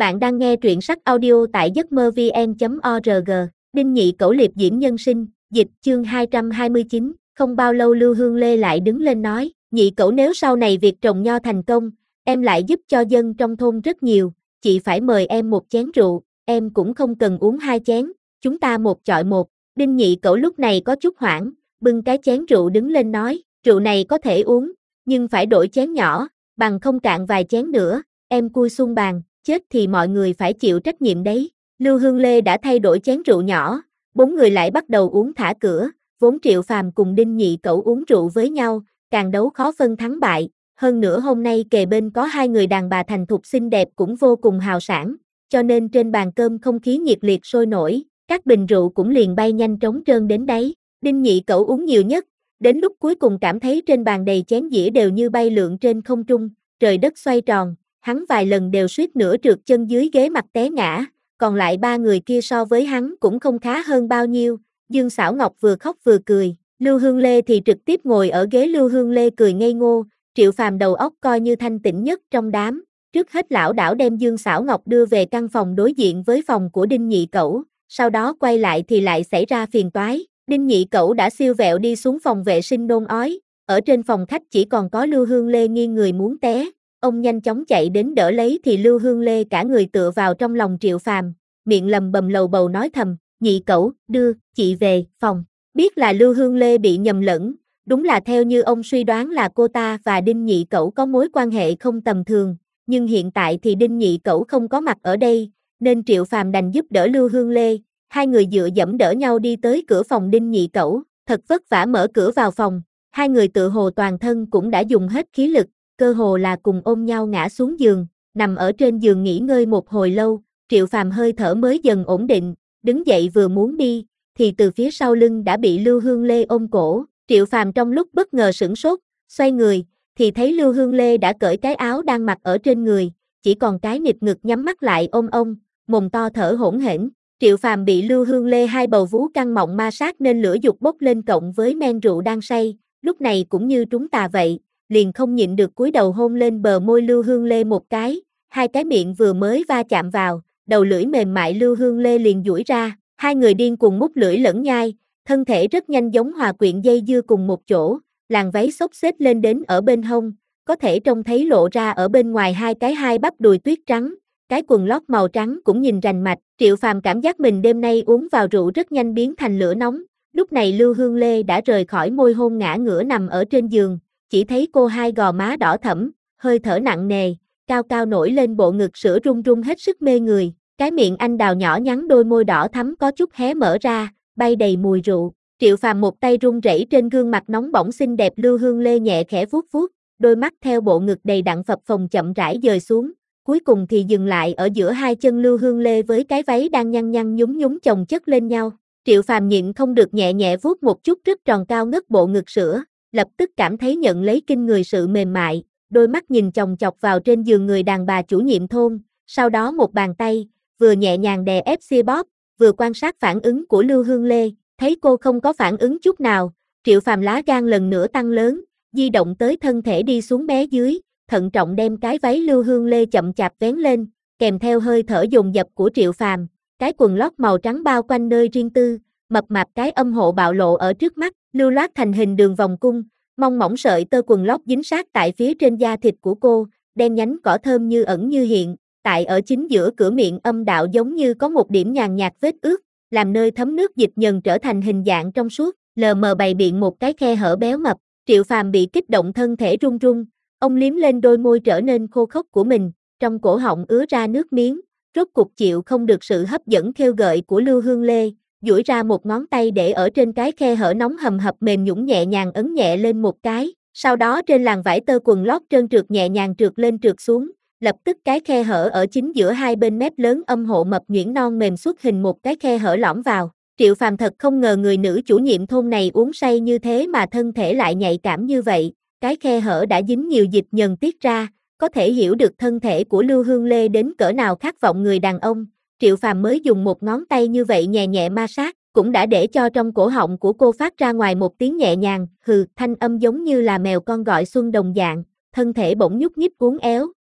Bạn đang nghe truyện sách audio tại giấc mơ vn.org. Đinh Nhị Cẩu liệp diễm nhân sinh, dịch chương 229. Không bao lâu Lưu Hương Lê lại đứng lên nói, Nhị Cẩu nếu sau này việc trồng nho thành công, em lại giúp cho dân trong thôn rất nhiều, chị phải mời em một chén rượu, em cũng không cần uống hai chén, chúng ta một chọi một. Đinh Nhị Cẩu lúc này có chút hoảng, bưng cái chén rượu đứng lên nói, rượu này có thể uống, nhưng phải đổi chén nhỏ, bằng không cạn vài chén nữa, em cui xuống bàn. Chết thì mọi người phải chịu trách nhiệm đấy. Lưu Hương Lê đã thay đổi chén rượu nhỏ, bốn người lại bắt đầu uống thả cửa, vốn Triệu Phàm cùng Đinh Nhị Cẩu uống rượu với nhau, càng đấu khó phân thắng bại, hơn nữa hôm nay kề bên có hai người đàn bà thành thục xinh đẹp cũng vô cùng hào sảng, cho nên trên bàn cơm không khí nhiệt liệt sôi nổi, các bình rượu cũng liền bay nhanh trống trơn đến đáy. Đinh Nhị Cẩu uống nhiều nhất, đến lúc cuối cùng cảm thấy trên bàn đầy chén dĩa đều như bay lượn trên không trung, trời đất xoay tròn. Hắn vài lần đều suýt nữa trượt chân dưới ghế mặt té ngã, còn lại ba người kia so với hắn cũng không khá hơn bao nhiêu. Dương Sảo Ngọc vừa khóc vừa cười, Lưu Hương Lê thì trực tiếp ngồi ở ghế Lưu Hương Lê cười ngây ngô, Triệu Phàm đầu óc coi như thanh tĩnh nhất trong đám, trước hết lảo đảo đem Dương Sảo Ngọc đưa về căn phòng đối diện với phòng của Đinh Nhị Cẩu, sau đó quay lại thì lại xảy ra phiền toái, Đinh Nhị Cẩu đã siêu vẹo đi xuống phòng vệ sinh nôn ói, ở trên phòng khách chỉ còn có Lưu Hương Lê nghiêng người muốn té. Ông nhanh chóng chạy đến đỡ lấy thì Lưu Hương Lê cả người tựa vào trong lòng Triệu Phàm, miệng lầm bầm lầu bầu nói thầm, Nhị Cẩu, đưa chị về phòng. Biết là Lưu Hương Lê bị nhầm lẫn, đúng là theo như ông suy đoán là cô ta và Đinh Nhị Cẩu có mối quan hệ không tầm thường, nhưng hiện tại thì Đinh Nhị Cẩu không có mặt ở đây, nên Triệu Phàm đành giúp đỡ Lưu Hương Lê, hai người dựa dẫm đỡ nhau đi tới cửa phòng Đinh Nhị Cẩu, thật vất vả mở cửa vào phòng, hai người tự hồ toàn thân cũng đã dùng hết khí lực. Cơ hồ là cùng ôm nhau ngã xuống giường, nằm ở trên giường nghỉ ngơi một hồi lâu, Triệu Phàm hơi thở mới dần ổn định, đứng dậy vừa muốn đi, thì từ phía sau lưng đã bị Lưu Hương Lê ôm cổ, Triệu Phàm trong lúc bất ngờ sửng sốt, xoay người, thì thấy Lưu Hương Lê đã cởi cái áo đang mặc ở trên người, chỉ còn cái nịt ngực nhắm mắt lại ôm ông, mồm to thở hổn hển. Triệu Phàm bị Lưu Hương Lê hai bầu vú căng mọng ma sát nên lửa dục bốc lên cộng với men rượu đang say, lúc này cũng như trúng tà vậy. Liền không nhịn được cúi đầu hôn lên bờ môi Lưu Hương Lê một cái, hai cái miệng vừa mới va chạm vào, đầu lưỡi mềm mại Lưu Hương Lê liền duỗi ra, hai người điên cuồng mút lưỡi lẫn nhai, thân thể rất nhanh giống hòa quyện dây dưa cùng một chỗ, làn váy xốc xếch lên đến ở bên hông, có thể trông thấy lộ ra ở bên ngoài hai bắp đùi tuyết trắng, cái quần lót màu trắng cũng nhìn rành mạch, Triệu Phàm cảm giác mình đêm nay uống vào rượu rất nhanh biến thành lửa nóng, lúc này Lưu Hương Lê đã rời khỏi môi hôn ngã ngửa nằm ở trên giường. Chỉ thấy cô hai gò má đỏ thẫm, hơi thở nặng nề, cao cao nổi lên bộ ngực sữa rung rung hết sức mê người, cái miệng anh đào nhỏ nhắn đôi môi đỏ thắm có chút hé mở ra, bay đầy mùi rượu. Triệu Phàm một tay run rẩy trên gương mặt nóng bỏng xinh đẹp Lưu Hương Lê nhẹ khẽ vuốt vuốt, đôi mắt theo bộ ngực đầy đặn phập phồng chậm rãi dời xuống, cuối cùng thì dừng lại ở giữa hai chân Lưu Hương Lê với cái váy đang nhăn nhăn nhúm nhúm chồng chất lên nhau. Triệu Phàm nhịn không được nhẹ nhẹ vuốt một chút rất tròn cao ngất bộ ngực sữa, lập tức cảm thấy nhận lấy kinh người sự mềm mại, đôi mắt nhìn chòng chọc vào trên giường người đàn bà chủ nhiệm thôn, sau đó một bàn tay, vừa nhẹ nhàng đè ép xia bóp, vừa quan sát phản ứng của Lưu Hương Lê, thấy cô không có phản ứng chút nào, Triệu Phàm lá gan lần nữa tăng lớn, di động tới thân thể đi xuống mé dưới, thận trọng đem cái váy Lưu Hương Lê chậm chạp vén lên, kèm theo hơi thở dồn dập của Triệu Phàm, cái quần lót màu trắng bao quanh nơi riêng tư, mập mạp cái âm hộ bạo lộ ở trước mắt, lưu loát thành hình đường vòng cung, mong mỏng sợi tơ quần lót dính sát tại phía trên da thịt của cô, đen nhánh cỏ thơm như ẩn như hiện, tại ở chính giữa cửa miệng âm đạo giống như có một điểm nhàn nhạt vết ướt, làm nơi thấm nước dịch nhờn trở thành hình dạng trong suốt, lờ mờ bày biện một cái khe hở béo mập. Triệu Phàm bị kích động thân thể run run, ông liếm lên đôi môi trở nên khô khốc của mình, trong cổ họng ứa ra nước miếng, rốt cục chịu không được sự hấp dẫn khêu gợi của Lưu Hương Lê. Duỗi ra một ngón tay để ở trên cái khe hở nóng hầm hập mềm nhũn nhẹ nhàng ấn nhẹ lên một cái, sau đó trên làn vải tơ quần lót trơn trượt nhẹ nhàng trượt lên trượt xuống, lập tức cái khe hở ở chính giữa hai bên mép lớn âm hộ mập nhuyễn non mềm xuất hình một cái khe hở lõm vào. Triệu Phàm thật không ngờ người nữ chủ nhiệm thôn này uống say như thế mà thân thể lại nhạy cảm như vậy, cái khe hở đã dính nhiều dịch nhờn tiết ra, có thể hiểu được thân thể của Lưu Hương Lê đến cỡ nào khát vọng người đàn ông. Triệu Phàm mới dùng một ngón tay như vậy nhẹ nhẹ ma sát, cũng đã để cho trong cổ họng của cô phát ra ngoài một tiếng nhẹ nhàng, hừ, thanh âm giống như là mèo con gọi xuân đồng dạng, thân thể bỗng nhúc nhích uốn éo,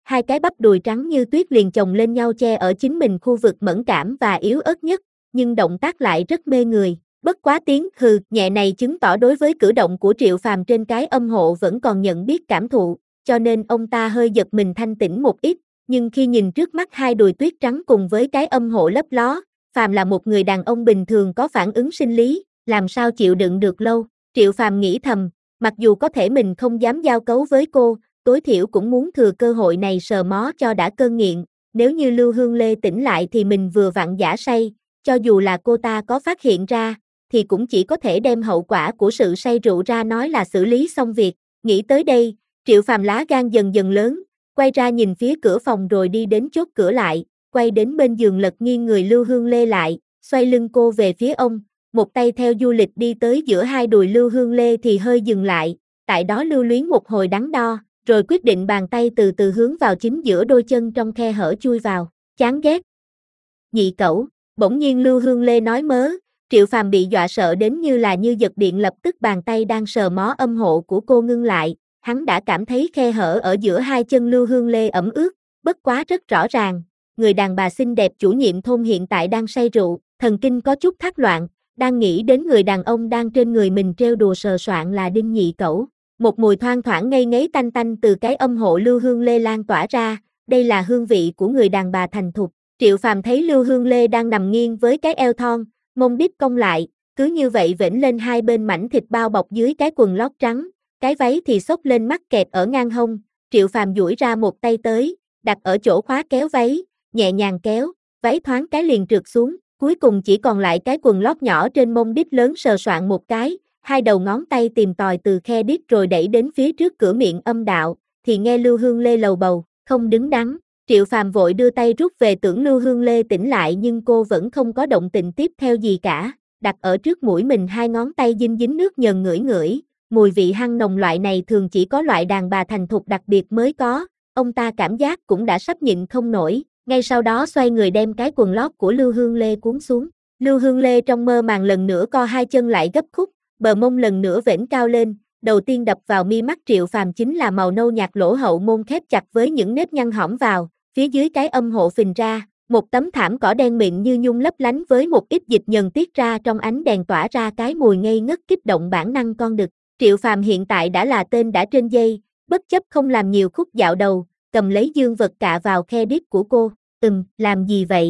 hai cái bắp đùi trắng như tuyết liền chồng lên nhau che ở chính mình khu vực mẫn cảm và yếu ớt nhất, nhưng động tác lại rất mê người. Bất quá tiếng hừ nhẹ này chứng tỏ đối với cử động của Triệu Phàm trên cái âm hộ vẫn còn nhận biết cảm thụ, cho nên ông ta hơi giật mình thanh tĩnh một ít, nhưng khi nhìn trước mắt hai đùi tuyết trắng cùng với cái âm hộ lấp ló, Phàm là một người đàn ông bình thường có phản ứng sinh lý, làm sao chịu đựng được lâu. Triệu Phàm nghĩ thầm, mặc dù có thể mình không dám giao cấu với cô, tối thiểu cũng muốn thừa cơ hội này sờ mó cho đã cơn nghiện, nếu như Lưu Hương Lê tỉnh lại thì mình vừa vặn giả say, cho dù là cô ta có phát hiện ra, thì cũng chỉ có thể đem hậu quả của sự say rượu ra nói là xử lý xong việc. Nghĩ tới đây, Triệu Phàm lá gan dần dần lớn, quay ra nhìn phía cửa phòng rồi đi đến chốt cửa lại, quay đến bên giường lật nghiêng người Lưu Hương Lê lại, xoay lưng cô về phía ông, một tay theo du lịch đi tới giữa hai đùi Lưu Hương Lê thì hơi dừng lại, tại đó lưu luyến một hồi đắn đo, rồi quyết định bàn tay từ từ hướng vào chính giữa đôi chân trong khe hở chui vào, chán ghét. Nhị cẩu, bỗng nhiên Lưu Hương Lê nói mớ, Triệu Phàm bị dọa sợ đến như giật điện, lập tức bàn tay đang sờ mó âm hộ của cô ngưng lại, hắn đã cảm thấy khe hở ở giữa hai chân Lưu Hương Lê ẩm ướt, bất quá rất rõ ràng, người đàn bà xinh đẹp chủ nhiệm thôn hiện tại đang say rượu, thần kinh có chút thác loạn, đang nghĩ đến người đàn ông đang trên người mình trêu đùa sờ soạng là Đinh Nhị Cẩu. Một mùi thoang thoảng ngây ngấy tanh tanh từ cái âm hộ Lưu Hương Lê lan tỏa ra, đây là hương vị của người đàn bà thành thục. Triệu Phàm thấy Lưu Hương Lê đang nằm nghiêng với cái eo thon, mông đít cong lại, cứ như vậy vểnh lên hai bên mảnh thịt bao bọc dưới cái quần lót trắng, cái váy thì xốc lên mắc kẹt ở ngang hông. Triệu Phàm duỗi ra một tay tới, đặt ở chỗ khóa kéo váy, nhẹ nhàng kéo, váy thoáng cái liền trượt xuống, cuối cùng chỉ còn lại cái quần lót nhỏ trên mông đít lớn sờ soạng một cái, hai đầu ngón tay tìm tòi từ khe đít rồi đẩy đến phía trước cửa miệng âm đạo, thì nghe Lưu Hương Lê lầu bầu, không đứng đắn. Triệu Phàm vội đưa tay rút về tưởng Lưu Hương Lê tỉnh lại nhưng cô vẫn không có động tĩnh tiếp theo gì cả, đặt ở trước mũi mình hai ngón tay dính dính nước nhờn ngửi ngửi, mùi vị hăng nồng loại này thường chỉ có loại đàn bà thành thục đặc biệt mới có, ông ta cảm giác cũng đã sắp nhịn không nổi, ngay sau đó xoay người đem cái quần lót của Lưu Hương Lê cuốn xuống. Lưu Hương Lê trong mơ màng lần nữa co hai chân lại gấp khúc, bờ mông lần nữa vểnh cao lên, đầu tiên đập vào mi mắt Triệu Phàm chính là màu nâu nhạt lỗ hậu môn khép chặt với những nếp nhăn hõm vào, phía dưới cái âm hộ phình ra, một tấm thảm cỏ đen mịn như nhung lấp lánh với một ít dịch nhờn tiết ra trong ánh đèn tỏa ra cái mùi ngây ngất kích động bản năng con đực. Triệu Phàm hiện tại đã là tên đã trên dây, bất chấp không làm nhiều khúc dạo đầu, cầm lấy dương vật cạ vào khe đít của cô. Làm gì vậy?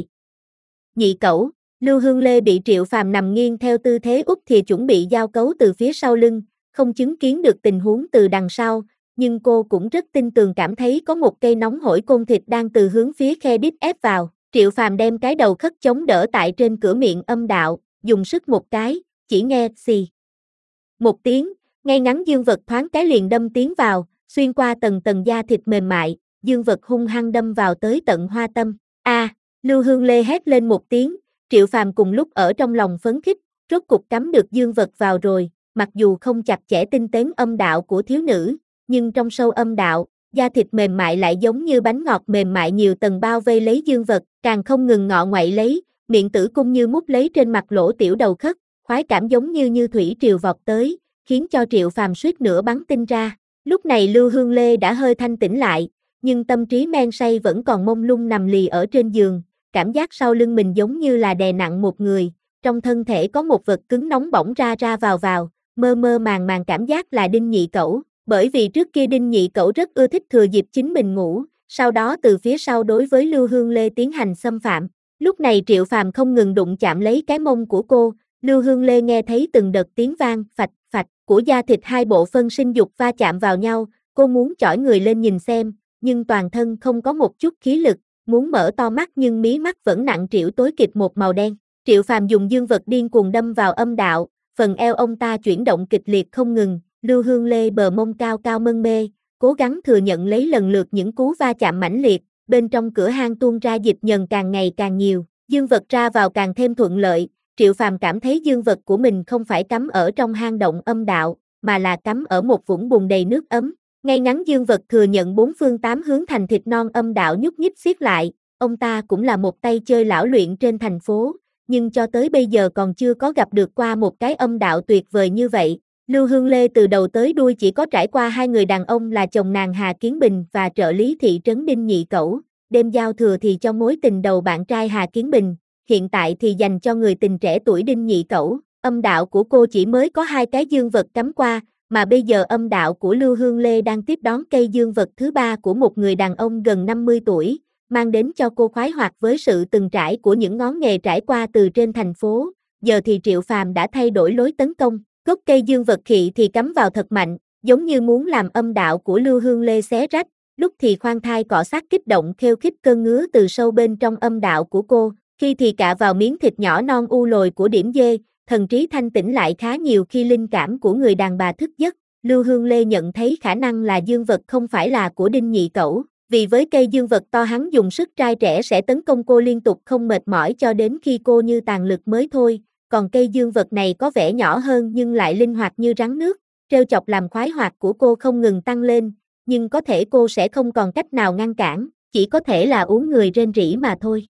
Nhị cẩu. Lưu Hương Lê bị Triệu Phàm nằm nghiêng theo tư thế úp thì chuẩn bị giao cấu từ phía sau lưng, không chứng kiến được tình huống từ đằng sau, nhưng cô cũng rất tin tường cảm thấy có một cây nóng hổi côn thịt đang từ hướng phía khe đít ép vào. Triệu Phàm đem cái đầu khất chống đỡ tại trên cửa miệng âm đạo, dùng sức một cái, chỉ nghe xì một tiếng, ngay ngắn dương vật thoáng cái liền đâm tiến vào, xuyên qua tầng tầng da thịt mềm mại, dương vật hung hăng đâm vào tới tận hoa tâm. Lưu Hương Lê hét lên một tiếng, Triệu Phàm cùng lúc ở trong lòng phấn khích, rốt cục cắm được dương vật vào rồi, mặc dù không chặt chẽ tinh tế âm đạo của thiếu nữ, nhưng trong sâu âm đạo, da thịt mềm mại lại giống như bánh ngọt mềm mại nhiều tầng bao vây lấy dương vật, càng không ngừng ngọ ngoại lấy, miệng tử cung như mút lấy trên mặt lỗ tiểu đầu khất, khoái cảm giống như thủy triều vọt tới, khiến cho Triệu Phàm suýt nữa bắn tinh ra. Lúc này Lưu Hương Lê đã hơi thanh tỉnh lại, nhưng tâm trí men say vẫn còn mông lung nằm lì ở trên giường, cảm giác sau lưng mình giống như là đè nặng một người, trong thân thể có một vật cứng nóng bỏng ra ra vào, mơ mơ màng màng cảm giác là Đinh Nhị Cẩu, bởi vì trước kia Đinh Nhị Cẩu rất ưa thích thừa dịp chính mình ngủ, sau đó từ phía sau đối với Lưu Hương Lê tiến hành xâm phạm. Lúc này Triệu Phàm không ngừng đụng chạm lấy cái mông của cô, Lưu Hương Lê nghe thấy từng đợt tiếng vang phạch phạch của da thịt hai bộ phân sinh dục va chạm vào nhau, cô muốn chỏi người lên nhìn xem, nhưng toàn thân không có một chút khí lực, muốn mở to mắt nhưng mí mắt vẫn nặng trĩu tối kịch một màu đen. Triệu Phàm dùng dương vật điên cuồng đâm vào âm đạo, phần eo ông ta chuyển động kịch liệt không ngừng, Lưu Hương Lê bờ mông cao cao mân mê, cố gắng thừa nhận lấy lần lượt những cú va chạm mãnh liệt, bên trong cửa hang tuôn ra dịch nhờn càng ngày càng nhiều, dương vật ra vào càng thêm thuận lợi, Triệu Phàm cảm thấy dương vật của mình không phải cắm ở trong hang động âm đạo, mà là cắm ở một vũng bùn đầy nước ấm. Ngay ngắn dương vật thừa nhận bốn phương tám hướng thành thịt non âm đạo nhúc nhích xiết lại, ông ta cũng là một tay chơi lão luyện trên thành phố, nhưng cho tới bây giờ còn chưa có gặp được qua một cái âm đạo tuyệt vời như vậy, Lưu Hương Lê từ đầu tới đuôi chỉ có trải qua hai người đàn ông là chồng nàng Hà Kiến Bình và trợ lý thị trấn Đinh Nhị Cẩu, đêm giao thừa thì cho mối tình đầu bạn trai Hà Kiến Bình, hiện tại thì dành cho người tình trẻ tuổi Đinh Nhị Cẩu. Âm đạo của cô chỉ mới có hai cái dương vật cắm qua, mà bây giờ âm đạo của Lưu Hương Lê đang tiếp đón cây dương vật thứ ba của một người đàn ông gần 50 tuổi, mang đến cho cô khoái hoạt với sự từng trải của những ngón nghề trải qua từ trên thành phố. Giờ thì Triệu Phàm đã thay đổi lối tấn công, gốc cây dương vật khị thì cắm vào thật mạnh, giống như muốn làm âm đạo của Lưu Hương Lê xé rách, lúc thì khoan thai cọ sát kích động khêu khích cơn ngứa từ sâu bên trong âm đạo của cô, khi thì cạ vào miếng thịt nhỏ non u lồi của điểm dê. Thần trí thanh tĩnh lại khá nhiều khi linh cảm của người đàn bà thức giấc. Lưu Hương Lê nhận thấy khả năng là dương vật không phải là của Đinh Nhị Cẩu, vì với cây dương vật to hắn dùng sức trai trẻ sẽ tấn công cô liên tục không mệt mỏi cho đến khi cô như tàn lực mới thôi, còn cây dương vật này có vẻ nhỏ hơn nhưng lại linh hoạt như rắn nước, trêu chọc làm khoái hoạt của cô không ngừng tăng lên, nhưng có thể cô sẽ không còn cách nào ngăn cản, chỉ có thể là uống người rên rỉ mà thôi.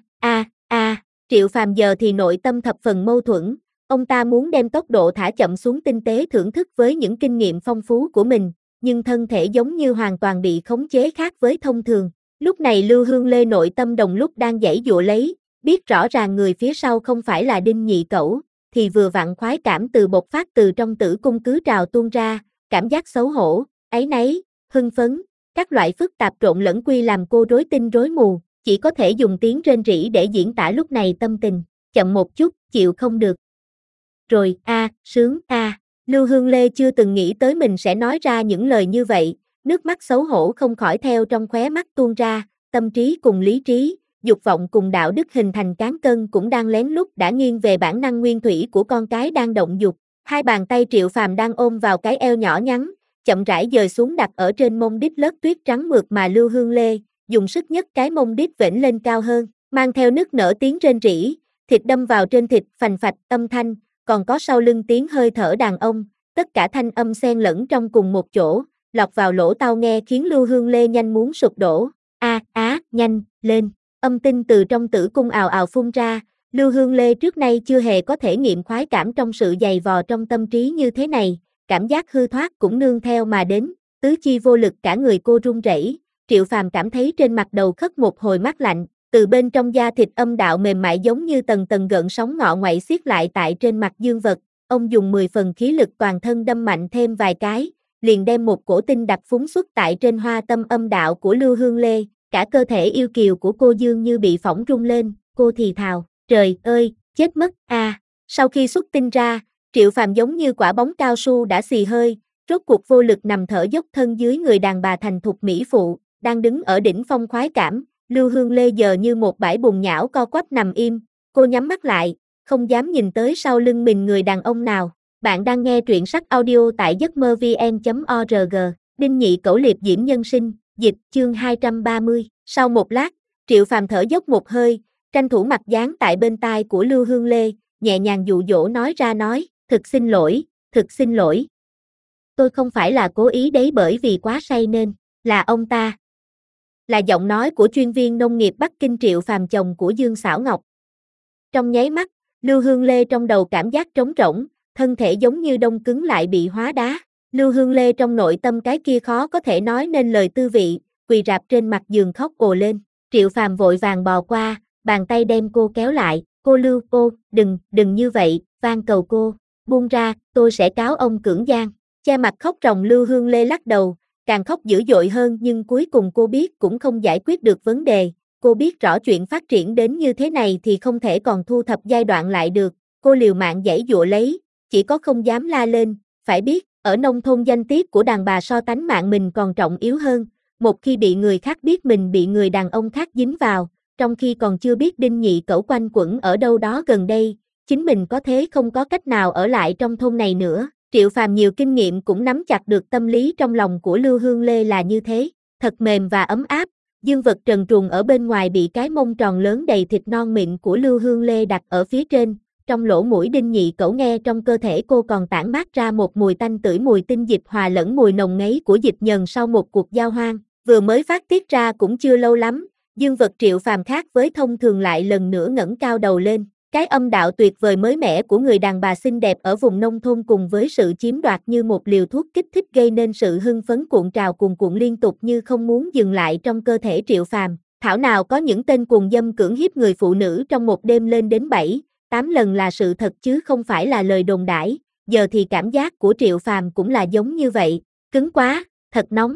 Triệu Phàm giờ thì nội tâm thập phần mâu thuẫn, ông ta muốn đem tốc độ thả chậm xuống tinh tế thưởng thức với những kinh nghiệm phong phú của mình, nhưng thân thể giống như hoàn toàn bị khống chế khác với thông thường. Lúc này Lưu Hương Lê nội tâm đồng lúc đang giãy giụa lấy, biết rõ ràng người phía sau không phải là Đinh Nhị Cẩu, thì vừa vặn khoái cảm từ bộc phát từ trong tử cung cứ trào tuôn ra, cảm giác xấu hổ, áy náy, hưng phấn, các loại phức tạp trộn lẫn quy làm cô rối tinh rối mù. Chỉ có thể dùng tiếng rên rỉ để diễn tả lúc này tâm tình, chậm một chút, chịu không được. Rồi, sướng, Lưu Hương Lê chưa từng nghĩ tới mình sẽ nói ra những lời như vậy, nước mắt xấu hổ không khỏi theo trong khóe mắt tuôn ra, tâm trí cùng lý trí, dục vọng cùng đạo đức hình thành cán cân cũng đang lén lút đã nghiêng về bản năng nguyên thủy của con cái đang động dục. Hai bàn tay Triệu Phàm đang ôm vào cái eo nhỏ nhắn, chậm rãi dời xuống đặt ở trên mông đít lớp tuyết trắng mượt mà Lưu Hương Lê dùng sức nhất cái mông đít vểnh lên cao hơn, mang theo nức nở tiếng rên rỉ, thịt đâm vào trên thịt, phành phạch âm thanh, còn có sau lưng tiếng hơi thở đàn ông, tất cả thanh âm xen lẫn trong cùng một chỗ, lọt vào lỗ tai nghe khiến Lưu Hương Lê nhanh muốn sụp đổ. Nhanh lên, âm tinh từ trong tử cung ào ào phun ra, Lưu Hương Lê trước nay chưa hề có thể nghiệm khoái cảm trong sự dày vò trong tâm trí như thế này, cảm giác hư thoát cũng nương theo mà đến, tứ chi vô lực cả người cô run rẩy. Triệu Phàm cảm thấy trên mặt đầu khất một hồi mát lạnh, từ bên trong da thịt âm đạo mềm mại giống như tầng tầng gợn sóng ngọ nguậy xiết lại tại trên mặt dương vật, ông dùng 10 phần khí lực toàn thân đâm mạnh thêm vài cái, liền đem một cổ tinh đặc phúng xuất tại trên hoa tâm âm đạo của Lưu Hương Lê, cả cơ thể yêu kiều của cô dương như bị phỏng rung lên, cô thì thào, trời ơi, chết mất, Sau khi xuất tinh ra, Triệu Phàm giống như quả bóng cao su đã xì hơi, rốt cuộc vô lực nằm thở dốc thân dưới người đàn bà thành thục mỹ phụ, đang đứng ở đỉnh phong khoái cảm. Lưu Hương Lê giờ như một bãi bùn nhão co quắp nằm im, cô nhắm mắt lại, không dám nhìn tới sau lưng mình người đàn ông nào. Bạn đang nghe truyện sách audio tại giấc mơ vn.org, Đinh Nhị Cẩu liệp diễm nhân sinh, dịch, chương 230. Sau một lát, Triệu Phàm thở dốc một hơi, tranh thủ mặt dán tại bên tai của Lưu Hương Lê, nhẹ nhàng dụ dỗ nói, thực xin lỗi. Tôi không phải là cố ý đấy, bởi vì quá say nên, là ông ta. Là giọng nói của chuyên viên nông nghiệp Bắc Kinh Triệu Phàm, chồng của Dương Xảo Ngọc. Trong nháy mắt, Lưu Hương Lê trong đầu cảm giác trống rỗng, thân thể giống như đông cứng lại bị hóa đá. Lưu Hương Lê trong nội tâm cái kia khó có thể nói nên lời tư vị, quỳ rạp trên mặt giường khóc ồ lên. Triệu Phàm vội vàng bò qua, bàn tay đem cô kéo lại, cô Lưu, đừng như vậy, van cầu cô, buông ra, tôi sẽ cáo ông cưỡng gian. Che mặt khóc ròng Lưu Hương Lê lắc đầu, càng khóc dữ dội hơn, nhưng cuối cùng cô biết cũng không giải quyết được vấn đề. Cô biết rõ chuyện phát triển đến như thế này thì không thể còn thu thập giai đoạn lại được. Cô liều mạng giãy giụa lấy, chỉ có không dám la lên. Phải biết, ở nông thôn danh tiết của đàn bà so tánh mạng mình còn trọng yếu hơn. Một khi bị người khác biết mình bị người đàn ông khác dính vào, trong khi còn chưa biết Đinh Nhị Cẩu quanh quẩn ở đâu đó gần đây, chính mình có thế không có cách nào ở lại trong thôn này nữa. Triệu Phàm nhiều kinh nghiệm cũng nắm chặt được tâm lý trong lòng của Lưu Hương Lê là như thế, thật mềm và ấm áp. Dương vật trần truồng ở bên ngoài bị cái mông tròn lớn đầy thịt non mịn của Lưu Hương Lê đặt ở phía trên, trong lỗ mũi Đinh Nhị Cẩu nghe trong cơ thể cô còn tản mát ra một mùi tanh tưởi, mùi tinh dịch hòa lẫn mùi nồng ngấy của dịch nhờn sau một cuộc giao hoan, vừa mới phát tiết ra cũng chưa lâu lắm, dương vật Triệu Phàm khác với thông thường lại lần nữa ngẩng cao đầu lên, Cái âm đạo tuyệt vời mới mẻ của người đàn bà xinh đẹp ở vùng nông thôn cùng với sự chiếm đoạt như một liều thuốc kích thích gây nên sự hưng phấn cuộn trào cuồn cuộn liên tục như không muốn dừng lại trong cơ thể Triệu Phàm. Thảo nào có những tên cuồng dâm cưỡng hiếp người phụ nữ trong một đêm lên đến 7, 8 lần là sự thật chứ không phải là lời đồn đãi. Giờ thì cảm giác của Triệu Phàm cũng là giống như vậy, cứng quá, thật nóng.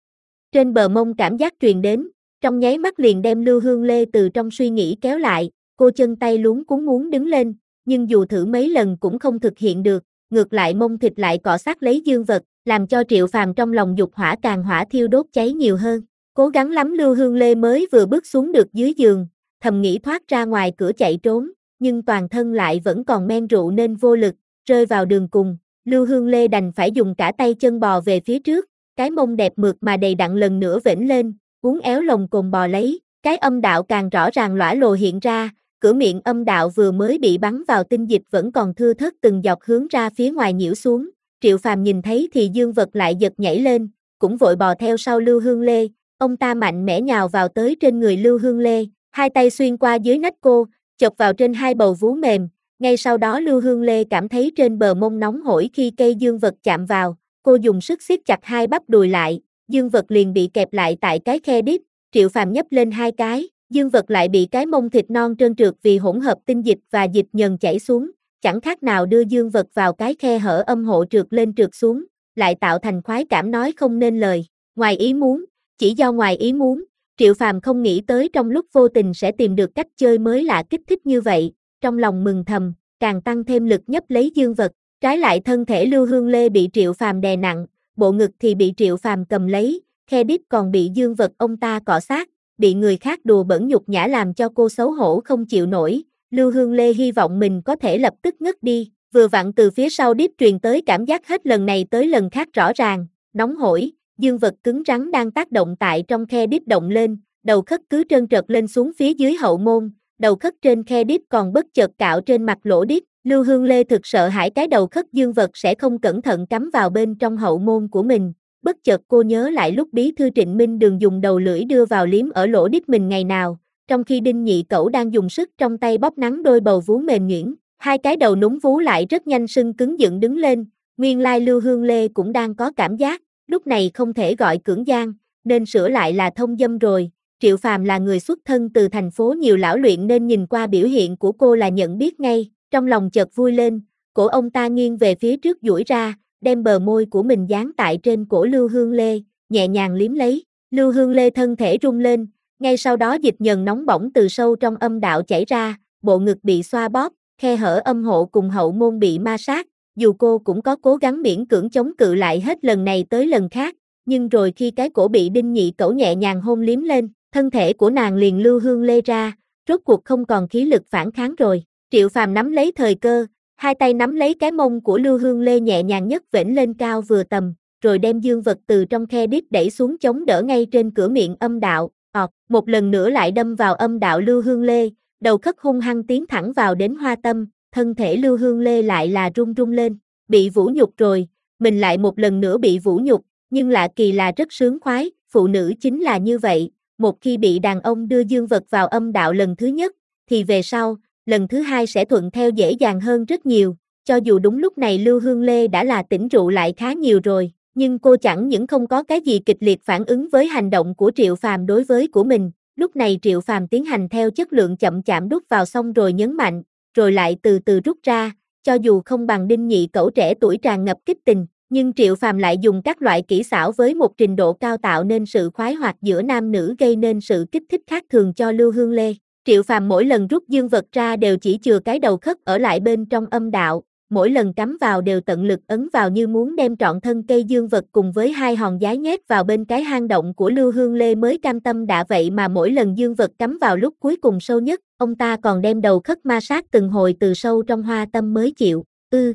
Trên bờ mông cảm giác truyền đến, trong nháy mắt liền đem Lưu Hương Lê từ trong suy nghĩ kéo lại, cô chân tay luống cuống muốn đứng lên, nhưng dù thử mấy lần cũng không thực hiện được, ngược lại mông thịt lại cọ sát lấy dương vật, làm cho Triệu Phàm trong lòng dục hỏa càng hỏa thiêu đốt cháy nhiều hơn. Cố gắng lắm Lưu Hương Lê mới vừa bước xuống được dưới giường, thầm nghĩ thoát ra ngoài cửa chạy trốn, nhưng toàn thân lại vẫn còn men rượu nên vô lực, rơi vào đường cùng, Lưu Hương Lê đành phải dùng cả tay chân bò về phía trước, cái mông đẹp mượt mà đầy đặn lần nữa vểnh lên, uốn éo lồng cồn bò lấy, cái âm đạo càng rõ ràng lõa lồ hiện ra, cửa miệng âm đạo vừa mới bị bắn vào tinh dịch vẫn còn thưa thớt từng giọt hướng ra phía ngoài nhiễu xuống, Triệu Phàm nhìn thấy thì dương vật lại giật nhảy lên, cũng vội bò theo sau Lưu Hương Lê, ông ta mạnh mẽ nhào vào tới trên người Lưu Hương Lê, hai tay xuyên qua dưới nách cô, chộp vào trên hai bầu vú mềm, ngay sau đó Lưu Hương Lê cảm thấy trên bờ mông nóng hổi khi cây dương vật chạm vào, cô dùng sức siết chặt hai bắp đùi lại, dương vật liền bị kẹp lại tại cái khe đít, Triệu Phàm nhấp lên hai cái, dương vật lại bị cái mông thịt non trơn trượt vì hỗn hợp tinh dịch và dịch nhờn chảy xuống, chẳng khác nào đưa dương vật vào cái khe hở âm hộ trượt lên trượt xuống, lại tạo thành khoái cảm nói không nên lời, ngoài ý muốn, chỉ do ngoài ý muốn, Triệu Phàm không nghĩ tới trong lúc vô tình sẽ tìm được cách chơi mới lạ kích thích như vậy, trong lòng mừng thầm, càng tăng thêm lực nhấp lấy dương vật, trái lại thân thể Lưu Hương Lê bị Triệu Phàm đè nặng, bộ ngực thì bị Triệu Phàm cầm lấy, khe đít còn bị dương vật ông ta cọ sát, bị người khác đùa bỡn nhục nhã làm cho cô xấu hổ không chịu nổi, Lưu Hương Lê hy vọng mình có thể lập tức ngất đi, vừa vặn từ phía sau đít truyền tới cảm giác hết lần này tới lần khác rõ ràng, nóng hổi, dương vật cứng rắn đang tác động tại trong khe đít động lên, đầu khất cứ trơn trượt lên xuống phía dưới hậu môn, đầu khất trên khe đít còn bất chợt cạo trên mặt lỗ đít, Lưu Hương Lê thực sợ hãi cái đầu khất dương vật sẽ không cẩn thận cắm vào bên trong hậu môn của mình, bất chợt cô nhớ lại lúc bí thư Trịnh Minh Đường dùng đầu lưỡi đưa vào liếm ở lỗ đít mình ngày nào, trong khi Đinh Nhị Cẩu đang dùng sức trong tay bóp nắn đôi bầu vú mềm nhuyễn, hai cái đầu núng vú lại rất nhanh sưng cứng dựng đứng lên, nguyên lai Lưu Hương Lê cũng đang có cảm giác, lúc này không thể gọi cưỡng gian, nên sửa lại là thông dâm rồi. Triệu Phàm là người xuất thân từ thành phố nhiều lão luyện nên nhìn qua biểu hiện của cô là nhận biết ngay, trong lòng chợt vui lên, cổ ông ta nghiêng về phía trước duỗi ra, đem bờ môi của mình dán tại trên cổ Lưu Hương Lê, nhẹ nhàng liếm lấy, Lưu Hương Lê thân thể rung lên, ngay sau đó dịch nhờn nóng bỏng từ sâu trong âm đạo chảy ra, bộ ngực bị xoa bóp, khe hở âm hộ cùng hậu môn bị ma sát, dù cô cũng có cố gắng miễn cưỡng chống cự lại hết lần này tới lần khác, nhưng rồi khi cái cổ bị Đinh Nhị Cẩu nhẹ nhàng hôn liếm lên, thân thể của nàng liền Lưu Hương Lê ra, rốt cuộc không còn khí lực phản kháng rồi. Triệu Phàm nắm lấy thời cơ, hai tay nắm lấy cái mông của Lưu Hương Lê nhẹ nhàng nhất vểnh lên cao vừa tầm, rồi đem dương vật từ trong khe đít đẩy xuống chống đỡ ngay trên cửa miệng âm đạo, một lần nữa lại đâm vào âm đạo Lưu Hương Lê, đầu khất hung hăng tiến thẳng vào đến hoa tâm, thân thể Lưu Hương Lê lại là rung rung lên, bị vũ nhục rồi, mình lại một lần nữa bị vũ nhục, nhưng lạ kỳ là rất sướng khoái, phụ nữ chính là như vậy, một khi bị đàn ông đưa dương vật vào âm đạo lần thứ nhất, thì về sau, lần thứ hai sẽ thuận theo dễ dàng hơn rất nhiều, cho dù đúng lúc này Lưu Hương Lê đã là tỉnh rượu lại khá nhiều rồi, nhưng cô chẳng những không có cái gì kịch liệt phản ứng với hành động của Triệu Phàm đối với của mình, lúc này Triệu Phàm tiến hành theo chất lượng chậm chạm đút vào xong rồi nhấn mạnh, rồi lại từ từ rút ra, cho dù không bằng Đinh Nhị Cẩu trẻ tuổi tràn ngập kích tình, nhưng Triệu Phàm lại dùng các loại kỹ xảo với một trình độ cao tạo nên sự khoái hoạt giữa nam nữ gây nên sự kích thích khác thường cho Lưu Hương Lê. Triệu Phàm mỗi lần rút dương vật ra đều chỉ chừa cái đầu khất ở lại bên trong âm đạo, mỗi lần cắm vào đều tận lực ấn vào như muốn đem trọn thân cây dương vật cùng với hai hòn giái nhét vào bên cái hang động của Lưu Hương Lê mới cam tâm đã vậy mà mỗi lần dương vật cắm vào lúc cuối cùng sâu nhất, ông ta còn đem đầu khất ma sát từng hồi từ sâu trong hoa tâm mới chịu,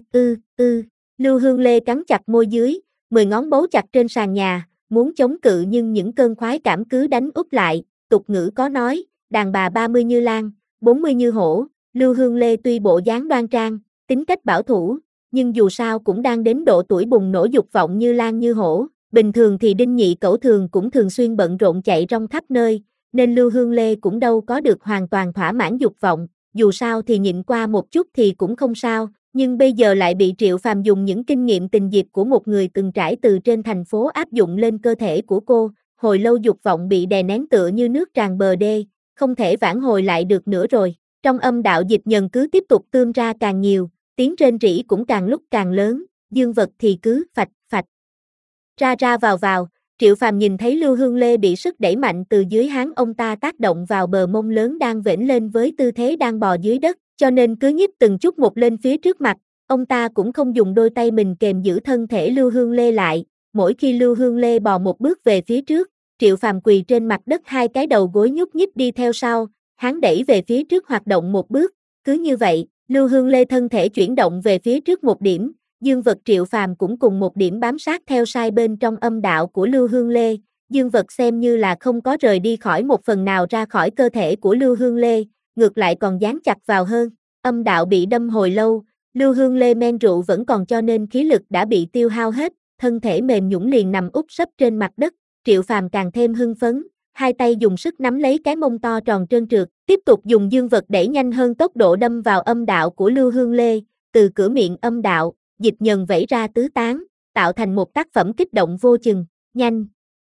Lưu Hương Lê cắn chặt môi dưới, 10 ngón bấu chặt trên sàn nhà, muốn chống cự nhưng những cơn khoái cảm cứ đánh úp lại, tục ngữ có nói, đàn bà 30 như lan, 40 như hổ, Lưu Hương Lê tuy bộ dáng đoan trang, tính cách bảo thủ, nhưng dù sao cũng đang đến độ tuổi bùng nổ dục vọng như lan như hổ, bình thường thì Đinh Nhị Cẩu thường cũng thường xuyên bận rộn chạy rong khắp nơi, nên Lưu Hương Lê cũng đâu có được hoàn toàn thỏa mãn dục vọng, dù sao thì nhịn qua một chút thì cũng không sao, nhưng bây giờ lại bị Triệu Phàm dùng những kinh nghiệm tình diệt của một người từng trải từ trên thành phố áp dụng lên cơ thể của cô, hồi lâu dục vọng bị đè nén tựa như nước tràn bờ đê, không thể vãn hồi lại được nữa rồi. Trong âm đạo dịch nhần cứ tiếp tục tươm ra càng nhiều, tiếng rên rỉ cũng càng lúc càng lớn, dương vật thì cứ phạch phạch ra ra vào. Triệu Phàm nhìn thấy Lưu Hương Lê bị sức đẩy mạnh từ dưới háng ông ta tác động vào bờ mông lớn đang vểnh lên với tư thế đang bò dưới đất, cho nên cứ nhích từng chút một lên phía trước mặt, ông ta cũng không dùng đôi tay mình kềm giữ thân thể Lưu Hương Lê lại, mỗi khi Lưu Hương Lê bò một bước về phía trước, Triệu Phàm quỳ trên mặt đất hai cái đầu gối nhúc nhích đi theo sau, hắn đẩy về phía trước hoạt động một bước, cứ như vậy, Lưu Hương Lê thân thể chuyển động về phía trước một điểm, dương vật Triệu Phàm cũng cùng một điểm bám sát theo sai bên trong âm đạo của Lưu Hương Lê, dương vật xem như là không có rời đi khỏi một phần nào ra khỏi cơ thể của Lưu Hương Lê, ngược lại còn dán chặt vào hơn, âm đạo bị đâm hồi lâu, Lưu Hương Lê men rượu vẫn còn cho nên khí lực đã bị tiêu hao hết, thân thể mềm nhũn liền nằm úp sấp trên mặt đất, Triệu Phàm càng thêm hưng phấn, hai tay dùng sức nắm lấy cái mông to tròn trơn trượt, tiếp tục dùng dương vật đẩy nhanh hơn tốc độ đâm vào âm đạo của Lưu Hương Lê, từ cửa miệng âm đạo, dịch nhần vẩy ra tứ tán, tạo thành một tác phẩm kích động vô chừng, nhanh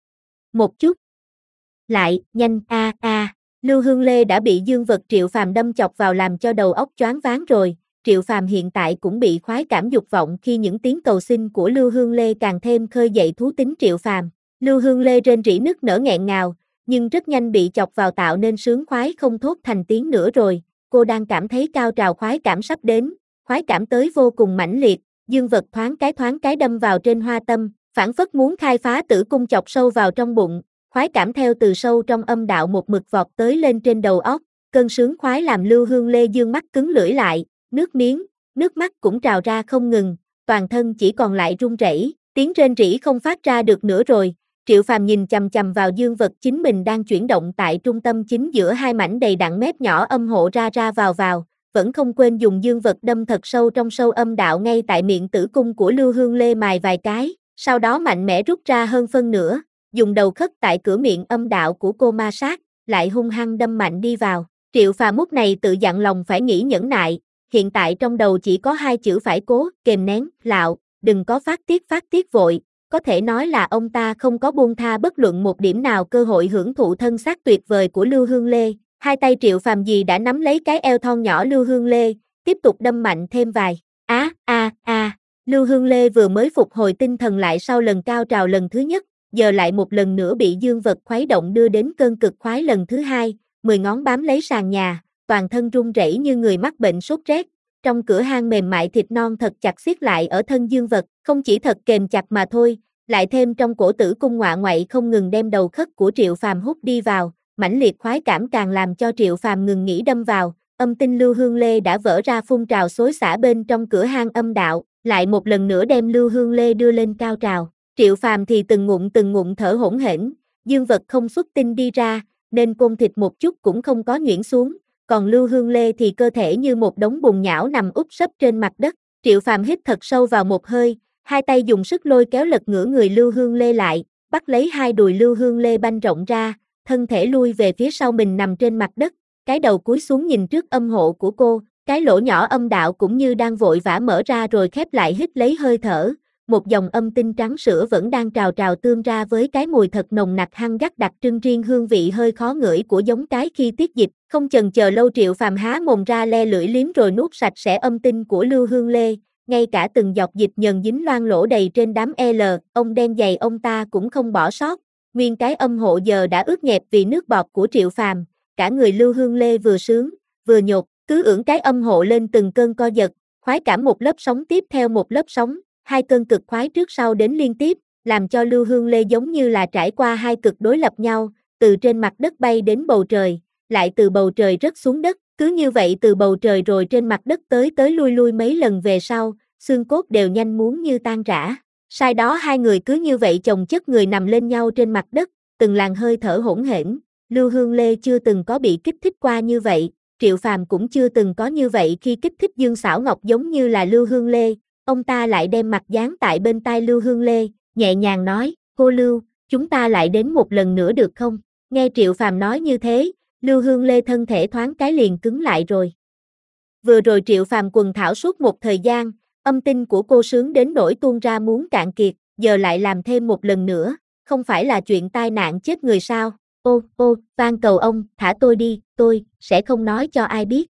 một chút, lại, nhanh Lưu Hương Lê đã bị dương vật Triệu Phàm đâm chọc vào làm cho đầu óc choáng váng rồi, Triệu Phàm hiện tại cũng bị khoái cảm dục vọng khi những tiếng cầu xin của Lưu Hương Lê càng thêm khơi dậy thú tính Triệu Phàm. Lưu Hương Lê rên rỉ nức nở nghẹn ngào, nhưng rất nhanh bị chọc vào tạo nên sướng khoái không thốt thành tiếng nữa rồi, cô đang cảm thấy cao trào khoái cảm sắp đến, khoái cảm tới vô cùng mãnh liệt, dương vật thoáng cái đâm vào trên hoa tâm, phảng phất muốn khai phá tử cung chọc sâu vào trong bụng, khoái cảm theo từ sâu trong âm đạo một mực vọt tới lên trên đầu óc, cơn sướng khoái làm Lưu Hương Lê dương mắt cứng lưỡi lại, nước miếng, nước mắt cũng trào ra không ngừng, toàn thân chỉ còn lại run rẩy, tiếng rên rỉ không phát ra được nữa rồi. Triệu Phàm nhìn chằm chằm vào dương vật chính mình đang chuyển động tại trung tâm chính giữa hai mảnh đầy đặn mép nhỏ âm hộ ra ra vào, vẫn không quên dùng dương vật đâm thật sâu trong sâu âm đạo ngay tại miệng tử cung của Lưu Hương Lê mài vài cái, sau đó mạnh mẽ rút ra hơn phân nửa, dùng đầu khất tại cửa miệng âm đạo của cô ma sát, lại hung hăng đâm mạnh đi vào. Triệu Phàm lúc này tự dặn lòng phải nghĩ nhẫn nại, hiện tại trong đầu chỉ có hai chữ phải cố, kềm nén, lạo, đừng có phát tiết vội. Có thể nói là ông ta không có buông tha bất luận một điểm nào cơ hội hưởng thụ thân xác tuyệt vời của Lưu Hương Lê. Hai tay Triệu Phàm gì đã nắm lấy cái eo thon nhỏ Lưu Hương Lê, tiếp tục đâm mạnh thêm vài. Lưu Hương Lê vừa mới phục hồi tinh thần lại sau lần cao trào lần thứ nhất, giờ lại một lần nữa bị dương vật khuấy động đưa đến cơn cực khoái lần thứ hai, 10 ngón bám lấy sàn nhà, toàn thân run rẩy như người mắc bệnh sốt rét. Trong cửa hang mềm mại thịt non thật chặt siết lại ở thân dương vật, không chỉ thật kềm chặt mà thôi, lại thêm trong cổ tử cung ngoạ ngoại không ngừng đem đầu khất của Triệu Phàm hút đi vào, mãnh liệt khoái cảm càng làm cho Triệu Phàm ngừng nghỉ đâm vào, âm tinh Lưu Hương Lê đã vỡ ra phun trào xối xả bên trong cửa hang âm đạo, lại một lần nữa đem Lưu Hương Lê đưa lên cao trào. Triệu Phàm thì từng ngụm thở hỗn hển, dương vật không xuất tinh đi ra, nên côn thịt một chút cũng không có nhuyễn xuống, còn Lưu Hương Lê thì cơ thể như một đống bùn nhão nằm úp sấp trên mặt đất. Triệu Phàm hít thật sâu vào một hơi, hai tay dùng sức lôi kéo lật ngửa người Lưu Hương Lê lại, bắt lấy hai đùi Lưu Hương Lê banh rộng ra, thân thể lui về phía sau mình nằm trên mặt đất, cái đầu cúi xuống nhìn trước âm hộ của cô, cái lỗ nhỏ âm đạo cũng như đang vội vã mở ra rồi khép lại hít lấy hơi thở, một dòng âm tinh trắng sữa vẫn đang trào trào tươm ra với cái mùi thật nồng nặc hăng gắt đặc trưng riêng hương vị hơi khó ngửi của giống cái khi tiết dịch, không chần chờ lâu Triệu Phàm há mồm ra le lưỡi liếm rồi nuốt sạch sẽ âm tinh của Lưu Hương Lê, ngay cả từng giọt dịch nhờn dính loang lỗ đầy trên đám L, ông đen dày ông ta cũng không bỏ sót, nguyên cái âm hộ giờ đã ướt nhẹp vì nước bọt của Triệu Phàm, cả người Lưu Hương Lê vừa sướng, vừa nhột, cứ ưỡn cái âm hộ lên từng cơn co giật, khoái cảm một lớp sóng tiếp theo một lớp sóng, hai cơn cực khoái trước sau đến liên tiếp, làm cho Lưu Hương Lê giống như là trải qua hai cực đối lập nhau, từ trên mặt đất bay đến bầu trời, lại từ bầu trời rớt xuống đất, cứ như vậy từ bầu trời rồi trên mặt đất tới lui mấy lần về sau, xương cốt đều nhanh muốn như tan rã. Sau đó hai người cứ như vậy chồng chất người nằm lên nhau trên mặt đất, từng làn hơi thở hỗn hển. Lưu Hương Lê chưa từng có bị kích thích qua như vậy, Triệu Phàm cũng chưa từng có như vậy khi kích thích Dương Xảo Ngọc giống như là Lưu Hương Lê. Ông ta lại đem mặt dán tại bên tai Lưu Hương Lê, nhẹ nhàng nói, cô Lưu, chúng ta lại đến một lần nữa được không? Nghe Triệu Phàm nói như thế, Lưu Hương Lê thân thể thoáng cái liền cứng lại rồi. Vừa rồi Triệu Phàm quần thảo suốt một thời gian, âm tinh của cô sướng đến nỗi tuôn ra muốn cạn kiệt, giờ lại làm thêm một lần nữa, không phải là chuyện tai nạn chết người sao? Ô, van cầu ông, thả tôi đi, tôi sẽ không nói cho ai biết.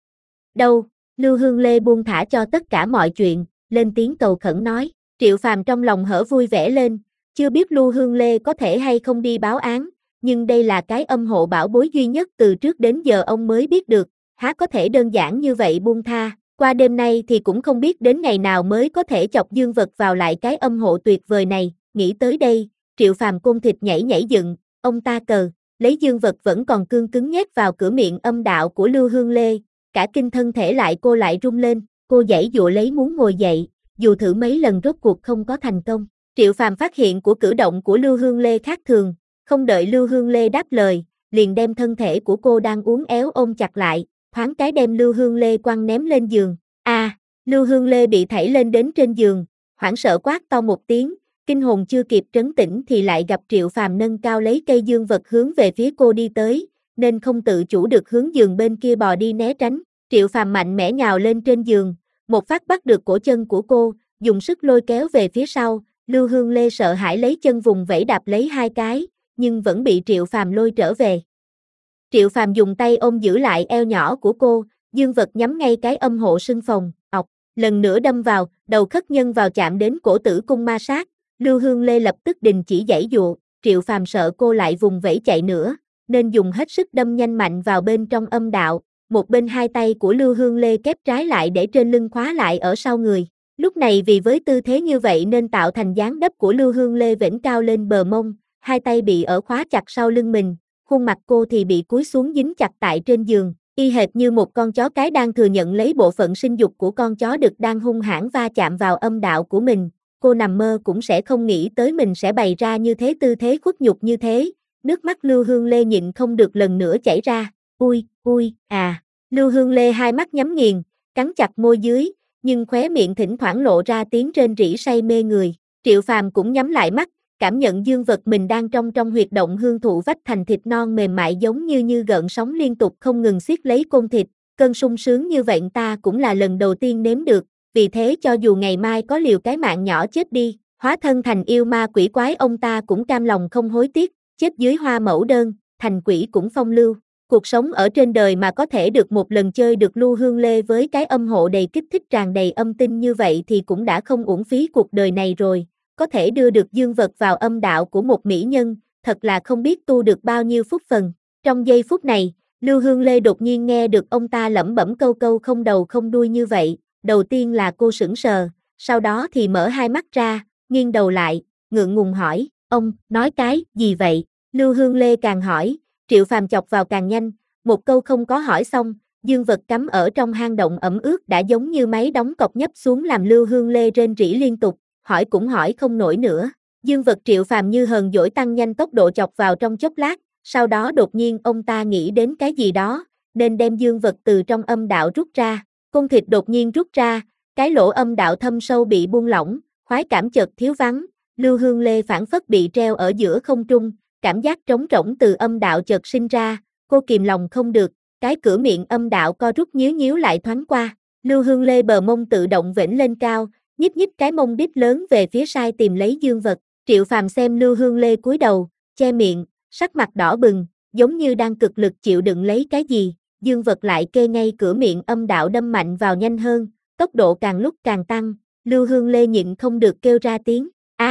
Đâu, Lưu Hương Lê buông thả cho tất cả mọi chuyện, lên tiếng cầu khẩn nói. Triệu Phàm trong lòng hở vui vẻ lên, chưa biết Lưu Hương Lê có thể hay không đi báo án, nhưng đây là cái âm hộ bảo bối duy nhất từ trước đến giờ ông mới biết được, há có thể đơn giản như vậy buông tha, qua đêm nay thì cũng không biết đến ngày nào mới có thể chọc dương vật vào lại cái âm hộ tuyệt vời này, nghĩ tới đây, Triệu Phàm côn thịt nhảy nhảy dựng, ông ta lấy dương vật vẫn còn cương cứng nhét vào cửa miệng âm đạo của Lưu Hương Lê, cả kinh thân thể cô lại rung lên, cô giãy giụa lấy muốn ngồi dậy, dù thử mấy lần rốt cuộc không có thành công. Triệu Phàm phát hiện của cử động của Lưu Hương Lê khác thường, không đợi Lưu Hương Lê đáp lời, liền đem thân thể của cô đang uốn éo ôm chặt lại, thoáng cái đem Lưu Hương Lê quăng ném lên giường. Lưu Hương Lê bị thảy lên đến trên giường, hoảng sợ quát to một tiếng, kinh hồn chưa kịp trấn tĩnh thì lại gặp Triệu Phàm nâng cao lấy cây dương vật hướng về phía cô đi tới, nên không tự chủ được hướng giường bên kia bò đi né tránh. Triệu Phàm mạnh mẽ nhào lên trên giường, một phát bắt được cổ chân của cô, dùng sức lôi kéo về phía sau, Lưu Hương Lê sợ hãi lấy chân vùng vẫy đạp lấy 2 cái, nhưng vẫn bị Triệu Phàm lôi trở về. Triệu Phàm dùng tay ôm giữ lại eo nhỏ của cô, dương vật nhắm ngay cái âm hộ sưng phồng, lần nữa đâm vào, đầu khất nhân vào chạm đến cổ tử cung ma sát, Lưu Hương Lê lập tức đình chỉ giãy giụa, Triệu Phàm sợ cô lại vùng vẫy chạy nữa, nên dùng hết sức đâm nhanh mạnh vào bên trong âm đạo, một bên 2 tay của Lưu Hương Lê kép trái lại để trên lưng khóa lại ở sau người. Lúc này vì với tư thế như vậy nên tạo thành dáng đắp của Lưu Hương Lê vểnh cao lên bờ mông, 2 tay bị ở khóa chặt sau lưng mình, khuôn mặt cô thì bị cúi xuống dính chặt tại trên giường, y hệt như một con chó cái đang thừa nhận lấy bộ phận sinh dục của con chó đực đang hung hãn va chạm vào âm đạo của mình. Cô nằm mơ cũng sẽ không nghĩ tới mình sẽ bày ra như thế, tư thế khuất nhục như thế. Nước mắt Lưu Hương Lê nhịn không được lần nữa chảy ra. Lưu Hương Lê hai mắt nhắm nghiền, cắn chặt môi dưới, nhưng khóe miệng thỉnh thoảng lộ ra tiếng rên rỉ say mê người. Triệu Phàm cũng nhắm lại mắt, cảm nhận dương vật mình đang trong huyệt động hương thụ vách thành thịt non mềm mại giống như gợn sóng liên tục không ngừng siết lấy côn thịt. Cơn sung sướng như vậy ta cũng là lần đầu tiên nếm được, vì thế cho dù ngày mai có liều cái mạng nhỏ chết đi, hóa thân thành yêu ma quỷ quái ông ta cũng cam lòng không hối tiếc, chết dưới hoa mẫu đơn, thành quỷ cũng phong lưu. Cuộc sống ở trên đời mà có thể được một lần chơi được Lưu Hương Lê với cái âm hộ đầy kích thích tràn đầy âm tinh như vậy thì cũng đã không uổng phí cuộc đời này rồi, có thể đưa được dương vật vào âm đạo của một mỹ nhân, thật là không biết tu được bao nhiêu phúc phần. Trong giây phút này, Lưu Hương Lê đột nhiên nghe được ông ta lẩm bẩm câu câu không đầu không đuôi như vậy, đầu tiên là cô sững sờ, sau đó thì mở hai mắt ra, nghiêng đầu lại, ngượng ngùng hỏi, ông, nói cái gì vậy? Lưu Hương Lê càng hỏi, Triệu Phàm chọc vào càng nhanh, một câu không có hỏi xong, dương vật cắm ở trong hang động ẩm ướt đã giống như máy đóng cọc nhấp xuống làm Lưu Hương Lê rên rỉ liên tục, hỏi cũng hỏi không nổi nữa. Dương vật Triệu Phàm như hờn dỗi tăng nhanh tốc độ chọc vào trong chốc lát, sau đó đột nhiên ông ta nghĩ đến cái gì đó, nên đem dương vật từ trong âm đạo rút ra, côn thịt đột nhiên rút ra, cái lỗ âm đạo thâm sâu bị buông lỏng, khoái cảm chợt thiếu vắng, Lưu Hương Lê phảng phất bị treo ở giữa không trung, cảm giác trống rỗng từ âm đạo chợt sinh ra, cô kìm lòng không được, cái cửa miệng âm đạo co rút nhíu nhíu lại thoáng qua, Lưu Hương Lê bờ mông tự động vểnh lên cao, nhích nhích cái mông đít lớn về phía sai tìm lấy dương vật. Triệu Phàm xem Lưu Hương Lê cúi đầu, che miệng, sắc mặt đỏ bừng, giống như đang cực lực chịu đựng lấy cái gì, dương vật lại kê ngay cửa miệng âm đạo đâm mạnh vào nhanh hơn, tốc độ càng lúc càng tăng, Lưu Hương Lê nhịn không được kêu ra tiếng,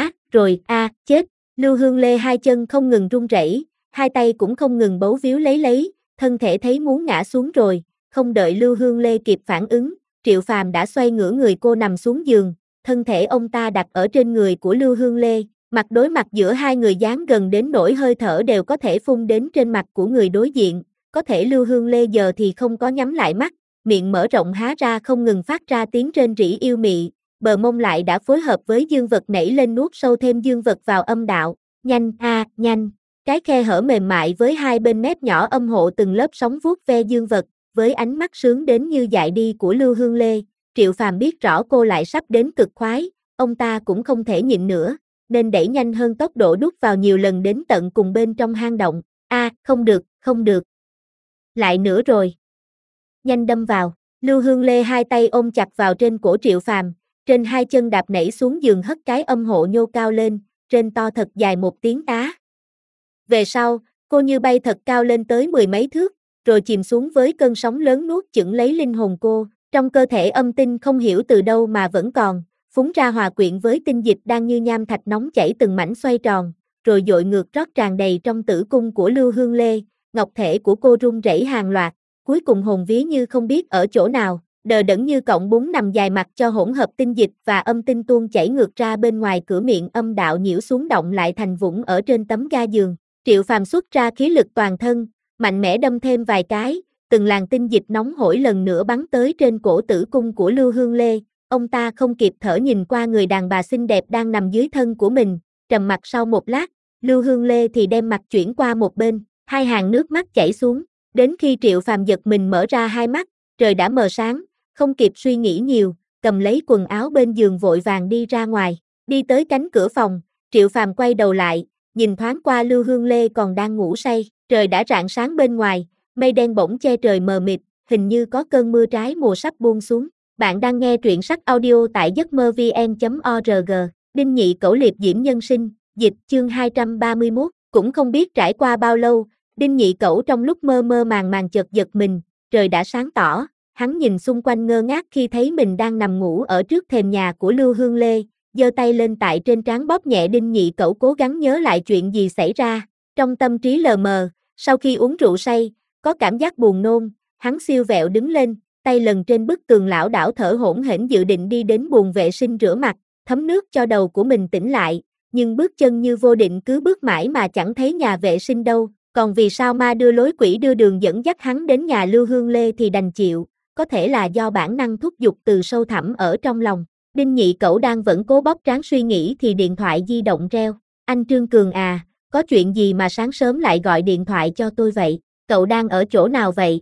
chết, Lưu Hương Lê hai chân không ngừng run rẩy, hai tay cũng không ngừng bấu víu lấy, thân thể thấy muốn ngã xuống rồi, không đợi Lưu Hương Lê kịp phản ứng, Triệu Phàm đã xoay ngửa người cô nằm xuống giường, thân thể ông ta đặt ở trên người của Lưu Hương Lê, mặt đối mặt giữa hai người dán gần đến nỗi hơi thở đều có thể phun đến trên mặt của người đối diện, có thể Lưu Hương Lê giờ thì không có nhắm lại mắt, miệng mở rộng há ra không ngừng phát ra tiếng rên rỉ yêu mị, bờ mông lại đã phối hợp với dương vật nảy lên nuốt sâu thêm dương vật vào âm đạo, nhanh, cái khe hở mềm mại với hai bên mép nhỏ âm hộ từng lớp sóng vuốt ve dương vật, với ánh mắt sướng đến như dại đi của Lưu Hương Lê, Triệu Phàm biết rõ cô lại sắp đến cực khoái, ông ta cũng không thể nhịn nữa, nên đẩy nhanh hơn tốc độ đút vào nhiều lần đến tận cùng bên trong hang động, không được, lại nữa rồi. Nhanh đâm vào, Lưu Hương Lê hai tay ôm chặt vào trên cổ Triệu Phàm, trên hai chân đạp nảy xuống giường hất cái âm hộ nhô cao lên, trên to thật dài một tiếng á. Về sau, cô như bay thật cao lên tới mười mấy thước, rồi chìm xuống với cơn sóng lớn nuốt chửng lấy linh hồn cô, trong cơ thể âm tinh không hiểu từ đâu mà vẫn còn, phúng ra hòa quyện với tinh dịch đang như nham thạch nóng chảy từng mảnh xoay tròn, rồi dội ngược rót tràn đầy trong tử cung của Lưu Hương Lê, ngọc thể của cô rung rẩy hàng loạt, cuối cùng hồn vía như không biết ở chỗ nào, đờ đẫn như cọng bún nằm dài mặt cho hỗn hợp tinh dịch và âm tinh tuôn chảy ngược ra bên ngoài cửa miệng âm đạo nhiễu xuống động lại thành vũng ở trên tấm ga giường. Triệu Phàm xuất ra khí lực toàn thân, mạnh mẽ đâm thêm vài cái, từng làn tinh dịch nóng hổi lần nữa bắn tới trên cổ tử cung của Lưu Hương Lê, ông ta không kịp thở nhìn qua người đàn bà xinh đẹp đang nằm dưới thân của mình, trầm mặc sau một lát, Lưu Hương Lê thì đem mặt chuyển qua một bên, hai hàng nước mắt chảy xuống, đến khi Triệu Phàm giật mình mở ra hai mắt, trời đã mờ sáng, không kịp suy nghĩ nhiều, cầm lấy quần áo bên giường vội vàng đi ra ngoài, đi tới cánh cửa phòng, Triệu Phàm quay đầu lại, nhìn thoáng qua Lưu Hương Lê còn đang ngủ say, trời đã rạng sáng bên ngoài, mây đen bỗng che trời mờ mịt, hình như có cơn mưa trái mùa sắp buông xuống. Bạn đang nghe truyện sách audio tại giấc mơ vn.org, Đinh Nhị Cẩu Liệp Diễm Nhân Sinh, dịch chương 231, cũng không biết trải qua bao lâu, Đinh Nhị Cẩu trong lúc mơ mơ màng chợt giật mình, trời đã sáng tỏ, hắn nhìn xung quanh ngơ ngác khi thấy mình đang nằm ngủ ở trước thềm nhà của Lưu Hương Lê, giơ tay lên tại trên trán bóp nhẹ. Đinh Nhị Cẩu cố gắng nhớ lại chuyện gì xảy ra, trong tâm trí lờ mờ, sau khi uống rượu say, có cảm giác buồn nôn, hắn siêu vẹo đứng lên, tay lần trên bức tường lảo đảo thở hổn hển dự định đi đến bồn vệ sinh rửa mặt, thấm nước cho đầu của mình tỉnh lại, nhưng bước chân như vô định cứ bước mãi mà chẳng thấy nhà vệ sinh đâu, còn vì sao ma đưa lối quỷ đưa đường dẫn dắt hắn đến nhà Lưu Hương Lê thì đành chịu, có thể là do bản năng thúc giục từ sâu thẳm ở trong lòng. Đinh Nhị Cẩu đang vẫn cố bóp trán suy nghĩ thì điện thoại di động reo, anh Trương Cường à, có chuyện gì mà sáng sớm lại gọi điện thoại cho tôi vậy, cậu đang ở chỗ nào vậy?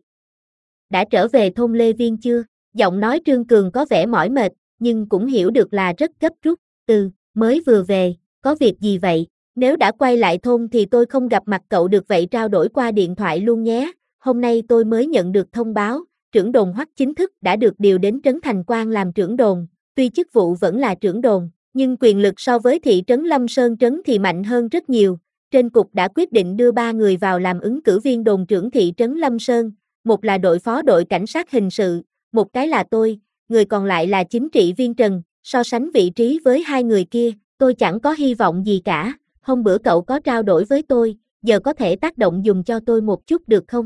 Đã trở về thôn Lê Viên chưa? Giọng nói Trương Cường có vẻ mỏi mệt, nhưng cũng hiểu được là rất gấp rút, mới vừa về, có việc gì vậy? Nếu đã quay lại thôn thì tôi không gặp mặt cậu được vậy trao đổi qua điện thoại luôn nhé, hôm nay tôi mới nhận được thông báo, trưởng đồn Hoắc chính thức đã được điều đến Trấn Thành Quan làm trưởng đồn, tuy chức vụ vẫn là trưởng đồn, nhưng quyền lực so với thị trấn Lâm Sơn Trấn thì mạnh hơn rất nhiều, trên cục đã quyết định đưa 3 người vào làm ứng cử viên đồn trưởng thị trấn Lâm Sơn, một là đội phó đội cảnh sát hình sự, một cái là tôi, người còn lại là chính trị viên Trần, so sánh vị trí với hai người kia, tôi chẳng có hy vọng gì cả, hôm bữa cậu có trao đổi với tôi, giờ có thể tác động dùng cho tôi một chút được không?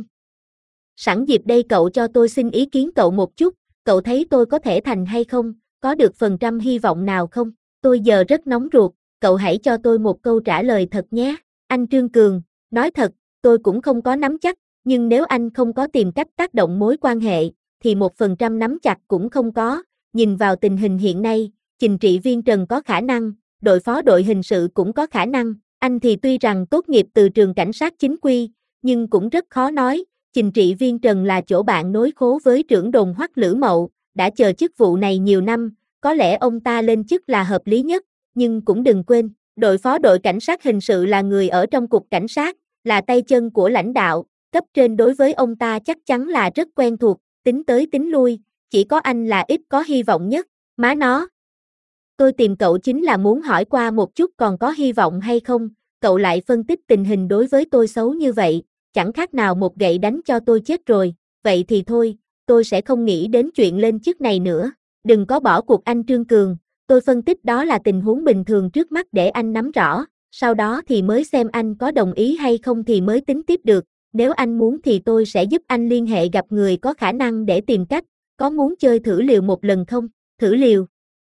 Sẵn dịp đây cậu cho tôi xin ý kiến cậu một chút, cậu thấy tôi có thể thành hay không, có được phần trăm hy vọng nào không? Tôi giờ rất nóng ruột, cậu hãy cho tôi một câu trả lời thật nhé. Anh Trương Cường, nói thật, tôi cũng không có nắm chắc, nhưng nếu anh không có tìm cách tác động mối quan hệ, thì 1% nắm chặt cũng không có, nhìn vào tình hình hiện nay, trình trị viên Trần có khả năng, đội phó đội hình sự cũng có khả năng, anh thì tuy rằng tốt nghiệp từ trường cảnh sát chính quy, nhưng cũng rất khó nói, trình trị viên Trần là chỗ bạn nối khố với trưởng đồn Hoắc Lữ Mậu, đã chờ chức vụ này nhiều năm, có lẽ ông ta lên chức là hợp lý nhất, nhưng cũng đừng quên, đội phó đội cảnh sát hình sự là người ở trong cục cảnh sát, là tay chân của lãnh đạo, cấp trên đối với ông ta chắc chắn là rất quen thuộc, tính tới tính lui, chỉ có anh là ít có hy vọng nhất, má nó. Tôi tìm cậu chính là muốn hỏi qua một chút còn có hy vọng hay không, cậu lại phân tích tình hình đối với tôi xấu như vậy, chẳng khác nào một gậy đánh cho tôi chết rồi, vậy thì thôi, tôi sẽ không nghĩ đến chuyện lên chức này nữa, đừng có bỏ cuộc anh Trương Cường, tôi phân tích đó là tình huống bình thường trước mắt để anh nắm rõ, sau đó thì mới xem anh có đồng ý hay không thì mới tính tiếp được, nếu anh muốn thì tôi sẽ giúp anh liên hệ gặp người có khả năng để tìm cách, có muốn chơi thử liều một lần không? Thử liều?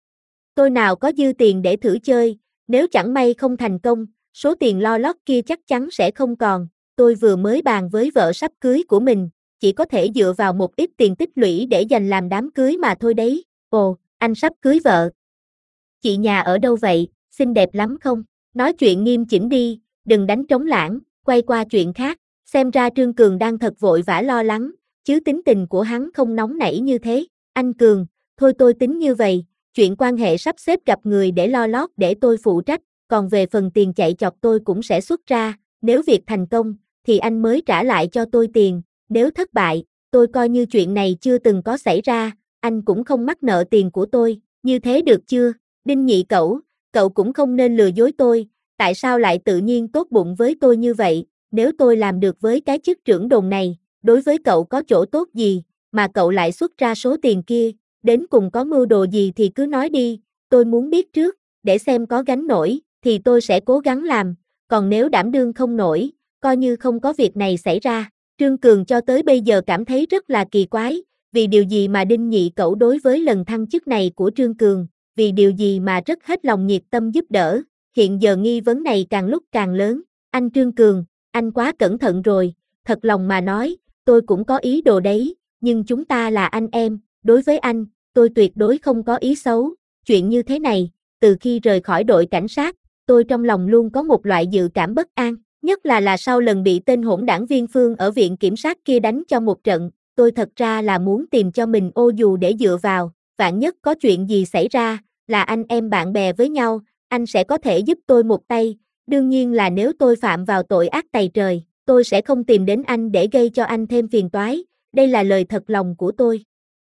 Tôi nào có dư tiền để thử chơi, nếu chẳng may không thành công, số tiền lo lót kia chắc chắn sẽ không còn, tôi vừa mới bàn với vợ sắp cưới của mình, chỉ có thể dựa vào một ít tiền tích lũy để dành làm đám cưới mà thôi đấy. Ồ, anh sắp cưới vợ. Chị nhà ở đâu vậy, xinh đẹp lắm không? Nói chuyện nghiêm chỉnh đi, đừng đánh trống lãng, quay qua chuyện khác, xem ra Trương Cường đang thật vội vã lo lắng, chứ tính tình của hắn không nóng nảy như thế. Anh Cường, thôi tôi tính như vậy, chuyện quan hệ sắp xếp gặp người để lo lót để tôi phụ trách, còn về phần tiền chạy chọt tôi cũng sẽ xuất ra, nếu việc thành công, thì anh mới trả lại cho tôi tiền, nếu thất bại, tôi coi như chuyện này chưa từng có xảy ra, anh cũng không mắc nợ tiền của tôi, như thế được chưa? Đinh Nhị Cẩu, cậu cũng không nên lừa dối tôi, tại sao lại tự nhiên tốt bụng với tôi như vậy, nếu tôi làm được với cái chức trưởng đồn này, đối với cậu có chỗ tốt gì, mà cậu lại xuất ra số tiền kia, đến cùng có mưu đồ gì thì cứ nói đi, tôi muốn biết trước, để xem có gánh nổi, thì tôi sẽ cố gắng làm, còn nếu đảm đương không nổi, coi như không có việc này xảy ra. Trương Cường cho tới bây giờ cảm thấy rất là kỳ quái, vì điều gì mà Đinh Nhị Cẩu đối với lần thăng chức này của Trương Cường, vì điều gì mà rất hết lòng nhiệt tâm giúp đỡ, hiện giờ nghi vấn này càng lúc càng lớn. Anh Trương Cường, anh quá cẩn thận rồi, thật lòng mà nói, tôi cũng có ý đồ đấy, nhưng chúng ta là anh em, đối với anh, tôi tuyệt đối không có ý xấu, chuyện như thế này, từ khi rời khỏi đội cảnh sát, tôi trong lòng luôn có một loại dự cảm bất an, nhất là sau lần bị tên hỗn đảng Viên Phương ở viện kiểm sát kia đánh cho một trận, tôi thật ra là muốn tìm cho mình ô dù để dựa vào, vạn nhất có chuyện gì xảy ra, là anh em bạn bè với nhau, anh sẽ có thể giúp tôi một tay, đương nhiên là nếu tôi phạm vào tội ác tày trời, tôi sẽ không tìm đến anh để gây cho anh thêm phiền toái, đây là lời thật lòng của tôi.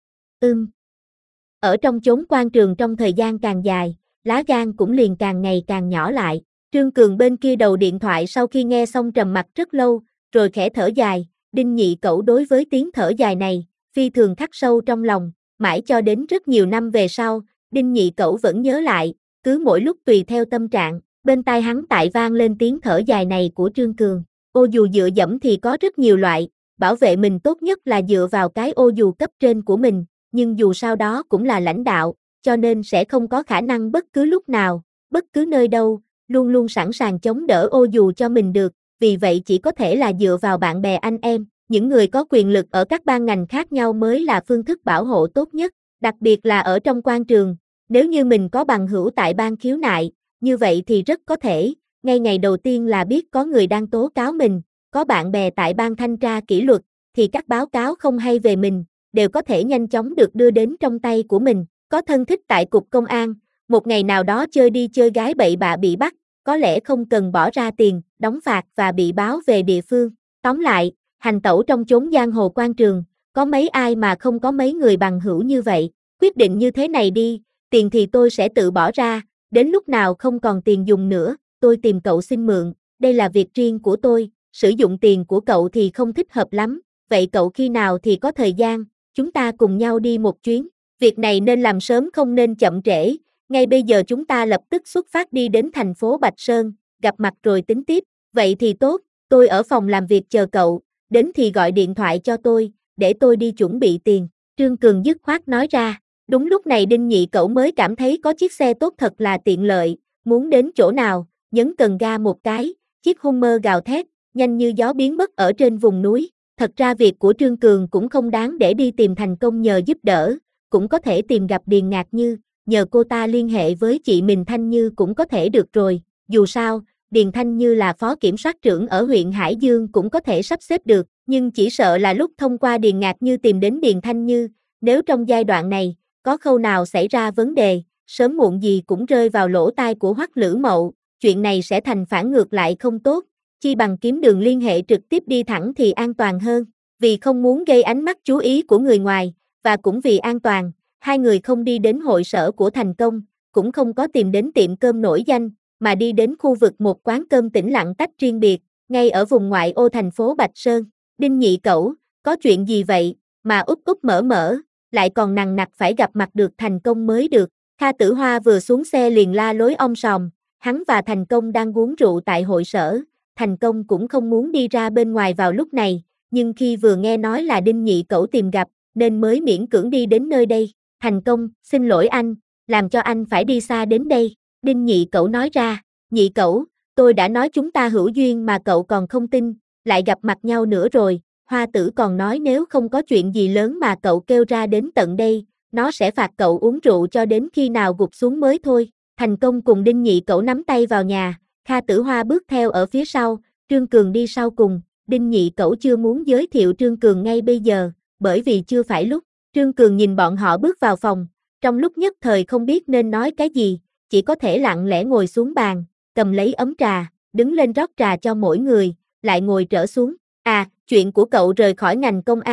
Ở trong chốn quan trường trong thời gian càng dài, lá gan cũng liền càng ngày càng nhỏ lại. Trương Cường bên kia đầu điện thoại sau khi nghe xong trầm mặc rất lâu, rồi khẽ thở dài, Đinh Nhị Cẩu đối với tiếng thở dài này, phi thường khắc sâu trong lòng, mãi cho đến rất nhiều năm về sau, Đinh Nhị Cẩu vẫn nhớ lại, cứ mỗi lúc tùy theo tâm trạng, bên tai hắn tại vang lên tiếng thở dài này của Trương Cường. Ô dù dựa dẫm thì có rất nhiều loại, bảo vệ mình tốt nhất là dựa vào cái ô dù cấp trên của mình, nhưng dù sao đó cũng là lãnh đạo, cho nên sẽ không có khả năng bất cứ lúc nào, bất cứ nơi đâu, luôn luôn sẵn sàng chống đỡ ô dù cho mình được, vì vậy chỉ có thể là dựa vào bạn bè anh em, những người có quyền lực ở các ban ngành khác nhau mới là phương thức bảo hộ tốt nhất, đặc biệt là ở trong quan trường, nếu như mình có bằng hữu tại ban khiếu nại, như vậy thì rất có thể, ngay ngày đầu tiên là biết có người đang tố cáo mình, có bạn bè tại ban thanh tra kỷ luật, thì các báo cáo không hay về mình, đều có thể nhanh chóng được đưa đến trong tay của mình, có thân thích tại cục công an, một ngày nào đó chơi đi chơi gái bậy bạ bị bắt, có lẽ không cần bỏ ra tiền, đóng phạt và bị báo về địa phương. Tóm lại, hành tẩu trong chốn giang hồ quan trường, có mấy ai mà không có mấy người bằng hữu như vậy, quyết định như thế này đi, tiền thì tôi sẽ tự bỏ ra, đến lúc nào không còn tiền dùng nữa, tôi tìm cậu xin mượn, đây là việc riêng của tôi, sử dụng tiền của cậu thì không thích hợp lắm, vậy cậu khi nào thì có thời gian, chúng ta cùng nhau đi một chuyến, việc này nên làm sớm không nên chậm trễ, ngay bây giờ chúng ta lập tức xuất phát đi đến thành phố Bạch Sơn, gặp mặt rồi tính tiếp, vậy thì tốt, tôi ở phòng làm việc chờ cậu, đến thì gọi điện thoại cho tôi, để tôi đi chuẩn bị tiền, Trương Cường dứt khoát nói ra, đúng lúc này Đinh Nhị Cẩu mới cảm thấy có chiếc xe tốt thật là tiện lợi, muốn đến chỗ nào, nhấn cần ga một cái, chiếc Hummer gào thét, nhanh như gió biến mất ở trên vùng núi, thật ra việc của Trương Cường cũng không đáng để đi tìm Thành Công nhờ giúp đỡ, cũng có thể tìm gặp Điền Ngạc Như, nhờ cô ta liên hệ với chị mình Thanh Như cũng có thể được rồi, dù sao, Điền Thanh Như là phó kiểm soát trưởng ở huyện Hải Dương cũng có thể sắp xếp được, nhưng chỉ sợ là lúc thông qua Điền Ngạc Như tìm đến Điền Thanh Như, nếu trong giai đoạn này, có khâu nào xảy ra vấn đề, sớm muộn gì cũng rơi vào lỗ tai của Hoắc Lữ Mậu, chuyện này sẽ thành phản ngược lại không tốt, chi bằng kiếm đường liên hệ trực tiếp đi thẳng thì an toàn hơn, vì không muốn gây ánh mắt chú ý của người ngoài, và cũng vì an toàn, hai người không đi đến hội sở của Thành Công, cũng không có tìm đến tiệm cơm nổi danh, mà đi đến khu vực một quán cơm tĩnh lặng tách riêng biệt, ngay ở vùng ngoại ô thành phố Bạch Sơn. Đinh Nhị Cẩu, có chuyện gì vậy, mà úp úp mở mở, lại còn nằng nặc phải gặp mặt được Thành Công mới được. Kha Tử Hoa vừa xuống xe liền la lối om sòm, hắn và Thành Công đang uống rượu tại hội sở, Thành Công cũng không muốn đi ra bên ngoài vào lúc này, nhưng khi vừa nghe nói là Đinh Nhị Cẩu tìm gặp, nên mới miễn cưỡng đi đến nơi đây. Thành Công, xin lỗi anh, làm cho anh phải đi xa đến đây. Đinh Nhị Cẩu nói ra, Nhị Cẩu, tôi đã nói chúng ta hữu duyên mà cậu còn không tin, lại gặp mặt nhau nữa rồi, Hoa Tử còn nói nếu không có chuyện gì lớn mà cậu kêu ra đến tận đây, nó sẽ phạt cậu uống rượu cho đến khi nào gục xuống mới thôi. Thành Công cùng Đinh Nhị Cẩu nắm tay vào nhà, Kha Tử Hoa bước theo ở phía sau, Trương Cường đi sau cùng, Đinh Nhị Cẩu chưa muốn giới thiệu Trương Cường ngay bây giờ, bởi vì chưa phải lúc. Trương Cường nhìn bọn họ bước vào phòng, trong lúc nhất thời không biết nên nói cái gì, chỉ có thể lặng lẽ ngồi xuống bàn, cầm lấy ấm trà, đứng lên rót trà cho mỗi người, lại ngồi trở xuống. À, chuyện của cậu rời khỏi ngành công an,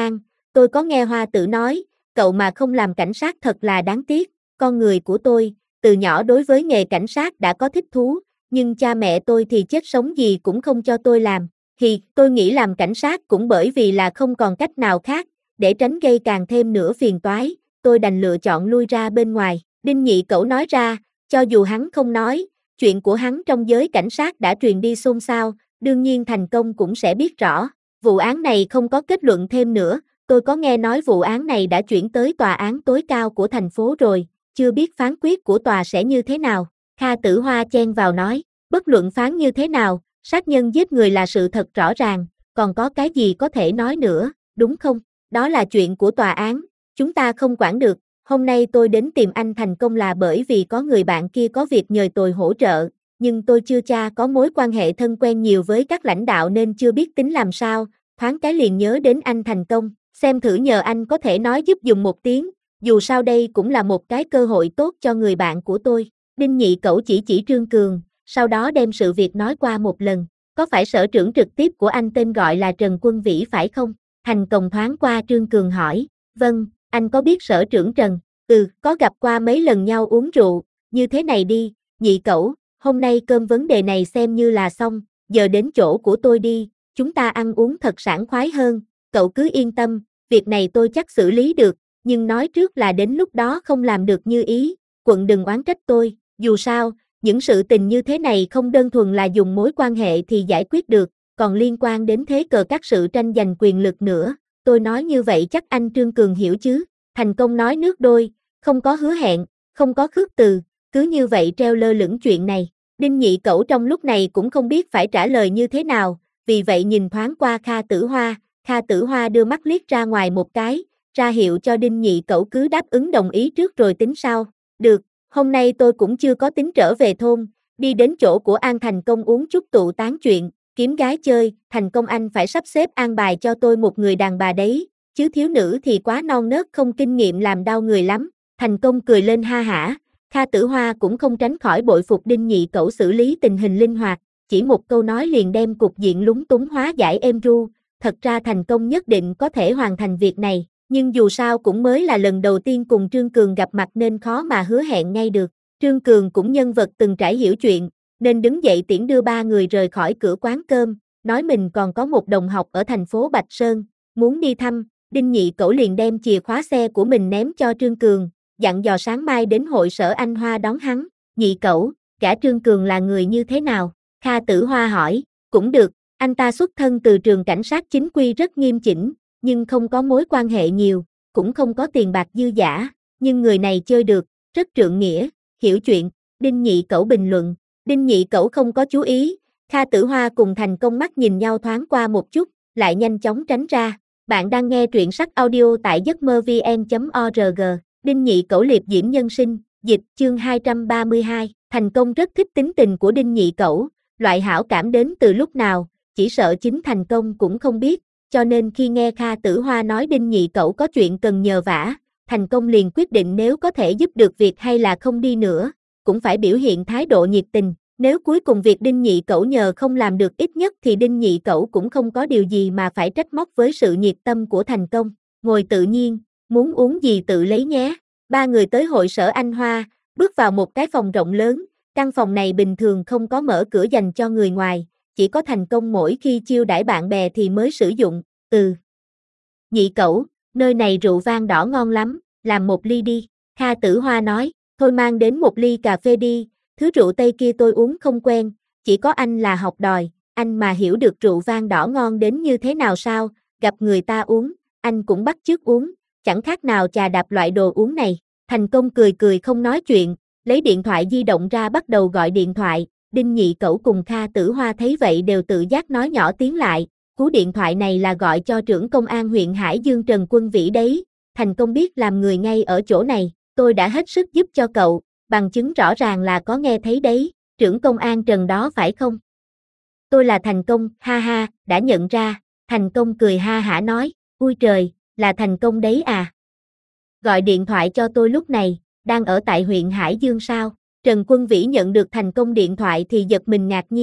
Tôi có nghe Hoa Tử nói, cậu mà không làm cảnh sát thật là đáng tiếc, con người của tôi, từ nhỏ đối với nghề cảnh sát đã có thích thú, nhưng cha mẹ tôi thì chết sống gì cũng không cho tôi làm. Thì tôi nghĩ làm cảnh sát cũng bởi vì là không còn cách nào khác, để tránh gây càng thêm nữa phiền toái, tôi đành lựa chọn lui ra bên ngoài. Đinh Nhị Cẩu nói ra, cho dù hắn không nói, chuyện của hắn trong giới cảnh sát đã truyền đi xôn xao, đương nhiên Thành Công cũng sẽ biết rõ. Vụ án này không có kết luận thêm nữa, tôi có nghe nói vụ án này đã chuyển tới tòa án tối cao của thành phố rồi, chưa biết phán quyết của tòa sẽ như thế nào. Kha Tử Hoa chen vào nói, bất luận phán như thế nào, sát nhân giết người là sự thật rõ ràng, còn có cái gì có thể nói nữa, đúng không? Đó là chuyện của tòa án, chúng ta không quản được. Hôm nay tôi đến tìm anh Thành Công là bởi vì có người bạn kia có việc nhờ tôi hỗ trợ, nhưng tôi chưa có mối quan hệ thân quen nhiều với các lãnh đạo nên chưa biết tính làm sao, thoáng cái liền nhớ đến anh Thành Công, xem thử nhờ anh có thể nói giúp dùng một tiếng, dù sao đây cũng là một cái cơ hội tốt cho người bạn của tôi. Đinh Nhị Cẩu chỉ Trương Cường, sau đó đem sự việc nói qua một lần, có phải sở trưởng trực tiếp của anh tên gọi là Trần Quân Vĩ phải không? Thành Công thoáng qua Trương Cường hỏi, vâng, anh có biết sở trưởng Trần? Có gặp qua mấy lần nhau uống rượu, như thế này đi, Nhị Cẩu, hôm nay cơm vấn đề này xem như là xong, giờ đến chỗ của tôi đi, chúng ta ăn uống thật sảng khoái hơn, cậu cứ yên tâm, việc này tôi chắc xử lý được, nhưng nói trước là đến lúc đó không làm được như ý, quận đừng oán trách tôi, dù sao, những sự tình như thế này không đơn thuần là dùng mối quan hệ thì giải quyết được, còn liên quan đến thế cờ các sự tranh giành quyền lực nữa, tôi nói như vậy chắc anh Trương Cường hiểu chứ. Thành Công nói nước đôi, không có hứa hẹn, không có khước từ, cứ như vậy treo lơ lửng chuyện này. Đinh Nhị Cẩu trong lúc này cũng không biết phải trả lời như thế nào, vì vậy nhìn thoáng qua Kha Tử Hoa đưa mắt liếc ra ngoài một cái, ra hiệu cho Đinh Nhị Cẩu cứ đáp ứng đồng ý trước rồi tính sau. Được, hôm nay tôi cũng chưa có tính trở về thôn, đi đến chỗ của An Thành Công uống chút tụ tán chuyện, kiếm gái chơi, Thành Công anh phải sắp xếp an bài cho tôi một người đàn bà đấy, chứ thiếu nữ thì quá non nớt không kinh nghiệm làm đau người lắm. Thành Công cười lên ha hả, Kha Tử Hoa cũng không tránh khỏi bội phục Đinh Nhị Cẩu xử lý tình hình linh hoạt, chỉ một câu nói liền đem cục diện lúng túng hóa giải êm ru. Thật ra Thành Công nhất định có thể hoàn thành việc này, nhưng dù sao cũng mới là lần đầu tiên cùng Trương Cường gặp mặt nên khó mà hứa hẹn ngay được. Trương Cường cũng nhân vật từng trải hiểu chuyện, nên đứng dậy tiễn đưa ba người rời khỏi cửa quán cơm, nói mình còn có một đồng học ở thành phố Bạch Sơn, muốn đi thăm. Đinh Nhị Cẩu liền đem chìa khóa xe của mình ném cho Trương Cường, dặn dò sáng mai đến hội sở Anh Hoa đón hắn. Nhị Cẩu, cả Trương Cường là người như thế nào? Kha Tử Hoa hỏi, cũng được, anh ta xuất thân từ trường cảnh sát chính quy rất nghiêm chỉnh, nhưng không có mối quan hệ nhiều, cũng không có tiền bạc dư dả, nhưng người này chơi được, rất trượng nghĩa, hiểu chuyện. Đinh Nhị Cẩu bình luận. Đinh Nhị Cẩu không có chú ý, Kha Tử Hoa cùng Thành Công mắt nhìn nhau thoáng qua một chút, lại nhanh chóng tránh ra. Bạn đang nghe truyện sách audio tại giấc mơ vn.org. Đinh Nhị Cẩu liệp diễm nhân sinh, dịch chương 232. Thành Công rất thích tính tình của Đinh Nhị Cẩu, loại hảo cảm đến từ lúc nào, chỉ sợ chính Thành Công cũng không biết, cho nên khi nghe Kha Tử Hoa nói Đinh Nhị Cẩu có chuyện cần nhờ vả, Thành Công liền quyết định nếu có thể giúp được việc hay là không đi nữa, cũng phải biểu hiện thái độ nhiệt tình. Nếu cuối cùng việc Đinh Nhị Cẩu nhờ không làm được ít nhất thì Đinh Nhị Cẩu cũng không có điều gì mà phải trách móc với sự nhiệt tâm của Thành Công. Ngồi tự nhiên, muốn uống gì tự lấy nhé. Ba người tới hội sở Anh Hoa, bước vào một cái phòng rộng lớn, căn phòng này bình thường không có mở cửa dành cho người ngoài, chỉ có Thành Công mỗi khi chiêu đãi bạn bè thì mới sử dụng. Nhị Cẩu, nơi này rượu vang đỏ ngon lắm, làm một ly đi. Kha Tử Hoa nói, thôi mang đến một ly cà phê đi. Thứ rượu Tây kia tôi uống không quen, chỉ có anh là học đòi, anh mà hiểu được rượu vang đỏ ngon đến như thế nào sao, gặp người ta uống, anh cũng bắt chước uống, chẳng khác nào chà đạp loại đồ uống này. Thành Công cười cười không nói chuyện, lấy điện thoại di động ra bắt đầu gọi điện thoại. Đinh Nhị Cẩu cùng Kha Tử Hoa thấy vậy đều tự giác nói nhỏ tiếng lại, cú điện thoại này là gọi cho trưởng công an huyện Hải Dương Trần Quân Vĩ đấy. Thành Công biết làm người ngay ở chỗ này, tôi đã hết sức giúp cho cậu, bằng chứng rõ ràng là có nghe thấy đấy, trưởng công an Trần đó phải không? Tôi là Thành Công, ha ha, đã nhận ra. Thành Công cười ha hả nói, ui trời, là Thành Công đấy à? Gọi điện thoại cho tôi lúc này, đang ở tại huyện Hải Dương sao? Trần Quân Vĩ nhận được Thành Công điện thoại thì giật mình ngạc nhiên,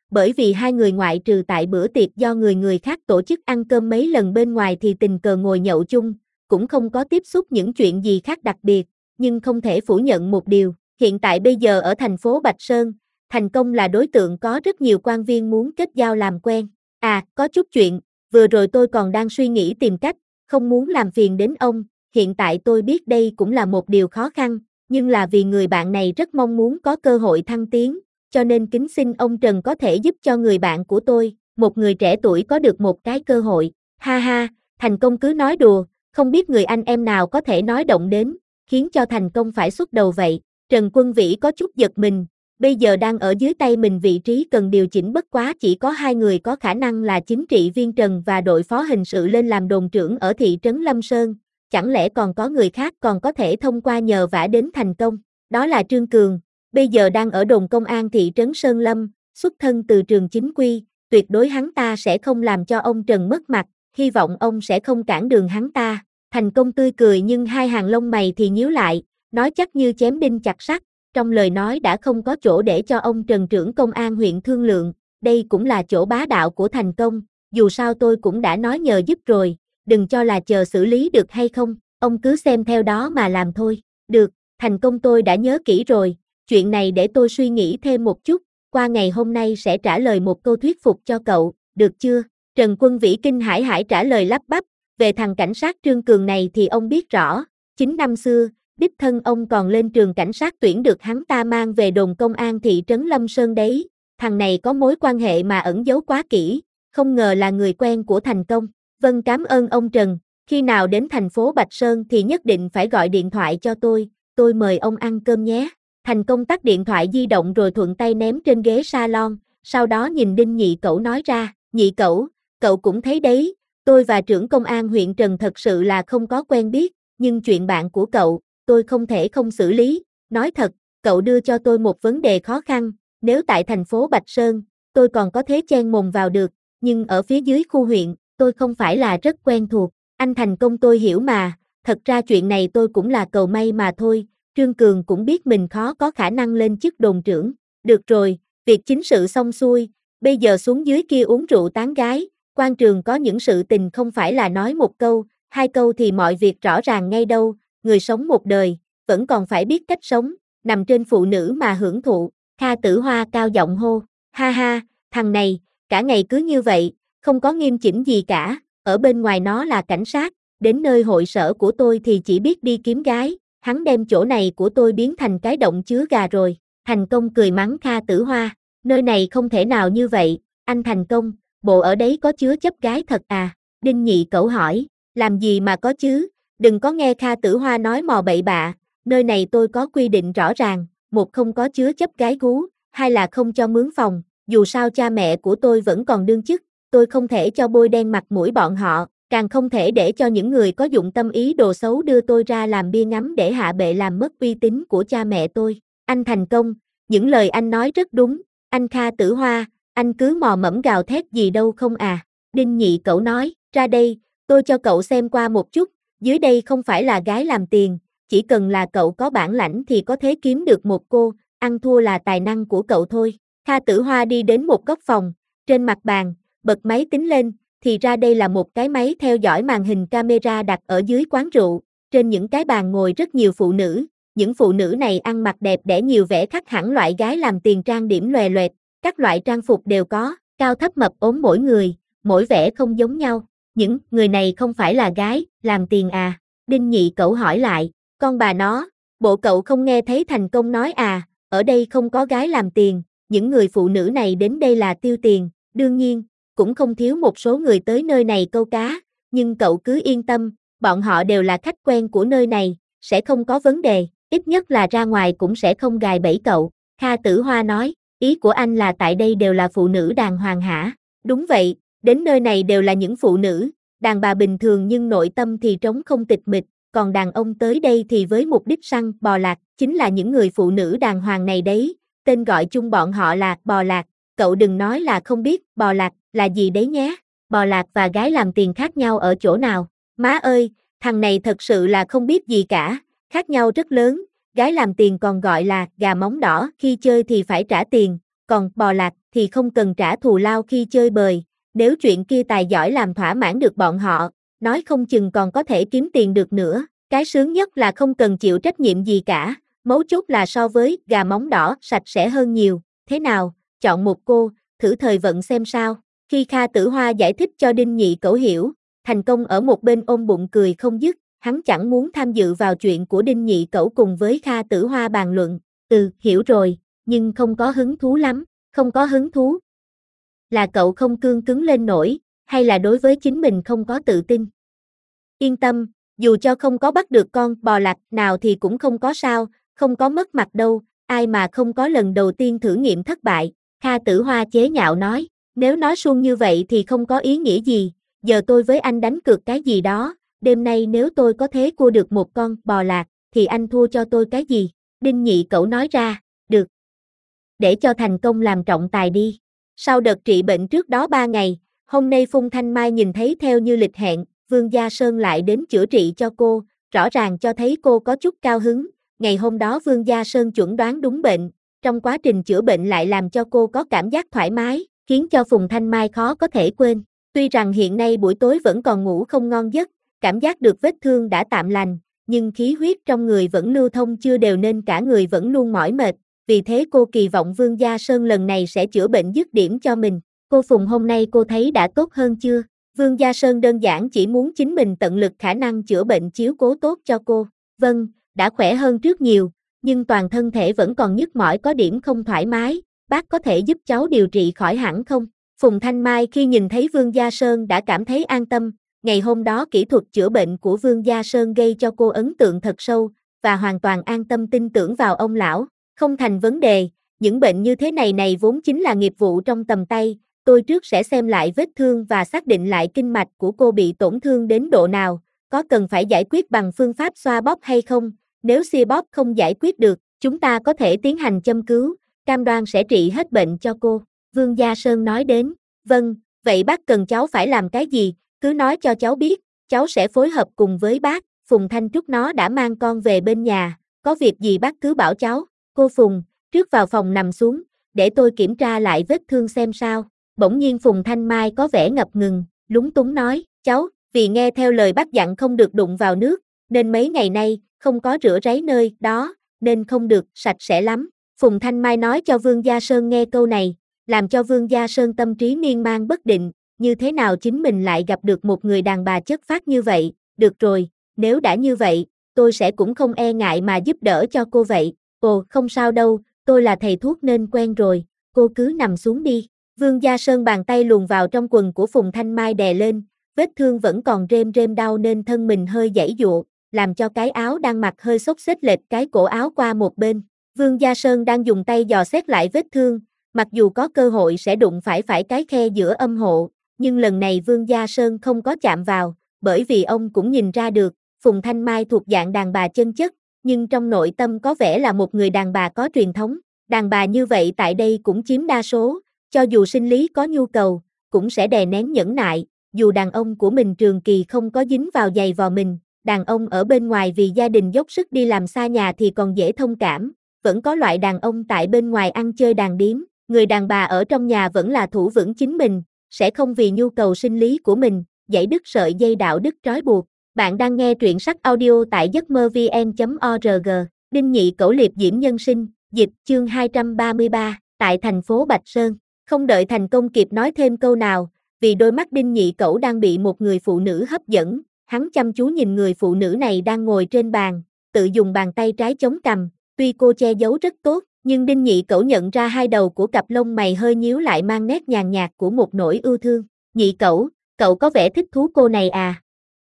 bởi vì hai người ngoại trừ tại bữa tiệc do người khác tổ chức ăn cơm mấy lần bên ngoài thì tình cờ ngồi nhậu chung, cũng không có tiếp xúc những chuyện gì khác đặc biệt, nhưng không thể phủ nhận một điều, hiện tại bây giờ ở thành phố Bạch Sơn, Thành Công là đối tượng có rất nhiều quan viên muốn kết giao làm quen. À, có chút chuyện, vừa rồi tôi còn đang suy nghĩ tìm cách, không muốn làm phiền đến ông, hiện tại tôi biết đây cũng là một điều khó khăn, nhưng là vì người bạn này rất mong muốn có cơ hội thăng tiến, cho nên kính xin ông Trần có thể giúp cho người bạn của tôi, một người trẻ tuổi có được một cái cơ hội. Ha ha, Thành Công cứ nói đùa, không biết người anh em nào có thể nói động đến, khiến cho Thành Công phải xuất đầu vậy. Trần Quân Vĩ có chút giật mình, bây giờ đang ở dưới tay mình vị trí cần điều chỉnh bất quá chỉ có hai người có khả năng là chính trị viên Trần và đội phó hình sự lên làm đồn trưởng ở thị trấn Lâm Sơn, chẳng lẽ còn có người khác còn có thể thông qua nhờ vả đến thành công, đó là Trương Cường, bây giờ đang ở đồn công an thị trấn Sơn Lâm, xuất thân từ trường chính quy, tuyệt đối hắn ta sẽ không làm cho ông Trần mất mặt, hy vọng ông sẽ không cản đường hắn ta. Thành Công tươi cười nhưng hai hàng lông mày thì nhíu lại, nói chắc như chém đinh chặt sắt, trong lời nói đã không có chỗ để cho ông Trần trưởng công an huyện thương lượng, đây cũng là chỗ bá đạo của Thành Công, dù sao tôi cũng đã nói nhờ giúp rồi, đừng cho là chờ xử lý được hay không, ông cứ xem theo đó mà làm thôi. Được, Thành Công tôi đã nhớ kỹ rồi, chuyện này để tôi suy nghĩ thêm một chút, qua ngày hôm nay sẽ trả lời một câu thuyết phục cho cậu, được chưa? Trần Quân Vĩ kinh hãi trả lời lắp bắp, về thằng cảnh sát Trương Cường này thì ông biết rõ, 9 năm xưa, đích thân ông còn lên trường cảnh sát tuyển được hắn ta mang về đồn công an thị trấn Lâm Sơn đấy, thằng này có mối quan hệ mà ẩn giấu quá kỹ, không ngờ là người quen của Thành Công. Vâng, cảm ơn ông Trần, khi nào đến thành phố Bạch Sơn thì nhất định phải gọi điện thoại cho tôi mời ông ăn cơm nhé. Thành Công tắt điện thoại di động rồi thuận tay ném trên ghế salon, sau đó nhìn Đinh Nhị Cẩu nói ra, Nhị Cẩu, cậu cũng thấy đấy, tôi và trưởng công an huyện Trần thật sự là không có quen biết, nhưng chuyện bạn của cậu, tôi không thể không xử lý, nói thật, cậu đưa cho tôi một vấn đề khó khăn, nếu tại thành phố Bạch Sơn, tôi còn có thể chen mồm vào được, nhưng ở phía dưới khu huyện, tôi không phải là rất quen thuộc, anh Thành Công tôi hiểu mà, thật ra chuyện này tôi cũng là cầu may mà thôi, Trương Cường cũng biết mình khó có khả năng lên chức đồn trưởng, được rồi, việc chính sự xong xuôi, bây giờ xuống dưới kia uống rượu tán gái, quan trường có những sự tình không phải là nói một câu, hai câu thì mọi việc rõ ràng ngay đâu, người sống một đời, vẫn còn phải biết cách sống, nằm trên phụ nữ mà hưởng thụ, Kha Tử Hoa cao giọng hô, ha ha, thằng này, cả ngày cứ như vậy, không có nghiêm chỉnh gì cả, ở bên ngoài nó là cảnh sát, đến nơi hội sở của tôi thì chỉ biết đi kiếm gái, hắn đem chỗ này của tôi biến thành cái động chứa gà rồi, Thành Công cười mắng Kha Tử Hoa, nơi này không thể nào như vậy, anh Thành Công, bộ ở đấy có chứa chấp gái thật à, Đinh Nhị Cẩu hỏi, làm gì mà có chứ, đừng có nghe Kha Tử Hoa nói mò bậy bạ, nơi này tôi có quy định rõ ràng, một không có chứa chấp gái gú, hai là không cho mướn phòng, dù sao cha mẹ của tôi vẫn còn đương chức, tôi không thể cho bôi đen mặt mũi bọn họ, càng không thể để cho những người có dụng tâm ý đồ xấu đưa tôi ra làm bia ngắm để hạ bệ làm mất uy tín của cha mẹ tôi. Anh Thành Công, những lời anh nói rất đúng, anh Kha Tử Hoa, anh cứ mò mẫm gào thét gì đâu không à. Đinh Nhị Cẩu nói, ra đây, tôi cho cậu xem qua một chút, dưới đây không phải là gái làm tiền, chỉ cần là cậu có bản lãnh thì có thể kiếm được một cô, ăn thua là tài năng của cậu thôi. Kha Tử Hoa đi đến một góc phòng, trên mặt bàn, bật máy tính lên, thì ra đây là một cái máy theo dõi màn hình camera đặt ở dưới quán rượu, trên những cái bàn ngồi rất nhiều phụ nữ, những phụ nữ này ăn mặc đẹp đẽ nhiều vẻ khác hẳn loại gái làm tiền trang điểm lòe loẹt, các loại trang phục đều có, cao thấp mập ốm mỗi người, mỗi vẻ không giống nhau, những người này không phải là gái, làm tiền à, Đinh Nhị Cẩu hỏi lại, con bà nó, bộ cậu không nghe thấy Thành Công nói à, ở đây không có gái làm tiền, những người phụ nữ này đến đây là tiêu tiền, đương nhiên, cũng không thiếu một số người tới nơi này câu cá, nhưng cậu cứ yên tâm, bọn họ đều là khách quen của nơi này, sẽ không có vấn đề, ít nhất là ra ngoài cũng sẽ không gài bẫy cậu. Kha Tử Hoa nói, ý của anh là tại đây đều là phụ nữ đàng hoàng hả? Đúng vậy, đến nơi này đều là những phụ nữ, đàn bà bình thường nhưng nội tâm thì trống không tịch mịch, còn đàn ông tới đây thì với mục đích săn bò lạc, chính là những người phụ nữ đàng hoàng này đấy, tên gọi chung bọn họ là bò lạc, cậu đừng nói là không biết bò lạc là gì đấy nhé, bò lạc và gái làm tiền khác nhau ở chỗ nào, má ơi, thằng này thật sự là không biết gì cả, khác nhau rất lớn, gái làm tiền còn gọi là gà móng đỏ, khi chơi thì phải trả tiền, còn bò lạc thì không cần trả thù lao khi chơi bời, nếu chuyện kia tài giỏi làm thỏa mãn được bọn họ, nói không chừng còn có thể kiếm tiền được nữa, cái sướng nhất là không cần chịu trách nhiệm gì cả, mấu chốt là so với gà móng đỏ sạch sẽ hơn nhiều, thế nào, chọn một cô, thử thời vận xem sao, khi Kha Tử Hoa giải thích cho Đinh Nhị Cẩu hiểu, Thành Công ở một bên ôm bụng cười không dứt, hắn chẳng muốn tham dự vào chuyện của Đinh Nhị Cẩu cùng với Kha Tử Hoa bàn luận, hiểu rồi, nhưng không có hứng thú lắm, không có hứng thú. Là cậu không cương cứng lên nổi, hay là đối với chính mình không có tự tin? Yên tâm, dù cho không có bắt được con bò lạc nào thì cũng không có sao, không có mất mặt đâu, ai mà không có lần đầu tiên thử nghiệm thất bại, Kha Tử Hoa chế nhạo nói, nếu nói suông như vậy thì không có ý nghĩa gì, giờ tôi với anh đánh cược cái gì đó, đêm nay nếu tôi có thế cua được một con bò lạc, thì anh thua cho tôi cái gì? Đinh Nhị Cẩu nói ra, được. Để cho Thành Công làm trọng tài đi. Sau đợt trị bệnh trước đó 3 ngày, hôm nay Phùng Thanh Mai nhìn thấy theo như lịch hẹn, Vương Gia Sơn lại đến chữa trị cho cô, rõ ràng cho thấy cô có chút cao hứng. Ngày hôm đó Vương Gia Sơn chuẩn đoán đúng bệnh, trong quá trình chữa bệnh lại làm cho cô có cảm giác thoải mái, khiến cho Phùng Thanh Mai khó có thể quên. Tuy rằng hiện nay buổi tối vẫn còn ngủ không ngon giấc, cảm giác được vết thương đã tạm lành, nhưng khí huyết trong người vẫn lưu thông chưa đều nên cả người vẫn luôn mỏi mệt. Vì thế cô kỳ vọng Vương Gia Sơn lần này sẽ chữa bệnh dứt điểm cho mình. Cô Phùng hôm nay cô thấy đã tốt hơn chưa? Vương Gia Sơn đơn giản chỉ muốn chính mình tận lực khả năng chữa bệnh chiếu cố tốt cho cô. Vâng, đã khỏe hơn trước nhiều, nhưng toàn thân thể vẫn còn nhức mỏi có điểm không thoải mái. Bác có thể giúp cháu điều trị khỏi hẳn không? Phùng Thanh Mai khi nhìn thấy Vương Gia Sơn đã cảm thấy an tâm. Ngày hôm đó kỹ thuật chữa bệnh của Vương Gia Sơn gây cho cô ấn tượng thật sâu, và hoàn toàn an tâm tin tưởng vào ông lão. Không thành vấn đề, những bệnh như thế này vốn chính là nghiệp vụ trong tầm tay, tôi trước sẽ xem lại vết thương và xác định lại kinh mạch của cô bị tổn thương đến độ nào, có cần phải giải quyết bằng phương pháp xoa bóp hay không, nếu xia bóp không giải quyết được, chúng ta có thể tiến hành châm cứu, cam đoan sẽ trị hết bệnh cho cô. Vương Gia Sơn nói đến, vâng, vậy bác cần cháu phải làm cái gì, cứ nói cho cháu biết, cháu sẽ phối hợp cùng với bác. Phùng Thanh Trúc nó đã mang con về bên nhà, có việc gì bác cứ bảo cháu. Cô Phùng, trước vào phòng nằm xuống, để tôi kiểm tra lại vết thương xem sao. Bỗng nhiên Phùng Thanh Mai có vẻ ngập ngừng, lúng túng nói, cháu, vì nghe theo lời bác dặn không được đụng vào nước, nên mấy ngày nay, không có rửa ráy nơi đó, nên không được sạch sẽ lắm. Phùng Thanh Mai nói cho Vương Gia Sơn nghe câu này, làm cho Vương Gia Sơn tâm trí miên man bất định, như thế nào chính mình lại gặp được một người đàn bà chất phác như vậy, được rồi, nếu đã như vậy, tôi sẽ cũng không e ngại mà giúp đỡ cho cô vậy. Ồ, không sao đâu, tôi là thầy thuốc nên quen rồi, cô cứ nằm xuống đi. Vương Gia Sơn bàn tay luồn vào trong quần của Phùng Thanh Mai đè lên, vết thương vẫn còn rêm rêm đau nên thân mình hơi giãy giụa, làm cho cái áo đang mặc hơi xốc xếch lệch cái cổ áo qua một bên. Vương Gia Sơn đang dùng tay dò xét lại vết thương, mặc dù có cơ hội sẽ đụng phải cái khe giữa âm hộ, nhưng lần này Vương Gia Sơn không có chạm vào, bởi vì ông cũng nhìn ra được, Phùng Thanh Mai thuộc dạng đàn bà chân chất, nhưng trong nội tâm có vẻ là một người đàn bà có truyền thống, đàn bà như vậy tại đây cũng chiếm đa số, cho dù sinh lý có nhu cầu, cũng sẽ đè nén nhẫn nại, dù đàn ông của mình trường kỳ không có dính vào giày vò mình, đàn ông ở bên ngoài vì gia đình dốc sức đi làm xa nhà thì còn dễ thông cảm, vẫn có loại đàn ông tại bên ngoài ăn chơi đàn điếm, người đàn bà ở trong nhà vẫn là thủ vững chính mình, sẽ không vì nhu cầu sinh lý của mình, giãy đứt sợi dây đạo đức trói buộc. Bạn đang nghe truyện sách audio tại giấc mơ vn.org, Đinh Nhị Cẩu liệp diễm nhân sinh, dịch chương 233, tại thành phố Bạch Sơn. Không đợi Thành Công kịp nói thêm câu nào, vì đôi mắt Đinh Nhị Cẩu đang bị một người phụ nữ hấp dẫn, hắn chăm chú nhìn người phụ nữ này đang ngồi trên bàn, tự dùng bàn tay trái chống cằm, tuy cô che giấu rất tốt, nhưng Đinh Nhị Cẩu nhận ra hai đầu của cặp lông mày hơi nhíu lại mang nét nhàn nhạt của một nỗi ưu thương. Nhị Cẩu, cậu có vẻ thích thú cô này à?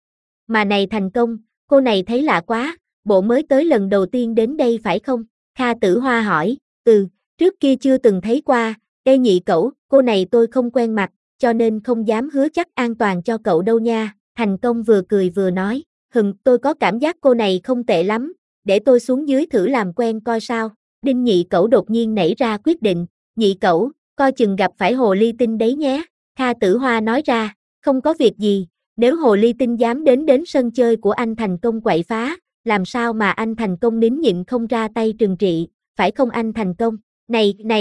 Mà này Thành Công, cô này thấy lạ quá, bộ mới tới lần đầu tiên đến đây phải không? Kha Tử Hoa hỏi, trước kia chưa từng thấy qua, Ê Nhị Cẩu, cô này tôi không quen mặt, cho nên không dám hứa chắc an toàn cho cậu đâu nha. Thành Công vừa cười vừa nói, tôi có cảm giác cô này không tệ lắm, để tôi xuống dưới thử làm quen coi sao. Đinh Nhị Cẩu đột nhiên nảy ra quyết định, Nhị Cẩu, coi chừng gặp phải hồ ly tinh đấy nhé. Kha Tử Hoa nói ra, không có việc gì. Nếu hồ ly tinh dám đến sân chơi của anh Thành Công quậy phá, làm sao mà anh Thành Công nín nhịn không ra tay trừng trị, phải không anh Thành Công? Này,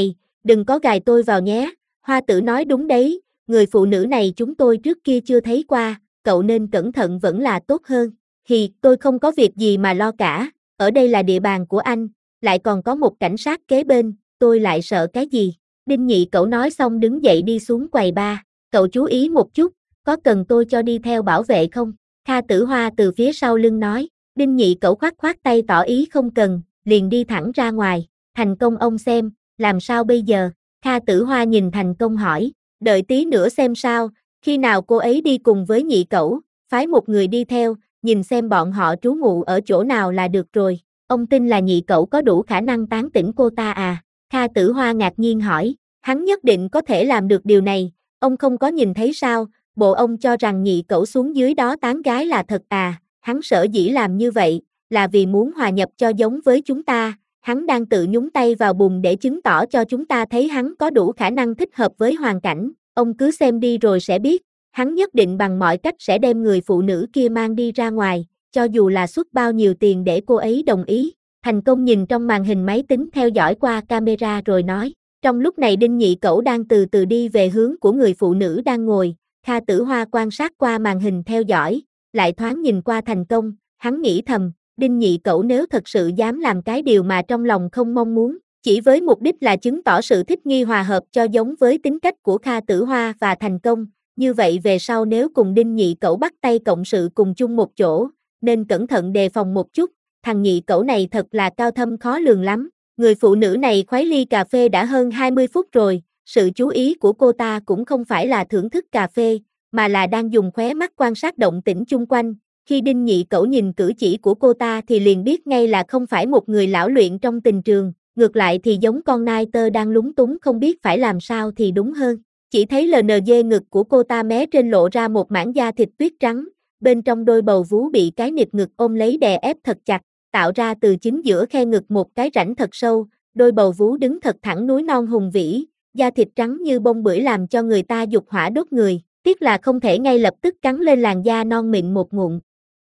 đừng có gài tôi vào nhé, Hoa Tử nói đúng đấy, người phụ nữ này chúng tôi trước kia chưa thấy qua, cậu nên cẩn thận vẫn là tốt hơn. Tôi không có việc gì mà lo cả, ở đây là địa bàn của anh, lại còn có một cảnh sát kế bên, tôi lại sợ cái gì. Đinh Nhị Cẩu nói xong đứng dậy đi xuống quầy bar, cậu chú ý một chút, có cần tôi cho đi theo bảo vệ không? Kha Tử Hoa từ phía sau lưng nói, Đinh Nhị Cẩu khoát khoát tay tỏ ý không cần, liền đi thẳng ra ngoài. Thành Công ông xem, làm sao bây giờ? Kha Tử Hoa nhìn Thành Công hỏi, đợi tí nữa xem sao, khi nào cô ấy đi cùng với Nhị Cẩu, phái một người đi theo, nhìn xem bọn họ trú ngụ ở chỗ nào là được rồi. Ông tin là Nhị Cẩu có đủ khả năng tán tỉnh cô ta à? Kha Tử Hoa ngạc nhiên hỏi, hắn nhất định có thể làm được điều này, ông không có nhìn thấy sao, bộ ông cho rằng Nhị Cẩu xuống dưới đó tán gái là thật à, hắn sở dĩ làm như vậy, là vì muốn hòa nhập cho giống với chúng ta, hắn đang tự nhúng tay vào bùn để chứng tỏ cho chúng ta thấy hắn có đủ khả năng thích hợp với hoàn cảnh, ông cứ xem đi rồi sẽ biết, hắn nhất định bằng mọi cách sẽ đem người phụ nữ kia mang đi ra ngoài, cho dù là xuất bao nhiêu tiền để cô ấy đồng ý. Thành Công nhìn trong màn hình máy tính theo dõi qua camera rồi nói, trong lúc này Đinh Nhị Cẩu đang từ từ đi về hướng của người phụ nữ đang ngồi, Kha Tử Hoa quan sát qua màn hình theo dõi, lại thoáng nhìn qua Thành Công, hắn nghĩ thầm, Đinh Nhị Cẩu nếu thật sự dám làm cái điều mà trong lòng không mong muốn, chỉ với mục đích là chứng tỏ sự thích nghi hòa hợp cho giống với tính cách của Kha Tử Hoa và Thành Công, như vậy về sau nếu cùng Đinh Nhị Cẩu bắt tay cộng sự cùng chung một chỗ, nên cẩn thận đề phòng một chút, thằng Nhị Cẩu này thật là cao thâm khó lường lắm. Người phụ nữ này khuấy ly cà phê đã hơn 20 phút rồi, sự chú ý của cô ta cũng không phải là thưởng thức cà phê, mà là đang dùng khóe mắt quan sát động tĩnh chung quanh. Khi Đinh Nhị Cẩu nhìn cử chỉ của cô ta thì liền biết ngay là không phải một người lão luyện trong tình trường, ngược lại thì giống con nai tơ đang lúng túng không biết phải làm sao thì đúng hơn. Chỉ thấy LNG ngực của cô ta mé trên lộ ra một mảng da thịt tuyết trắng, bên trong đôi bầu vú bị cái nịt ngực ôm lấy đè ép thật chặt, tạo ra từ chính giữa khe ngực một cái rãnh thật sâu, đôi bầu vú đứng thật thẳng núi non hùng vĩ, da thịt trắng như bông bưởi làm cho người ta dục hỏa đốt người, tiếc là không thể ngay lập tức cắn lên làn da non mịn một ngụm.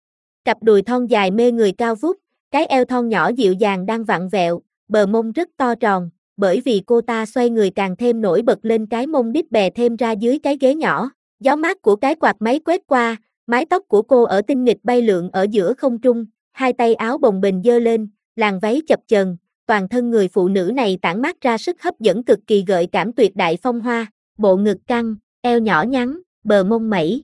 Cặp đùi thon dài mê người cao vút, cái eo thon nhỏ dịu dàng đang vặn vẹo, bờ mông rất to tròn, bởi vì cô ta xoay người càng thêm nổi bật lên cái mông đít bè thêm ra dưới cái ghế nhỏ, gió mát của cái quạt máy quét qua, mái tóc của cô ở tinh nghịch bay lượn ở giữa không trung, hai tay áo bồng bềnh giơ lên, làn váy chập chờn, toàn thân người phụ nữ này tản mát ra sức hấp dẫn cực kỳ gợi cảm tuyệt đại phong hoa, bộ ngực căng, eo nhỏ nhắn, bờ mông mẩy.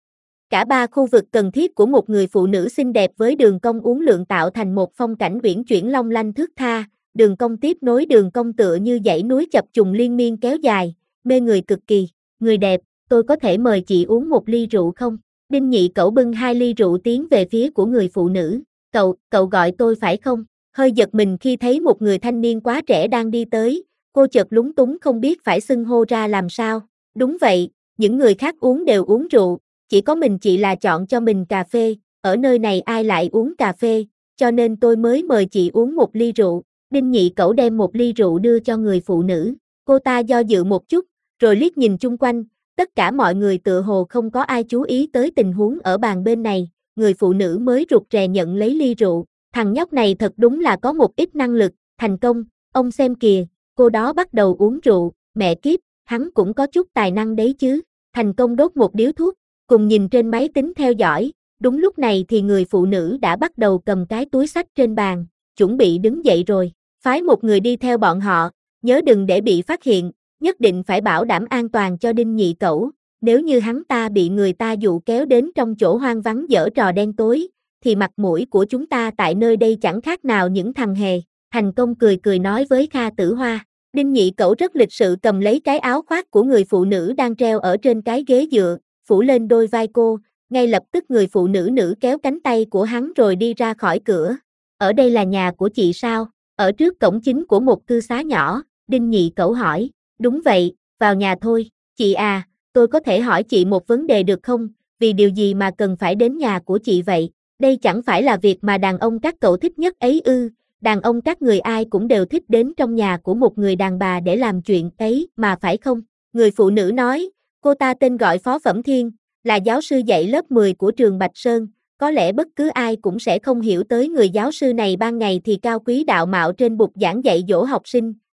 Cả ba khu vực cần thiết của một người phụ nữ xinh đẹp với đường cong uốn lượn tạo thành một phong cảnh uyển chuyển long lanh thướt tha, đường cong tiếp nối đường cong tựa như dãy núi chập trùng liên miên kéo dài, mê người cực kỳ. Người đẹp, tôi có thể mời chị uống một ly rượu không? Đinh Nhị Cẩu bưng 2 ly rượu tiến về phía của người phụ nữ. Cậu gọi tôi phải không? Hơi giật mình khi thấy một người thanh niên quá trẻ đang đi tới, cô chợt lúng túng không biết phải xưng hô ra làm sao. Đúng vậy, những người khác uống đều uống rượu, chỉ có mình chị là chọn cho mình cà phê, ở nơi này ai lại uống cà phê, cho nên tôi mới mời chị uống một ly rượu. Đinh Nhị Cẩu đem một ly rượu đưa cho người phụ nữ, cô ta do dự một chút, rồi liếc nhìn chung quanh, tất cả mọi người tựa hồ không có ai chú ý tới tình huống ở bàn bên này, người phụ nữ mới rụt rè nhận lấy ly rượu, thằng nhóc này thật đúng là có một ít năng lực. Thành Công, ông xem kìa, cô đó bắt đầu uống rượu, mẹ kiếp, hắn cũng có chút tài năng đấy chứ. Thành Công đốt một điếu thuốc, cùng nhìn trên máy tính theo dõi, đúng lúc này thì người phụ nữ đã bắt đầu cầm cái túi xách trên bàn, chuẩn bị đứng dậy rồi, phái một người đi theo bọn họ, nhớ đừng để bị phát hiện, nhất định phải bảo đảm an toàn cho Đinh Nhị Cẩu, nếu như hắn ta bị người ta dụ kéo đến trong chỗ hoang vắng giở trò đen tối, thì mặt mũi của chúng ta tại nơi đây chẳng khác nào những thằng hề. Thành Công cười cười nói với Kha Tử Hoa. Đinh Nhị Cẩu rất lịch sự cầm lấy cái áo khoác của người phụ nữ đang treo ở trên cái ghế dựa, phủ lên đôi vai cô, ngay lập tức người phụ nữ kéo cánh tay của hắn rồi đi ra khỏi cửa. Ở đây là nhà của chị sao? Ở trước cổng chính của một cư xá nhỏ, Đinh Nhị Cẩu hỏi. Đúng vậy, vào nhà thôi. Chị à, tôi có thể hỏi chị một vấn đề được không? Vì điều gì mà cần phải đến nhà của chị vậy? Đây chẳng phải là việc mà đàn ông các cậu thích nhất ấy ư? Đàn ông các người ai cũng đều thích đến trong nhà của một người đàn bà để làm chuyện ấy mà phải không? Người phụ nữ nói, cô ta tên gọi Phó Phẩm Thiên, là giáo sư dạy lớp 10 của trường Bạch Sơn, có lẽ bất cứ ai cũng sẽ không hiểu tới người giáo sư này ban ngày thì cao quý đạo mạo trên bục giảng dạy dỗ học sinh,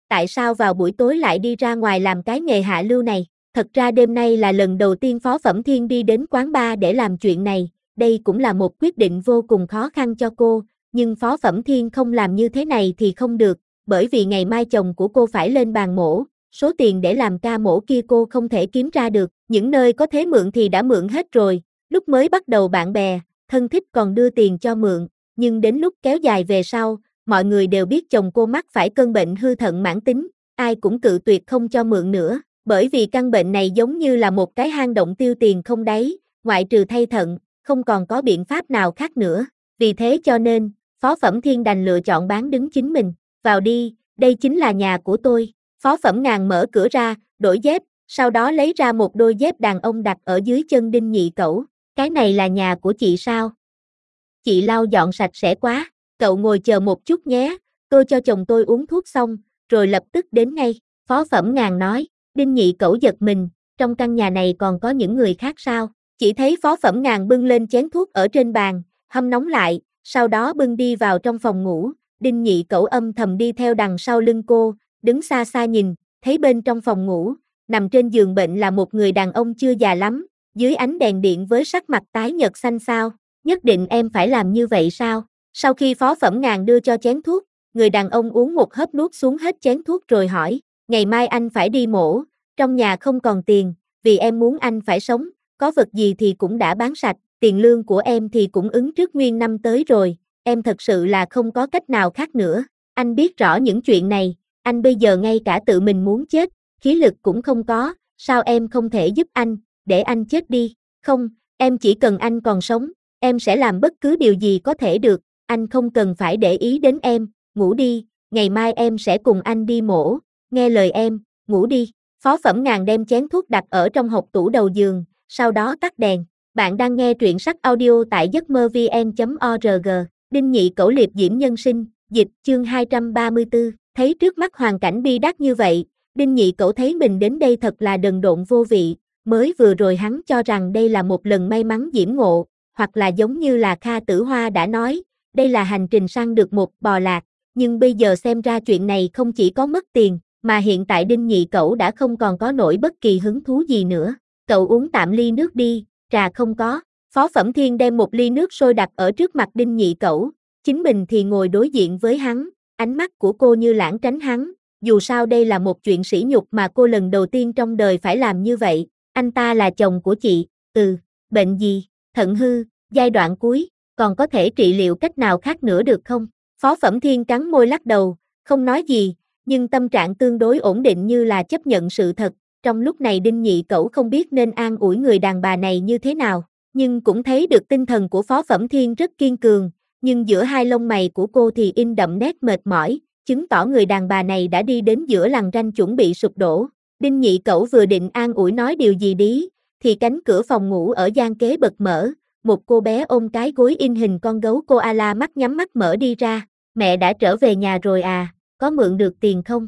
tại sao vào buổi tối lại đi ra ngoài làm cái nghề hạ lưu này? Thật ra đêm nay là lần đầu tiên Phó Phẩm Thiên đi đến quán bar để làm chuyện này, đây cũng là một quyết định vô cùng khó khăn cho cô, nhưng Phó Phẩm Thiên không làm như thế này thì không được, bởi vì ngày mai chồng của cô phải lên bàn mổ, số tiền để làm ca mổ kia cô không thể kiếm ra được, những nơi có thế mượn thì đã mượn hết rồi, lúc mới bắt đầu bạn bè, thân thích còn đưa tiền cho mượn, nhưng đến lúc kéo dài về sau, mọi người đều biết chồng cô mắc phải cơn bệnh hư thận mãn tính, ai cũng cự tuyệt không cho mượn nữa, bởi vì căn bệnh này giống như là một cái hang động tiêu tiền không đáy, ngoại trừ thay thận, không còn có biện pháp nào khác nữa, vì thế cho nên, Phó Phẩm Thiên đành lựa chọn bán đứng chính mình, vào đi, đây chính là nhà của tôi, Phó Phẩm Ngàn mở cửa ra, đổi dép, sau đó lấy ra một đôi dép đàn ông đặt ở dưới chân Đinh Nhị Cẩu, cái này là nhà của chị sao? Chị lau dọn sạch sẽ quá, cậu ngồi chờ một chút nhé, tôi cho chồng tôi uống thuốc xong, rồi lập tức đến ngay, Phó Phẩm Ngàn nói, Đinh Nhị Cẩu giật mình, trong căn nhà này còn có những người khác sao? Chỉ thấy Phó Phẩm Ngàn bưng lên chén thuốc ở trên bàn, hâm nóng lại, sau đó bưng đi vào trong phòng ngủ, Đinh Nhị Cẩu âm thầm đi theo đằng sau lưng cô, đứng xa xa nhìn, thấy bên trong phòng ngủ, nằm trên giường bệnh là một người đàn ông chưa già lắm, dưới ánh đèn điện với sắc mặt tái nhợt xanh xao, nhất định em phải làm như vậy sao? Sau khi Phó Phẩm Ngàn đưa cho chén thuốc, người đàn ông uống một hớp nuốt xuống hết chén thuốc rồi hỏi, ngày mai anh phải đi mổ, trong nhà không còn tiền, vì em muốn anh phải sống, có vật gì thì cũng đã bán sạch, tiền lương của em thì cũng ứng trước nguyên năm tới rồi, em thật sự là không có cách nào khác nữa, anh biết rõ những chuyện này, anh bây giờ ngay cả tự mình muốn chết, khí lực cũng không có, sao em không thể giúp anh, để anh chết đi, không, em chỉ cần anh còn sống, em sẽ làm bất cứ điều gì có thể được, anh không cần phải để ý đến em, ngủ đi, ngày mai em sẽ cùng anh đi mổ, nghe lời em, ngủ đi. Phó Phẩm Ngàn đem chén thuốc đặt ở trong hộc tủ đầu giường, sau đó tắt đèn. Bạn đang nghe truyện sách audio tại giấc mơ vn.org. Đinh Nhị Cẩu liệp diễm nhân sinh, dịch chương 234, thấy trước mắt hoàn cảnh bi đát như vậy, Đinh Nhị Cẩu thấy mình đến đây thật là đần độn vô vị, mới vừa rồi hắn cho rằng đây là một lần may mắn diễm ngộ, hoặc là giống như là Kha Tử Hoa đã nói, đây là hành trình săn được một bò lạc, nhưng bây giờ xem ra chuyện này không chỉ có mất tiền, mà hiện tại Đinh Nhị Cẩu đã không còn có nổi bất kỳ hứng thú gì nữa. Cậu uống tạm ly nước đi, trà không có. Phó Phẩm Thiên đem một ly nước sôi đặt ở trước mặt Đinh Nhị Cẩu, chính mình thì ngồi đối diện với hắn, ánh mắt của cô như lãng tránh hắn, dù sao đây là một chuyện sỉ nhục mà cô lần đầu tiên trong đời phải làm như vậy, anh ta là chồng của chị, bệnh gì, thận hư, giai đoạn cuối, còn có thể trị liệu cách nào khác nữa được không? Phó Phẩm Thiên cắn môi lắc đầu, không nói gì, nhưng tâm trạng tương đối ổn định như là chấp nhận sự thật, trong lúc này Đinh Nhị Cẩu không biết nên an ủi người đàn bà này như thế nào, nhưng cũng thấy được tinh thần của Phó Phẩm Thiên rất kiên cường, nhưng giữa hai lông mày của cô thì in đậm nét mệt mỏi, chứng tỏ người đàn bà này đã đi đến giữa lằn ranh chuẩn bị sụp đổ. Đinh Nhị Cẩu vừa định an ủi nói điều gì đi, thì cánh cửa phòng ngủ ở gian kế bật mở, một cô bé ôm cái gối in hình con gấu koala mắt nhắm mắt mở đi ra, mẹ đã trở về nhà rồi à, có mượn được tiền không?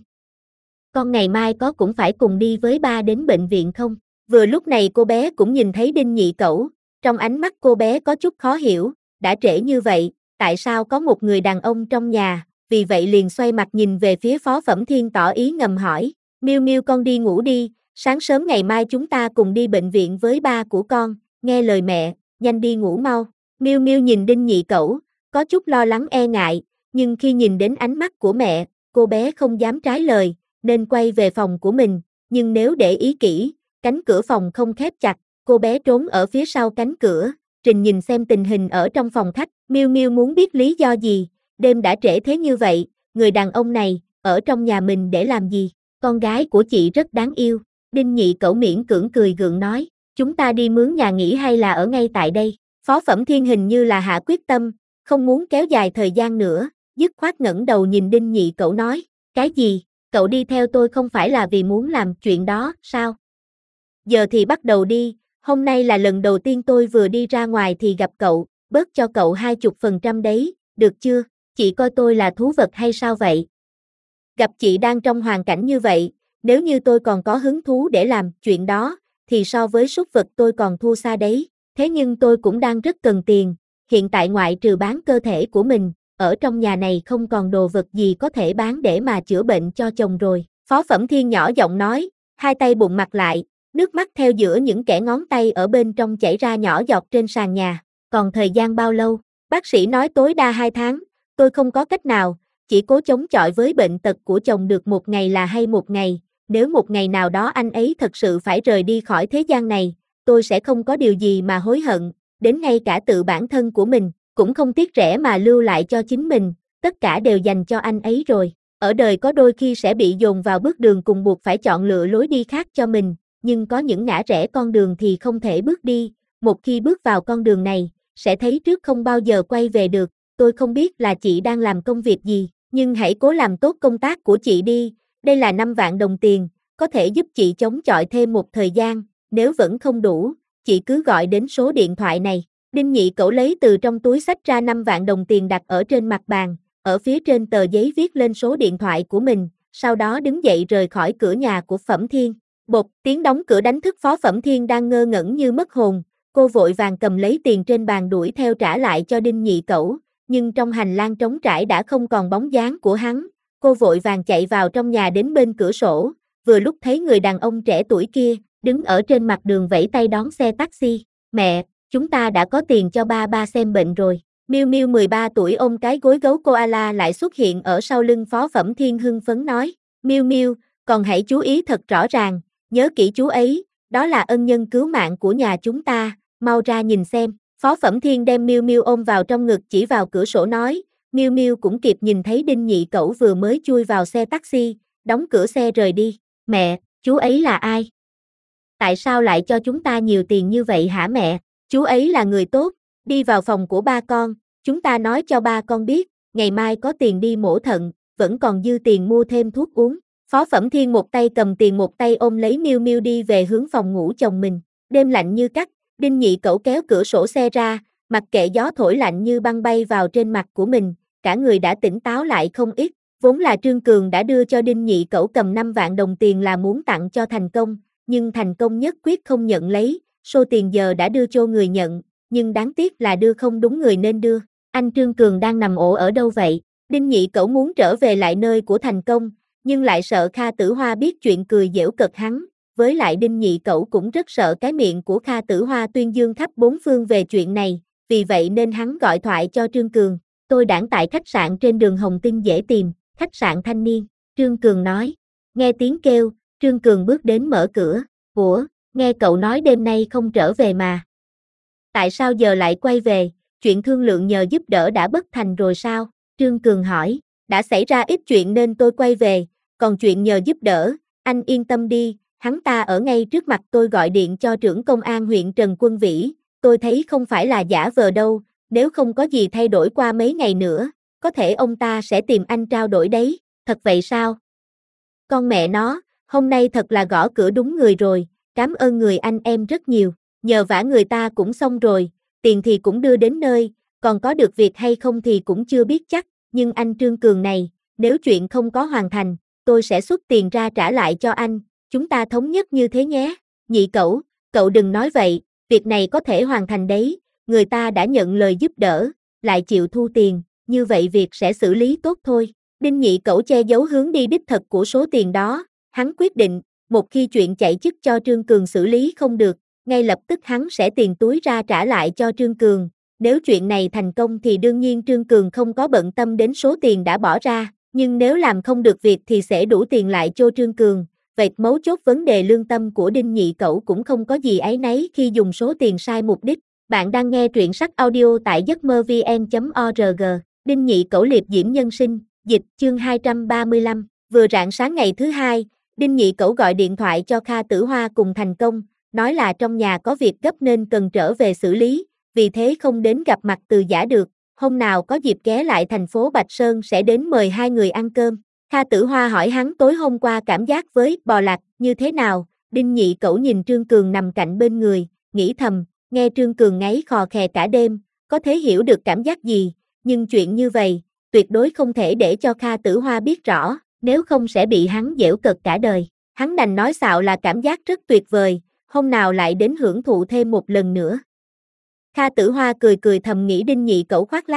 Con ngày mai có cũng phải cùng đi với ba đến bệnh viện không? Vừa lúc này cô bé cũng nhìn thấy Đinh Nhị Cẩu, trong ánh mắt cô bé có chút khó hiểu, đã trễ như vậy, tại sao có một người đàn ông trong nhà, vì vậy liền xoay mặt nhìn về phía Phó Phẩm Thiên tỏ ý ngầm hỏi, Miu Miu con đi ngủ đi, sáng sớm ngày mai chúng ta cùng đi bệnh viện với ba của con, nghe lời mẹ, nhanh đi ngủ mau. Miu Miu nhìn Đinh Nhị Cẩu, có chút lo lắng e ngại, nhưng khi nhìn đến ánh mắt của mẹ, cô bé không dám trái lời, nên quay về phòng của mình, nhưng nếu để ý kỹ, cánh cửa phòng không khép chặt, cô bé trốn ở phía sau cánh cửa, Trình nhìn xem tình hình ở trong phòng khách, Miu Miu muốn biết lý do gì, đêm đã trễ thế như vậy, người đàn ông này, ở trong nhà mình để làm gì, con gái của chị rất đáng yêu, Đinh Nhị Cẩu miễn cưỡng cười gượng nói, chúng ta đi mướn nhà nghỉ hay là ở ngay tại đây, Phó Phẩm Thiên hình như là hạ quyết tâm, không muốn kéo dài thời gian nữa, dứt khoát ngẩng đầu nhìn Đinh Nhị Cẩu nói, cái gì, cậu đi theo tôi không phải là vì muốn làm chuyện đó, sao? Giờ thì bắt đầu đi, hôm nay là lần đầu tiên tôi vừa đi ra ngoài thì gặp cậu, bớt cho cậu 20% đấy, được chưa? Chị coi tôi là thú vật hay sao vậy? Gặp chị đang trong hoàn cảnh như vậy, nếu như tôi còn có hứng thú để làm chuyện đó, thì so với súc vật tôi còn thua xa đấy, thế nhưng tôi cũng đang rất cần tiền, hiện tại ngoại trừ bán cơ thể của mình, ở trong nhà này không còn đồ vật gì có thể bán để mà chữa bệnh cho chồng rồi. Phó Phẩm Thiên nhỏ giọng nói, hai tay bụng mặt lại, nước mắt theo giữa những kẽ ngón tay ở bên trong chảy ra nhỏ giọt trên sàn nhà. Còn thời gian bao lâu? Bác sĩ nói tối đa 2 tháng, tôi không có cách nào, chỉ cố chống chọi với bệnh tật của chồng được một ngày là hay một ngày, nếu một ngày nào đó anh ấy thật sự phải rời đi khỏi thế gian này, tôi sẽ không có điều gì mà hối hận, đến ngay cả tự bản thân của mình, cũng không tiếc rẻ mà lưu lại cho chính mình, tất cả đều dành cho anh ấy rồi. Ở đời có đôi khi sẽ bị dồn vào bước đường cùng buộc phải chọn lựa lối đi khác cho mình, nhưng có những ngã rẽ con đường thì không thể bước đi, một khi bước vào con đường này, sẽ thấy trước không bao giờ quay về được. Tôi không biết là chị đang làm công việc gì, nhưng hãy cố làm tốt công tác của chị đi, đây là 5 vạn đồng tiền, có thể giúp chị chống chọi thêm một thời gian, nếu vẫn không đủ, chị cứ gọi đến số điện thoại này. Đinh Nhị Cẩu lấy từ trong túi xách ra 5 vạn đồng tiền đặt ở trên mặt bàn, ở phía trên tờ giấy viết lên số điện thoại của mình, sau đó đứng dậy rời khỏi cửa nhà của Phẩm Thiên. Bột, tiếng đóng cửa đánh thức Phó Phẩm Thiên đang ngơ ngẩn như mất hồn, cô vội vàng cầm lấy tiền trên bàn đuổi theo trả lại cho Đinh Nhị Cẩu, nhưng trong hành lang trống trải đã không còn bóng dáng của hắn, cô vội vàng chạy vào trong nhà đến bên cửa sổ, vừa lúc thấy người đàn ông trẻ tuổi kia, đứng ở trên mặt đường vẫy tay đón xe taxi. Mẹ, chúng ta đã có tiền cho ba xem bệnh rồi. Miu Miu 13 tuổi ôm cái gối gấu koala lại xuất hiện ở sau lưng Phó Phẩm Thiên hưng phấn nói, Miu Miu, còn hãy chú ý thật rõ ràng, nhớ kỹ chú ấy, đó là ân nhân cứu mạng của nhà chúng ta, mau ra nhìn xem. Phó Phẩm Thiên đem Miu Miu ôm vào trong ngực chỉ vào cửa sổ nói, Miu Miu cũng kịp nhìn thấy Đinh Nhị Cẩu vừa mới chui vào xe taxi, đóng cửa xe rời đi. Mẹ, chú ấy là ai? Tại sao lại cho chúng ta nhiều tiền như vậy hả mẹ? Chú ấy là người tốt, đi vào phòng của ba con, chúng ta nói cho ba con biết, ngày mai có tiền đi mổ thận, vẫn còn dư tiền mua thêm thuốc uống. Phó Phẩm Thiên một tay cầm tiền một tay ôm lấy Miu Miu đi về hướng phòng ngủ chồng mình. Đêm lạnh như cắt, Đinh Nhị Cẩu kéo cửa sổ xe ra, mặc kệ gió thổi lạnh như băng bay vào trên mặt của mình, cả người đã tỉnh táo lại không ít. Vốn là Trương Cường đã đưa cho Đinh Nhị Cẩu cầm 5 vạn đồng tiền là muốn tặng cho Thành Công, nhưng Thành Công nhất quyết không nhận lấy, số tiền giờ đã đưa cho người nhận, nhưng đáng tiếc là đưa không đúng người nên đưa. Anh Trương Cường đang nằm ổ ở đâu vậy? Đinh Nhị Cẩu muốn trở về lại nơi của Thành Công, nhưng lại sợ Kha Tử Hoa biết chuyện cười giễu cợt hắn, với lại Đinh Nhị Cẩu cũng rất sợ cái miệng của Kha Tử Hoa tuyên dương khắp bốn phương về chuyện này, vì vậy nên hắn gọi thoại cho Trương Cường, tôi đãng tại khách sạn trên đường Hồng Tinh dễ tìm, khách sạn thanh niên. Trương Cường nói, nghe tiếng kêu, Trương Cường bước đến mở cửa, ủa, nghe cậu nói đêm nay không trở về mà. Tại sao giờ lại quay về, chuyện thương lượng nhờ giúp đỡ đã bất thành rồi sao? Trương Cường hỏi, đã xảy ra ít chuyện nên tôi quay về, còn chuyện nhờ giúp đỡ, anh yên tâm đi, hắn ta ở ngay trước mặt tôi gọi điện cho trưởng công an huyện Trần Quân Vĩ, tôi thấy không phải là giả vờ đâu, nếu không có gì thay đổi qua mấy ngày nữa, có thể ông ta sẽ tìm anh trao đổi đấy, thật vậy sao? Con mẹ nó, hôm nay thật là gõ cửa đúng người rồi, cảm ơn người anh em rất nhiều, nhờ vả người ta cũng xong rồi, tiền thì cũng đưa đến nơi, còn có được việc hay không thì cũng chưa biết chắc, nhưng anh Trương Cường này, nếu chuyện không có hoàn thành, tôi sẽ xuất tiền ra trả lại cho anh, chúng ta thống nhất như thế nhé. Nhị Cẩu, cậu đừng nói vậy, việc này có thể hoàn thành đấy, người ta đã nhận lời giúp đỡ, lại chịu thu tiền, như vậy việc sẽ xử lý tốt thôi. Đinh Nhị Cẩu che giấu hướng đi đích thực của số tiền đó, hắn quyết định, một khi chuyện chạy chức cho Trương Cường xử lý không được, ngay lập tức hắn sẽ tiền túi ra trả lại cho Trương Cường, nếu chuyện này thành công thì đương nhiên Trương Cường không có bận tâm đến số tiền đã bỏ ra, nhưng nếu làm không được việc thì sẽ đủ tiền lại cho Trương Cường, vậy mấu chốt vấn đề lương tâm của Đinh Nhị Cẩu cũng không có gì áy náy khi dùng số tiền sai mục đích. Bạn đang nghe truyện sách audio tại giấc mơ vn.org, Đinh Nhị Cẩu liệp diễm nhân sinh, dịch chương 235, vừa rạng sáng ngày thứ hai, Đinh Nhị Cẩu gọi điện thoại cho Kha Tử Hoa cùng Thành Công, nói là trong nhà có việc gấp nên cần trở về xử lý, vì thế không đến gặp mặt Từ Giả được, hôm nào có dịp ghé lại thành phố Bạch Sơn sẽ đến mời hai người ăn cơm. Kha Tử Hoa hỏi hắn tối hôm qua cảm giác với bò lạc như thế nào, Đinh Nhị Cẩu nhìn Trương Cường nằm cạnh bên người, nghĩ thầm, nghe Trương Cường ngáy khò khè cả đêm, có thể hiểu được cảm giác gì, nhưng chuyện như vậy, tuyệt đối không thể để cho Kha Tử Hoa biết rõ, nếu không sẽ bị hắn giễu cợt cả đời. Hắn đành nói xạo là cảm giác rất tuyệt vời, hôm nào lại đến hưởng thụ thêm một lần nữa. Kha Tử Hoa cười cười thầm nghĩ Đinh Nhị Cẩu khoác lác,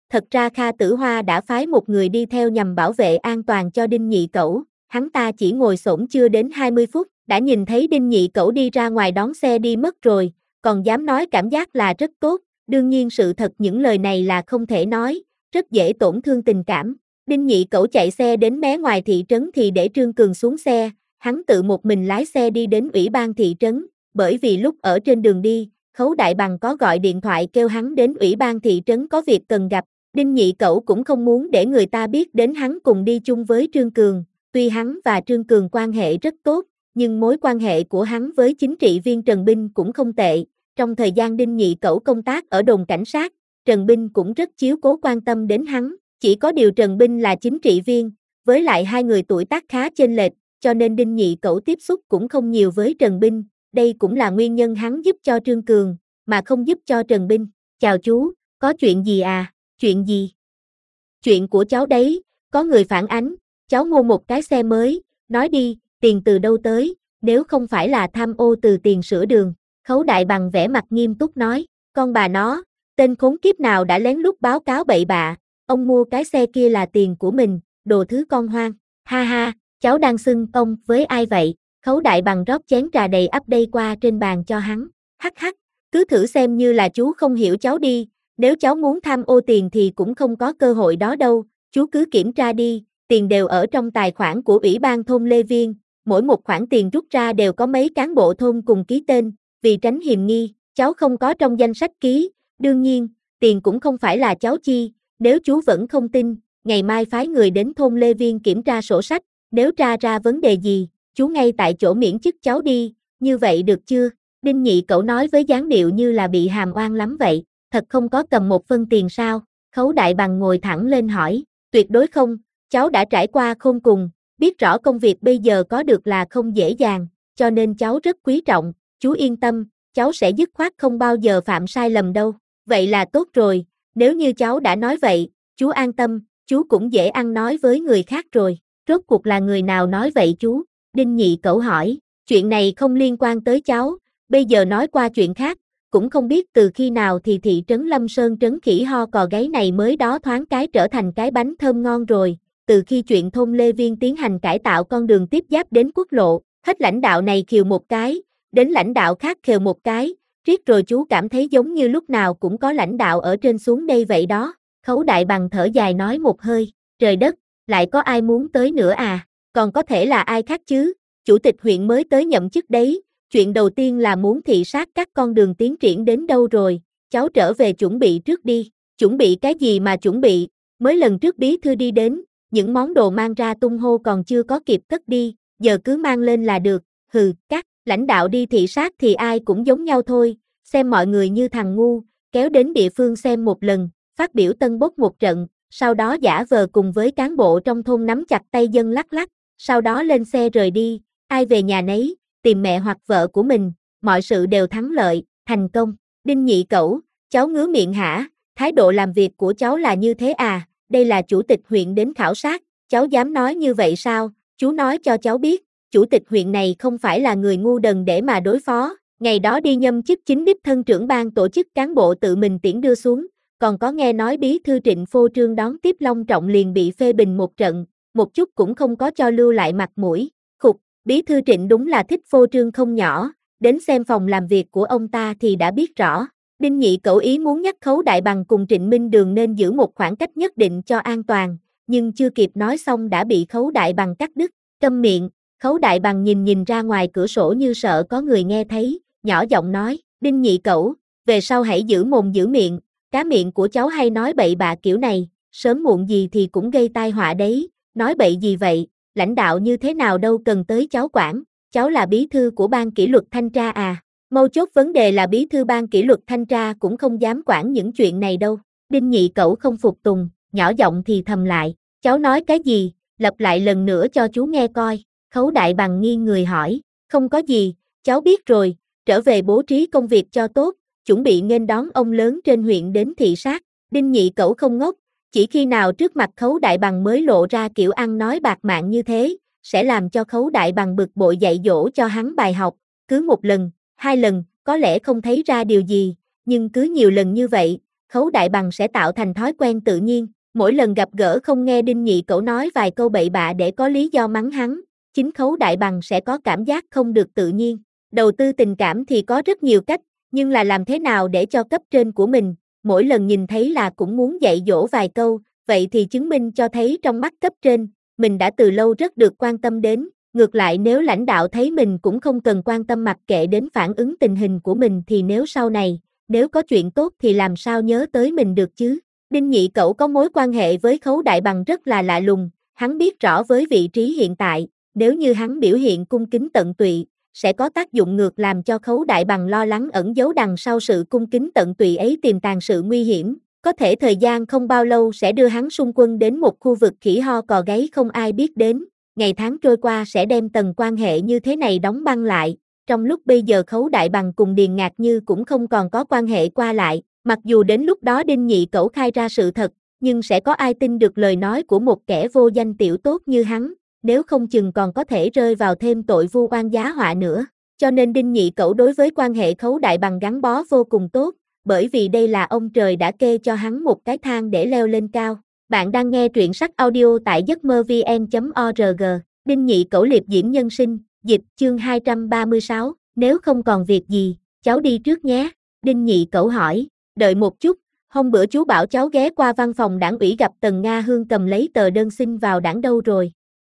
thật ra Kha Tử Hoa đã phái một người đi theo nhằm bảo vệ an toàn cho Đinh Nhị Cẩu, hắn ta chỉ ngồi xổm chưa đến 20 phút, đã nhìn thấy Đinh Nhị Cẩu đi ra ngoài đón xe đi mất rồi, còn dám nói cảm giác là rất tốt, đương nhiên sự thật những lời này là không thể nói, rất dễ tổn thương tình cảm. Đinh Nhị Cẩu chạy xe đến mé ngoài thị trấn thì để Trương Cường xuống xe, hắn tự một mình lái xe đi đến ủy ban thị trấn, bởi vì lúc ở trên đường đi, Khấu Đại Bằng có gọi điện thoại kêu hắn đến ủy ban thị trấn có việc cần gặp, Đinh Nhị Cẩu cũng không muốn để người ta biết đến hắn cùng đi chung với Trương Cường, tuy hắn và Trương Cường quan hệ rất tốt, nhưng mối quan hệ của hắn với chính trị viên Trần Binh cũng không tệ, trong thời gian Đinh Nhị Cẩu công tác ở đồn cảnh sát, Trần Binh cũng rất chiếu cố quan tâm đến hắn, chỉ có điều Trần Binh là chính trị viên, với lại hai người tuổi tác khá chênh lệch, cho nên Đinh Nhị Cẩu tiếp xúc cũng không nhiều với Trần Binh, đây cũng là nguyên nhân hắn giúp cho Trương Cường, mà không giúp cho Trần Binh. Chào chú, có chuyện gì à? Chuyện gì? Chuyện của cháu đấy, có người phản ánh, cháu mua một cái xe mới, nói đi, tiền từ đâu tới, nếu không phải là tham ô từ tiền sửa đường. Khấu Đại Bằng vẻ mặt nghiêm túc nói, con bà nó, tên khốn kiếp nào đã lén lút báo cáo bậy bạ, ông mua cái xe kia là tiền của mình, đồ thứ con hoang. Ha ha, cháu đang xưng ông với ai vậy? Khấu Đại Bằng rót chén trà đầy ắp đây qua trên bàn cho hắn. Hắc hắc, cứ thử xem như là chú không hiểu cháu đi, nếu cháu muốn tham ô tiền thì cũng không có cơ hội đó đâu, chú cứ kiểm tra đi, tiền đều ở trong tài khoản của Ủy ban thôn Lê Viên, mỗi một khoản tiền rút ra đều có mấy cán bộ thôn cùng ký tên, vì tránh hiềm nghi, cháu không có trong danh sách ký, đương nhiên, tiền cũng không phải là cháu chi, nếu chú vẫn không tin, ngày mai phái người đến thôn Lê Viên kiểm tra sổ sách, nếu tra ra vấn đề gì, chú ngay tại chỗ miễn chức cháu đi, như vậy được chưa? Đinh Nhị Cẩu nói với dáng điệu như là bị hàm oan lắm vậy, thật không có cầm một phân tiền sao? Khấu Đại Bằng ngồi thẳng lên hỏi, tuyệt đối không, cháu đã trải qua khôn cùng, biết rõ công việc bây giờ có được là không dễ dàng, cho nên cháu rất quý trọng, chú yên tâm, cháu sẽ dứt khoát không bao giờ phạm sai lầm đâu. Vậy là tốt rồi, nếu như cháu đã nói vậy, chú an tâm, chú cũng dễ ăn nói với người khác rồi. Rốt cuộc là người nào nói vậy chú? Đinh Nhị Cẩu hỏi, chuyện này không liên quan tới cháu, bây giờ nói qua chuyện khác, cũng không biết từ khi nào thì thị trấn Lâm Sơn trấn khỉ ho cò gáy này mới đó thoáng cái trở thành cái bánh thơm ngon rồi, từ khi chuyện thôn Lê Viên tiến hành cải tạo con đường tiếp giáp đến quốc lộ, hết lãnh đạo này khều một cái, đến lãnh đạo khác khều một cái, riết rồi chú cảm thấy giống như lúc nào cũng có lãnh đạo ở trên xuống đây vậy đó. Khấu Đại Bằng thở dài nói một hơi, trời đất, lại có ai muốn tới nữa à, còn có thể là ai khác chứ, chủ tịch huyện mới tới nhậm chức đấy, chuyện đầu tiên là muốn thị sát các con đường tiến triển đến đâu rồi, cháu trở về chuẩn bị trước đi, chuẩn bị cái gì mà chuẩn bị, mới lần trước bí thư đi đến, những món đồ mang ra tung hô còn chưa có kịp cất đi, giờ cứ mang lên là được, hừ, các lãnh đạo đi thị sát thì ai cũng giống nhau thôi, xem mọi người như thằng ngu, kéo đến địa phương xem một lần, phát biểu tân bốc một trận, sau đó giả vờ cùng với cán bộ trong thôn nắm chặt tay dân lắc lắc, sau đó lên xe rời đi, ai về nhà nấy, tìm mẹ hoặc vợ của mình, mọi sự đều thắng lợi, thành công. Đinh Nhị Cẩu, cháu ngứa miệng hả, thái độ làm việc của cháu là như thế à, đây là chủ tịch huyện đến khảo sát, cháu dám nói như vậy sao, chú nói cho cháu biết, chủ tịch huyện này không phải là người ngu đần để mà đối phó, ngày đó đi nhâm chức chính đích thân trưởng ban tổ chức cán bộ tự mình tiễn đưa xuống, còn có nghe nói bí thư Trịnh phô trương đón tiếp long trọng liền bị phê bình một trận, một chút cũng không có cho lưu lại mặt mũi, khục, bí thư Trịnh đúng là thích phô trương không nhỏ, đến xem phòng làm việc của ông ta thì đã biết rõ. Đinh Nhị Cẩu ý muốn nhắc Khấu Đại Bằng cùng Trịnh Minh Đường nên giữ một khoảng cách nhất định cho an toàn, nhưng chưa kịp nói xong đã bị Khấu Đại Bằng cắt đứt, câm miệng. Khấu Đại Bằng nhìn ra ngoài cửa sổ như sợ có người nghe thấy, nhỏ giọng nói, Đinh Nhị Cẩu, về sau hãy giữ mồm giữ miệng, cá miệng của cháu hay nói bậy bạ kiểu này, sớm muộn gì thì cũng gây tai họa đấy, nói bậy gì vậy, lãnh đạo như thế nào đâu cần tới cháu quản, cháu là bí thư của ban kỷ luật thanh tra à, mấu chốt vấn đề là bí thư ban kỷ luật thanh tra cũng không dám quản những chuyện này đâu. Đinh Nhị Cẩu không phục tùng, nhỏ giọng thì thầm lại, cháu nói cái gì, lặp lại lần nữa cho chú nghe coi. Khấu Đại Bằng nghiêng người hỏi, không có gì, cháu biết rồi, trở về bố trí công việc cho tốt, chuẩn bị nghênh đón ông lớn trên huyện đến thị sát. Đinh Nhị Cẩu không ngốc, chỉ khi nào trước mặt Khấu Đại Bằng mới lộ ra kiểu ăn nói bạc mạng như thế, sẽ làm cho Khấu Đại Bằng bực bội dạy dỗ cho hắn bài học, cứ một lần, hai lần, có lẽ không thấy ra điều gì, nhưng cứ nhiều lần như vậy, Khấu Đại Bằng sẽ tạo thành thói quen tự nhiên, mỗi lần gặp gỡ không nghe Đinh Nhị Cẩu nói vài câu bậy bạ để có lý do mắng hắn, chính Khấu Đại Bằng sẽ có cảm giác không được tự nhiên. Đầu tư tình cảm thì có rất nhiều cách, nhưng là làm thế nào để cho cấp trên của mình, mỗi lần nhìn thấy là cũng muốn dạy dỗ vài câu, vậy thì chứng minh cho thấy trong mắt cấp trên, mình đã từ lâu rất được quan tâm đến. Ngược lại nếu lãnh đạo thấy mình cũng không cần quan tâm mặc kệ đến phản ứng tình hình của mình thì nếu sau này, nếu có chuyện tốt thì làm sao nhớ tới mình được chứ. Đinh Nhị Cẩu có mối quan hệ với Khấu Đại Bằng rất là lạ lùng, hắn biết rõ với vị trí hiện tại, nếu như hắn biểu hiện cung kính tận tụy, sẽ có tác dụng ngược làm cho Khấu Đại Bằng lo lắng ẩn giấu đằng sau sự cung kính tận tụy ấy tiềm tàng sự nguy hiểm, có thể thời gian không bao lâu sẽ đưa hắn xung quân đến một khu vực khỉ ho cò gáy không ai biết đến, ngày tháng trôi qua sẽ đem tầng quan hệ như thế này đóng băng lại, trong lúc bây giờ Khấu Đại Bằng cùng Điền Ngạc Như cũng không còn có quan hệ qua lại, mặc dù đến lúc đó Đinh Nhị Cẩu khai ra sự thật, nhưng sẽ có ai tin được lời nói của một kẻ vô danh tiểu tốt như hắn, nếu không chừng còn có thể rơi vào thêm tội vu oan giá họa nữa. Cho nên Đinh Nhị Cẩu đối với quan hệ Khấu Đại Bằng gắn bó vô cùng tốt, bởi vì đây là ông trời đã kê cho hắn một cái thang để leo lên cao. Bạn đang nghe truyện sách audio tại giấc mơ vn.org, Đinh Nhị Cẩu liệp diễm nhân sinh, dịch chương 236, nếu không còn việc gì, cháu đi trước nhé. Đinh Nhị Cẩu hỏi, đợi một chút, hôm bữa chú bảo cháu ghé qua văn phòng đảng ủy gặp Tần Nga Hương cầm lấy tờ đơn xin vào đảng đâu rồi?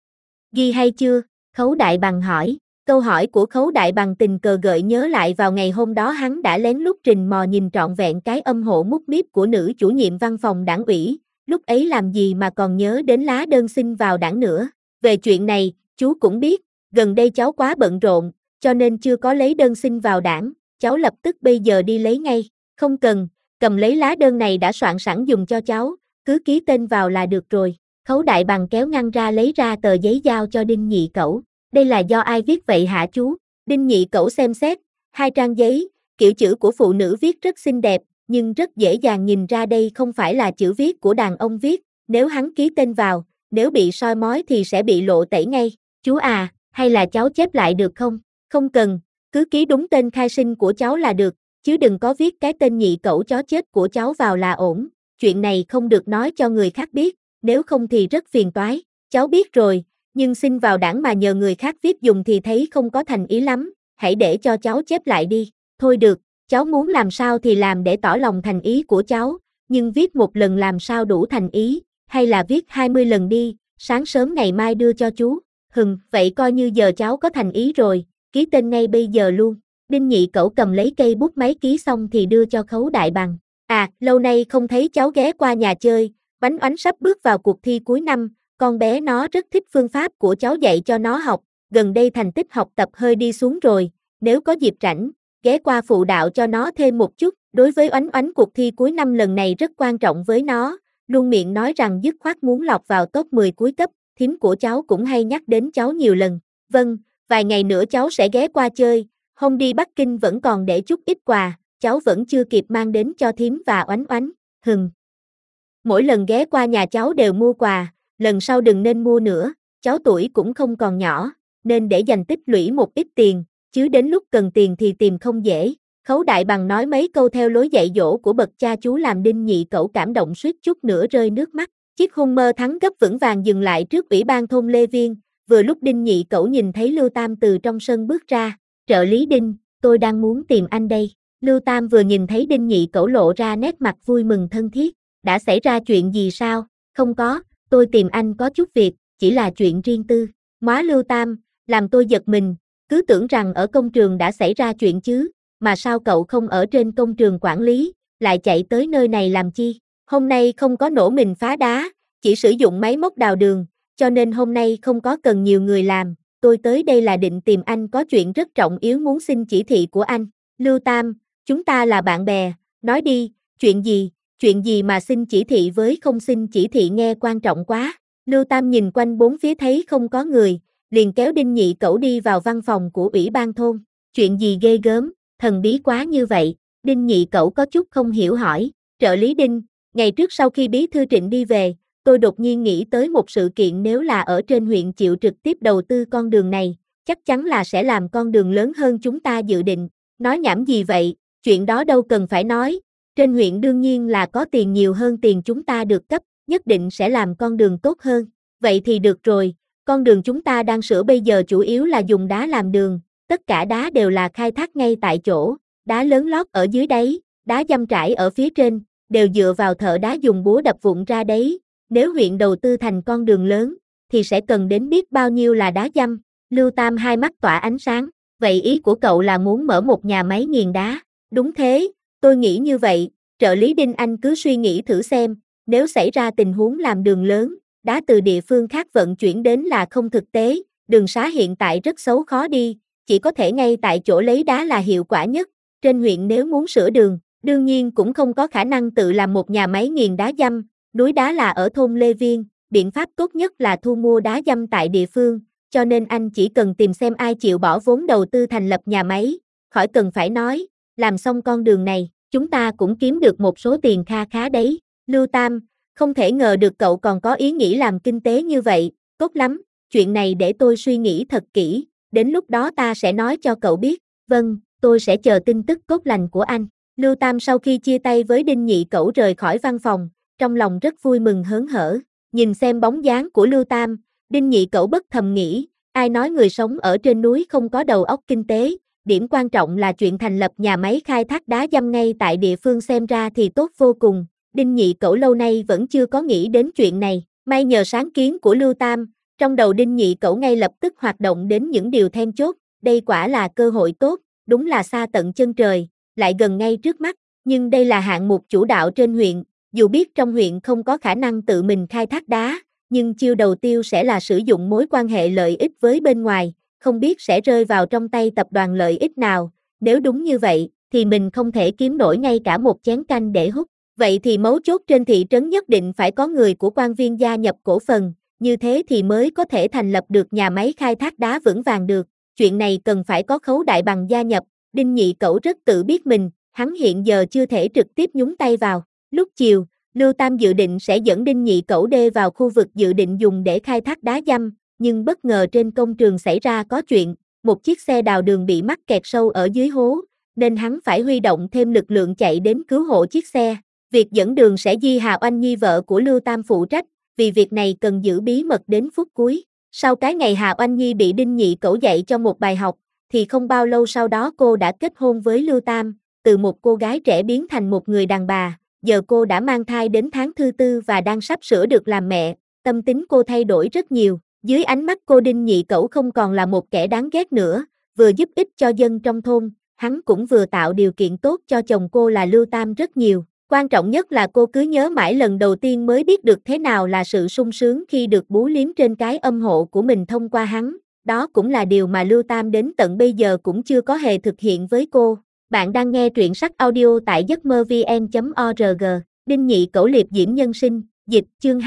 Ghi hay chưa? Khấu Đại Bằng hỏi. Câu hỏi của Khấu Đại Bằng tình cờ gợi nhớ lại vào ngày hôm đó hắn đã lén lút rình mò nhìn trọn vẹn cái âm hộ mút míp của nữ chủ nhiệm văn phòng đảng ủy, lúc ấy làm gì mà còn nhớ đến lá đơn xin vào đảng nữa. Về chuyện này, chú cũng biết, gần đây cháu quá bận rộn, cho nên chưa có lấy đơn xin vào đảng, cháu lập tức bây giờ đi lấy ngay. Không cần, cầm lấy lá đơn này đã soạn sẵn dùng cho cháu, cứ ký tên vào là được rồi. Khấu Đại Bằng kéo ngăn ra lấy ra tờ giấy giao cho Đinh Nhị Cẩu. Đây là do ai viết vậy hả chú? Đinh Nhị Cẩu xem xét, 2 trang giấy, kiểu chữ của phụ nữ viết rất xinh đẹp, nhưng rất dễ dàng nhìn ra đây không phải là chữ viết của đàn ông viết, nếu hắn ký tên vào, nếu bị soi mói thì sẽ bị lộ tẩy ngay. Chú à, hay là cháu chép lại được không? Không cần, cứ ký đúng tên khai sinh của cháu là được, chứ đừng có viết cái tên Nhị Cẩu chó chết của cháu vào là ổn, chuyện này không được nói cho người khác biết, nếu không thì rất phiền toái. Cháu biết rồi, nhưng xin vào đảng mà nhờ người khác viết dùng thì thấy không có thành ý lắm, hãy để cho cháu chép lại đi. Thôi được, cháu muốn làm sao thì làm để tỏ lòng thành ý của cháu, nhưng viết một lần làm sao đủ thành ý, hay là viết 20 lần đi, sáng sớm ngày mai đưa cho chú. Vậy coi như giờ cháu có thành ý rồi, ký tên ngay bây giờ luôn. Đinh Nhị Cẩu cầm lấy cây bút máy ký xong thì đưa cho Khấu Đại Bằng. À, lâu nay không thấy cháu ghé qua nhà chơi, Bánh Oánh sắp bước vào cuộc thi cuối năm, con bé nó rất thích phương pháp của cháu dạy cho nó học, gần đây thành tích học tập hơi đi xuống rồi, nếu có dịp rảnh, ghé qua phụ đạo cho nó thêm một chút. Đối với Oánh Oánh cuộc thi cuối năm lần này rất quan trọng với nó, luôn miệng nói rằng dứt khoát muốn lọt vào top 10 cuối cấp, thím của cháu cũng hay nhắc đến cháu nhiều lần. Vâng, vài ngày nữa cháu sẽ ghé qua chơi, hôm đi Bắc Kinh vẫn còn để chút ít quà, cháu vẫn chưa kịp mang đến cho thím và Oánh Oánh. Mỗi lần ghé qua nhà cháu đều mua quà, lần sau đừng nên mua nữa, cháu tuổi cũng không còn nhỏ, nên để dành tích lũy một ít tiền, chứ đến lúc cần tiền thì tìm không dễ. Khấu Đại Bằng nói mấy câu theo lối dạy dỗ của bậc cha chú làm Đinh Nhị Cẩu cảm động suýt chút nữa rơi nước mắt. Chiếc Hummer thắng gấp vững vàng dừng lại trước ủy ban thôn Lê Viên, vừa lúc Đinh Nhị Cẩu nhìn thấy Lưu Tam từ trong sân bước ra, trợ lý Đinh, tôi đang muốn tìm anh đây. Lưu Tam vừa nhìn thấy Đinh Nhị Cẩu lộ ra nét mặt vui mừng thân thiết, đã xảy ra chuyện gì sao? Không có, tôi tìm anh có chút việc, chỉ là chuyện riêng tư. Móa Lưu Tam, làm tôi giật mình, cứ tưởng rằng ở công trường đã xảy ra chuyện chứ, mà sao cậu không ở trên công trường quản lý, lại chạy tới nơi này làm chi? Hôm nay không có nổ mình phá đá, chỉ sử dụng máy móc đào đường, cho nên hôm nay không có cần nhiều người làm, tôi tới đây là định tìm anh có chuyện rất trọng yếu muốn xin chỉ thị của anh. Lưu Tam, chúng ta là bạn bè, nói đi, chuyện gì mà xin chỉ thị với không xin chỉ thị nghe quan trọng quá. Lưu Tam nhìn quanh bốn phía thấy không có người, liền kéo Đinh Nhị Cẩu đi vào văn phòng của ủy ban thôn. Chuyện gì ghê gớm, thần bí quá như vậy? Đinh Nhị Cẩu có chút không hiểu hỏi. Trợ lý Đinh, ngày trước sau khi bí thư Trịnh đi về, tôi đột nhiên nghĩ tới một sự kiện, nếu là ở trên huyện chịu trực tiếp đầu tư con đường này, chắc chắn là sẽ làm con đường lớn hơn chúng ta dự định. Nói nhảm gì vậy, chuyện đó đâu cần phải nói, trên huyện đương nhiên là có tiền nhiều hơn tiền chúng ta được cấp, nhất định sẽ làm con đường tốt hơn. Vậy thì được rồi, con đường chúng ta đang sửa bây giờ chủ yếu là dùng đá làm đường, tất cả đá đều là khai thác ngay tại chỗ, đá lớn lót ở dưới đáy, đá dăm trải ở phía trên, đều dựa vào thợ đá dùng búa đập vụn ra đấy. Nếu huyện đầu tư thành con đường lớn, thì sẽ cần đến biết bao nhiêu là đá dăm. Lưu Tam hai mắt tỏa ánh sáng, vậy ý của cậu là muốn mở một nhà máy nghiền đá? Đúng thế, tôi nghĩ như vậy, trợ lý Đinh anh cứ suy nghĩ thử xem, nếu xảy ra tình huống làm đường lớn, đá từ địa phương khác vận chuyển đến là không thực tế, đường xá hiện tại rất xấu khó đi, chỉ có thể ngay tại chỗ lấy đá là hiệu quả nhất. Trên huyện nếu muốn sửa đường, đương nhiên cũng không có khả năng tự làm một nhà máy nghiền đá dăm, núi đá là ở thôn Lê Viên, biện pháp tốt nhất là thu mua đá dăm tại địa phương, cho nên anh chỉ cần tìm xem ai chịu bỏ vốn đầu tư thành lập nhà máy, khỏi cần phải nói, làm xong con đường này, chúng ta cũng kiếm được một số tiền kha khá đấy. Lưu Tam, không thể ngờ được cậu còn có ý nghĩ làm kinh tế như vậy, tốt lắm, chuyện này để tôi suy nghĩ thật kỹ, đến lúc đó ta sẽ nói cho cậu biết. Vâng, tôi sẽ chờ tin tức tốt lành của anh. Lưu Tam sau khi chia tay với Đinh Nhị Cẩu rời khỏi văn phòng, trong lòng rất vui mừng hớn hở, nhìn xem bóng dáng của Lưu Tam, Đinh Nhị Cẩu bất thầm nghĩ, ai nói người sống ở trên núi không có đầu óc kinh tế, điểm quan trọng là chuyện thành lập nhà máy khai thác đá dăm ngay tại địa phương xem ra thì tốt vô cùng, Đinh Nhị Cẩu lâu nay vẫn chưa có nghĩ đến chuyện này, may nhờ sáng kiến của Lưu Tam, trong đầu Đinh Nhị Cẩu ngay lập tức hoạt động đến những điều then chốt, đây quả là cơ hội tốt, đúng là xa tận chân trời, lại gần ngay trước mắt, nhưng đây là hạng mục chủ đạo trên huyện, dù biết trong huyện không có khả năng tự mình khai thác đá, nhưng chiêu đầu tiêu sẽ là sử dụng mối quan hệ lợi ích với bên ngoài, không biết sẽ rơi vào trong tay tập đoàn lợi ích nào, nếu đúng như vậy, thì mình không thể kiếm nổi ngay cả một chén canh để hút, vậy thì mấu chốt trên thị trấn nhất định phải có người của quan viên gia nhập cổ phần, như thế thì mới có thể thành lập được nhà máy khai thác đá vững vàng được, chuyện này cần phải có Khấu Đại Bằng gia nhập, Đinh Nhị Cẩu rất tự biết mình, hắn hiện giờ chưa thể trực tiếp nhúng tay vào, lúc chiều, Lưu Tam dự định sẽ dẫn Đinh Nhị Cẩu đê vào khu vực dự định dùng để khai thác đá dăm, nhưng bất ngờ trên công trường xảy ra có chuyện, một chiếc xe đào đường bị mắc kẹt sâu ở dưới hố, nên hắn phải huy động thêm lực lượng chạy đến cứu hộ chiếc xe. Việc dẫn đường sẽ di Hà Oanh Nhi vợ của Lưu Tam phụ trách, vì việc này cần giữ bí mật đến phút cuối. Sau cái ngày Hà Oanh Nhi bị Đinh Nhị Cẩu dạy cho một bài học, thì không bao lâu sau đó cô đã kết hôn với Lưu Tam, từ một cô gái trẻ biến thành một người đàn bà. Giờ cô đã mang thai đến tháng thứ tư và đang sắp sửa được làm mẹ, tâm tính cô thay đổi rất nhiều, dưới ánh mắt cô Đinh Nhị Cẩu không còn là một kẻ đáng ghét nữa, vừa giúp ích cho dân trong thôn, hắn cũng vừa tạo điều kiện tốt cho chồng cô là Lưu Tam rất nhiều, quan trọng nhất là cô cứ nhớ mãi lần đầu tiên mới biết được thế nào là sự sung sướng khi được bú liếm trên cái âm hộ của mình thông qua hắn, đó cũng là điều mà Lưu Tam đến tận bây giờ cũng chưa có hề thực hiện với cô. Bạn đang nghe truyện sách audio tại giấc mơ vn.org, Đinh Nhị Cẩu liệp diễm nhân sinh, dịch chương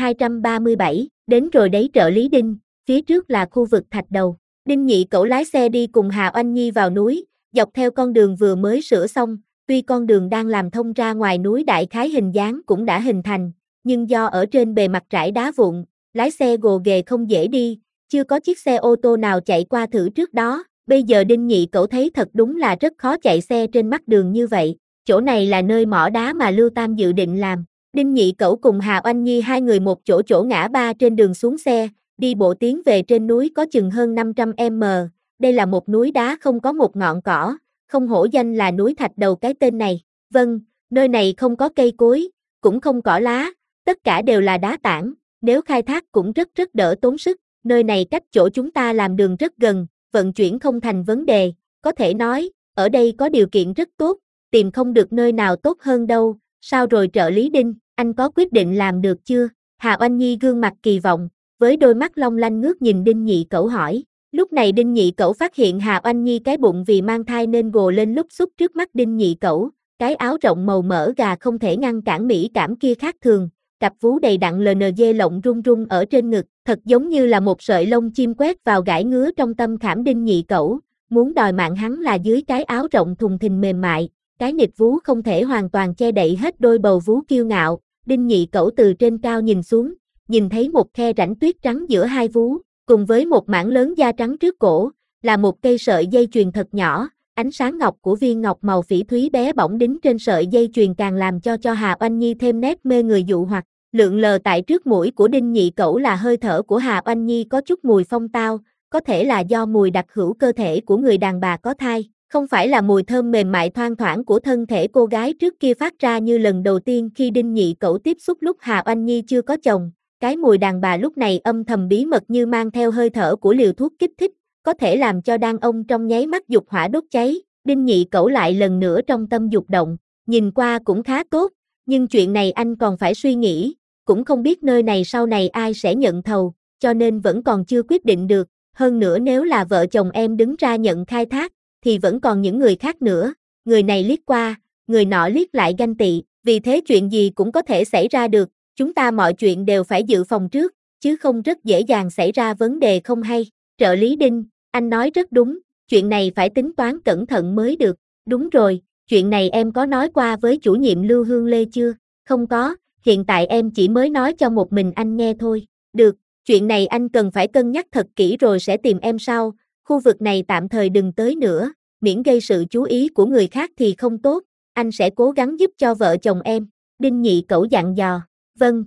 237, đến rồi đấy trợ lý Đinh, phía trước là khu vực thạch đầu. Đinh Nhị Cẩu lái xe đi cùng Hà Oanh Nhi vào núi, dọc theo con đường vừa mới sửa xong, tuy con đường đang làm thông ra ngoài núi đại khái hình dáng cũng đã hình thành, nhưng do ở trên bề mặt trải đá vụn, lái xe gồ ghề không dễ đi, chưa có chiếc xe ô tô nào chạy qua thử trước đó. Bây giờ Đinh Nhị Cẩu thấy thật đúng là rất khó chạy xe trên mắt đường như vậy, chỗ này là nơi mỏ đá mà Lưu Tam dự định làm. Đinh Nhị Cẩu cùng Hà Oanh Nhi hai người một chỗ ngã ba trên đường xuống xe, đi bộ tiến về trên núi có chừng hơn 500m, đây là một núi đá không có một ngọn cỏ, không hổ danh là núi thạch đầu cái tên này. Vâng, nơi này không có cây cối, cũng không cỏ lá, tất cả đều là đá tảng, nếu khai thác cũng rất đỡ tốn sức, nơi này cách chỗ chúng ta làm đường rất gần. Vận chuyển không thành vấn đề, có thể nói, ở đây có điều kiện rất tốt, tìm không được nơi nào tốt hơn đâu. Sao rồi trợ lý Đinh, anh có quyết định làm được chưa? Hà Oanh Nhi gương mặt kỳ vọng, với đôi mắt long lanh ngước nhìn Đinh Nhị Cẩu hỏi. Lúc này Đinh Nhị Cẩu phát hiện Hà Oanh Nhi cái bụng vì mang thai nên gồ lên lúc xúc trước mắt Đinh Nhị Cẩu, cái áo rộng màu mỡ gà không thể ngăn cản mỹ cảm kia khác thường. Cặp vú đầy đặn LNG lộng rung rung ở trên ngực, thật giống như là một sợi lông chim quét vào gãi ngứa trong tâm khảm Đinh Nhị Cẩu, muốn đòi mạng hắn là dưới cái áo rộng thùng thình mềm mại, cái nịt vú không thể hoàn toàn che đậy hết đôi bầu vú kiêu ngạo, Đinh Nhị Cẩu từ trên cao nhìn xuống, nhìn thấy một khe rãnh tuyết trắng giữa hai vú, cùng với một mảng lớn da trắng trước cổ, là một cây sợi dây chuyền thật nhỏ, Ánh sáng ngọc của viên ngọc màu phỉ thúy bé bỏng đính trên sợi dây chuyền càng làm cho Hà Oanh Nhi thêm nét mê người dụ hoặc. Lượn lờ tại trước mũi của Đinh Nhị Cẩu là hơi thở của Hà Oanh Nhi có chút mùi phong tao, có thể là do mùi đặc hữu cơ thể của người đàn bà có thai, không phải là mùi thơm mềm mại thoang thoảng của thân thể cô gái trước kia phát ra như lần đầu tiên khi Đinh Nhị Cẩu tiếp xúc lúc Hà Oanh Nhi chưa có chồng. Cái mùi đàn bà lúc này âm thầm bí mật như mang theo hơi thở của liều thuốc kích thích, có thể làm cho đàn ông trong nháy mắt dục hỏa đốt cháy. Đinh Nhị Cẩu lại lần nữa trong tâm dục động, nhìn qua cũng khá tốt, nhưng chuyện này anh còn phải suy nghĩ, cũng không biết nơi này sau này ai sẽ nhận thầu, cho nên vẫn còn chưa quyết định được. Hơn nữa nếu là vợ chồng em đứng ra nhận khai thác, thì vẫn còn những người khác nữa, người này liếc qua, người nọ liếc lại ganh tị, vì thế chuyện gì cũng có thể xảy ra được, chúng ta mọi chuyện đều phải dự phòng trước, chứ không rất dễ dàng xảy ra vấn đề không hay. Trợ lý Đinh, anh nói rất đúng, chuyện này phải tính toán cẩn thận mới được. Đúng rồi, chuyện này em có nói qua với chủ nhiệm Lưu Hương Lê chưa? Không có, hiện tại em chỉ mới nói cho một mình anh nghe thôi. Được, chuyện này anh cần phải cân nhắc thật kỹ rồi sẽ tìm em sau, khu vực này tạm thời đừng tới nữa, miễn gây sự chú ý của người khác thì không tốt, anh sẽ cố gắng giúp cho vợ chồng em. Đinh Nhị Cẩu dặn dò. Vâng.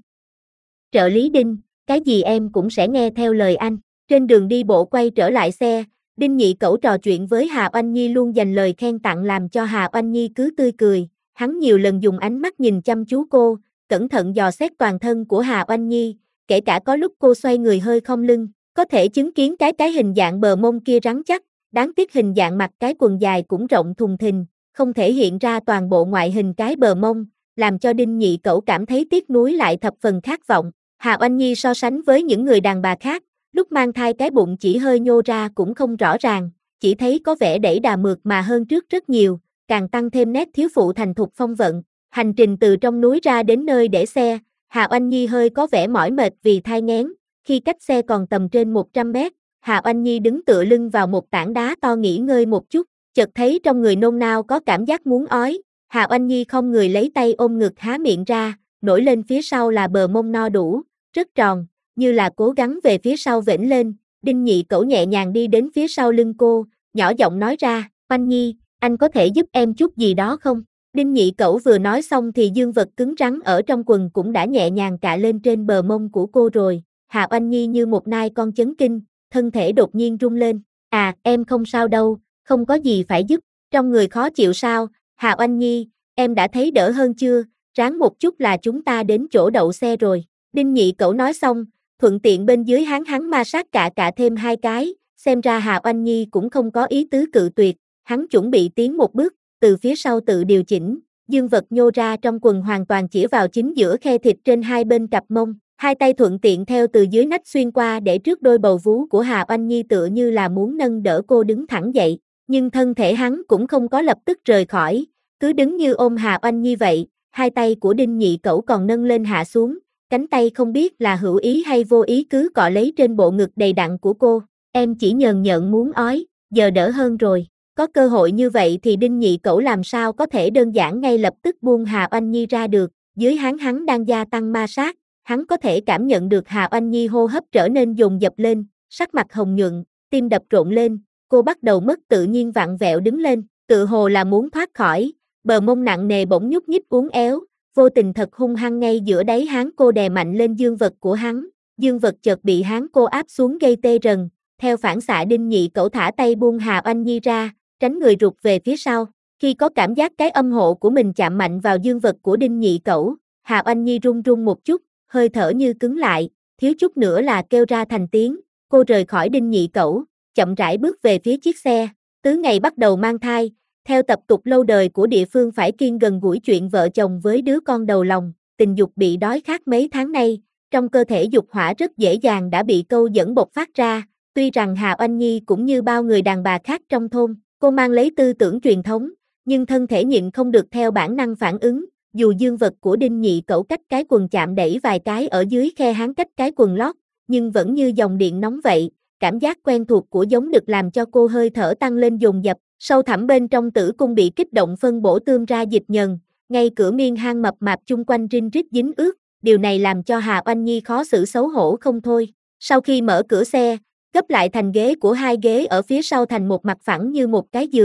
Trợ lý Đinh, cái gì em cũng sẽ nghe theo lời anh. Trên đường đi bộ quay trở lại xe, Đinh Nhị Cẩu trò chuyện với Hà Oanh Nhi luôn dành lời khen tặng làm cho Hà Oanh Nhi cứ tươi cười, hắn nhiều lần dùng ánh mắt nhìn chăm chú cô, cẩn thận dò xét toàn thân của Hà Oanh Nhi, kể cả có lúc cô xoay người hơi khom lưng, có thể chứng kiến cái hình dạng bờ mông kia rắn chắc, đáng tiếc hình dạng mặc cái quần dài cũng rộng thùng thình, không thể hiện ra toàn bộ ngoại hình cái bờ mông, làm cho Đinh Nhị Cẩu cảm thấy tiếc nuối lại thập phần khát vọng. Hà Oanh Nhi so sánh với những người đàn bà khác, lúc mang thai cái bụng chỉ hơi nhô ra cũng không rõ ràng, chỉ thấy có vẻ đẩy đà mượt mà hơn trước rất nhiều, càng tăng thêm nét thiếu phụ thành thục phong vận. Hành trình từ trong núi ra đến nơi để xe, Hà Oanh Nhi hơi có vẻ mỏi mệt vì thai nghén, khi cách xe còn tầm trên 100 mét, Hà Oanh Nhi đứng tựa lưng vào một tảng đá to nghỉ ngơi một chút, chợt thấy trong người nôn nao có cảm giác muốn ói, Hà Oanh Nhi không người lấy tay ôm ngực há miệng ra, nổi lên phía sau là bờ mông no đủ, rất tròn, như là cố gắng về phía sau vểnh lên. Đinh Nhị Cẩu nhẹ nhàng đi đến phía sau lưng cô, nhỏ giọng nói ra, Oanh Nhi, anh có thể giúp em chút gì đó không? Đinh Nhị Cẩu vừa nói xong thì dương vật cứng rắn ở trong quần cũng đã nhẹ nhàng cạ lên trên bờ mông của cô rồi. Hà Oanh Nhi như một nai con chấn kinh, thân thể đột nhiên rung lên. À, em không sao đâu, không có gì phải giúp. Trong người khó chịu sao? Hà Oanh Nhi, em đã thấy đỡ hơn chưa? Ráng một chút là chúng ta đến chỗ đậu xe rồi. Đinh Nhị Cẩu nói xong, thuận tiện bên dưới hắn ma sát cạ thêm 2 cái, xem ra Hà Oanh Nhi cũng không có ý tứ cự tuyệt, hắn chuẩn bị tiến một bước, từ phía sau tự điều chỉnh, dương vật nhô ra trong quần hoàn toàn chĩa vào chính giữa khe thịt trên hai bên cặp mông, hai tay thuận tiện theo từ dưới nách xuyên qua để trước đôi bầu vú của Hà Oanh Nhi tựa như là muốn nâng đỡ cô đứng thẳng dậy, nhưng thân thể hắn cũng không có lập tức rời khỏi, cứ đứng như ôm Hà Oanh Nhi vậy, hai tay của Đinh Nhị Cẩu còn nâng lên hạ xuống, cánh tay không biết là hữu ý hay vô ý cứ cọ lấy trên bộ ngực đầy đặn của cô, em chỉ nhờn nhợn muốn ói, giờ đỡ hơn rồi. Có cơ hội như vậy thì Đinh Nhị Cẩu làm sao có thể đơn giản ngay lập tức buông Hà Oanh Nhi ra được, dưới hắn đang gia tăng ma sát, hắn có thể cảm nhận được Hà Oanh Nhi hô hấp trở nên dồn dập lên, sắc mặt hồng nhuận, tim đập rộn lên, cô bắt đầu mất tự nhiên vặn vẹo đứng lên, tự hồ là muốn thoát khỏi, bờ mông nặng nề bỗng nhúc nhích uốn éo, vô tình thật hung hăng ngay giữa đáy háng cô đè mạnh lên dương vật của hắn, dương vật chợt bị háng cô áp xuống gây tê rần, theo phản xạ Đinh Nhị Cẩu thả tay buông Hà Oanh Nhi ra, tránh người rụt về phía sau, khi có cảm giác cái âm hộ của mình chạm mạnh vào dương vật của Đinh Nhị Cẩu, Hà Oanh Nhi run run một chút, hơi thở như cứng lại, thiếu chút nữa là kêu ra thành tiếng, cô rời khỏi Đinh Nhị Cẩu, chậm rãi bước về phía chiếc xe, tứ ngày bắt đầu mang thai, theo tập tục lâu đời của địa phương phải kiêng gần gũi chuyện vợ chồng với đứa con đầu lòng, tình dục bị đói khát mấy tháng nay, trong cơ thể dục hỏa rất dễ dàng đã bị câu dẫn bộc phát ra, tuy rằng Hà Oanh Nhi cũng như bao người đàn bà khác trong thôn, cô mang lấy tư tưởng truyền thống, nhưng thân thể nhịn không được theo bản năng phản ứng, dù dương vật của Đinh Nhị Cẩu cách cái quần chạm đẩy vài cái ở dưới khe háng cách cái quần lót, nhưng vẫn như dòng điện nóng vậy, cảm giác quen thuộc của giống đực làm cho cô hơi thở tăng lên dồn dập, sâu thẳm bên trong tử cung bị kích động phân bổ tươm ra dịch nhờn, ngay cửa miên hang mập mạp chung quanh rin rít dính ướt, điều này làm cho Hà Oanh Nhi khó xử xấu hổ không thôi. Sau khi mở cửa xe, gấp lại thành ghế của hai ghế ở phía sau thành một mặt phẳng như một cái giường,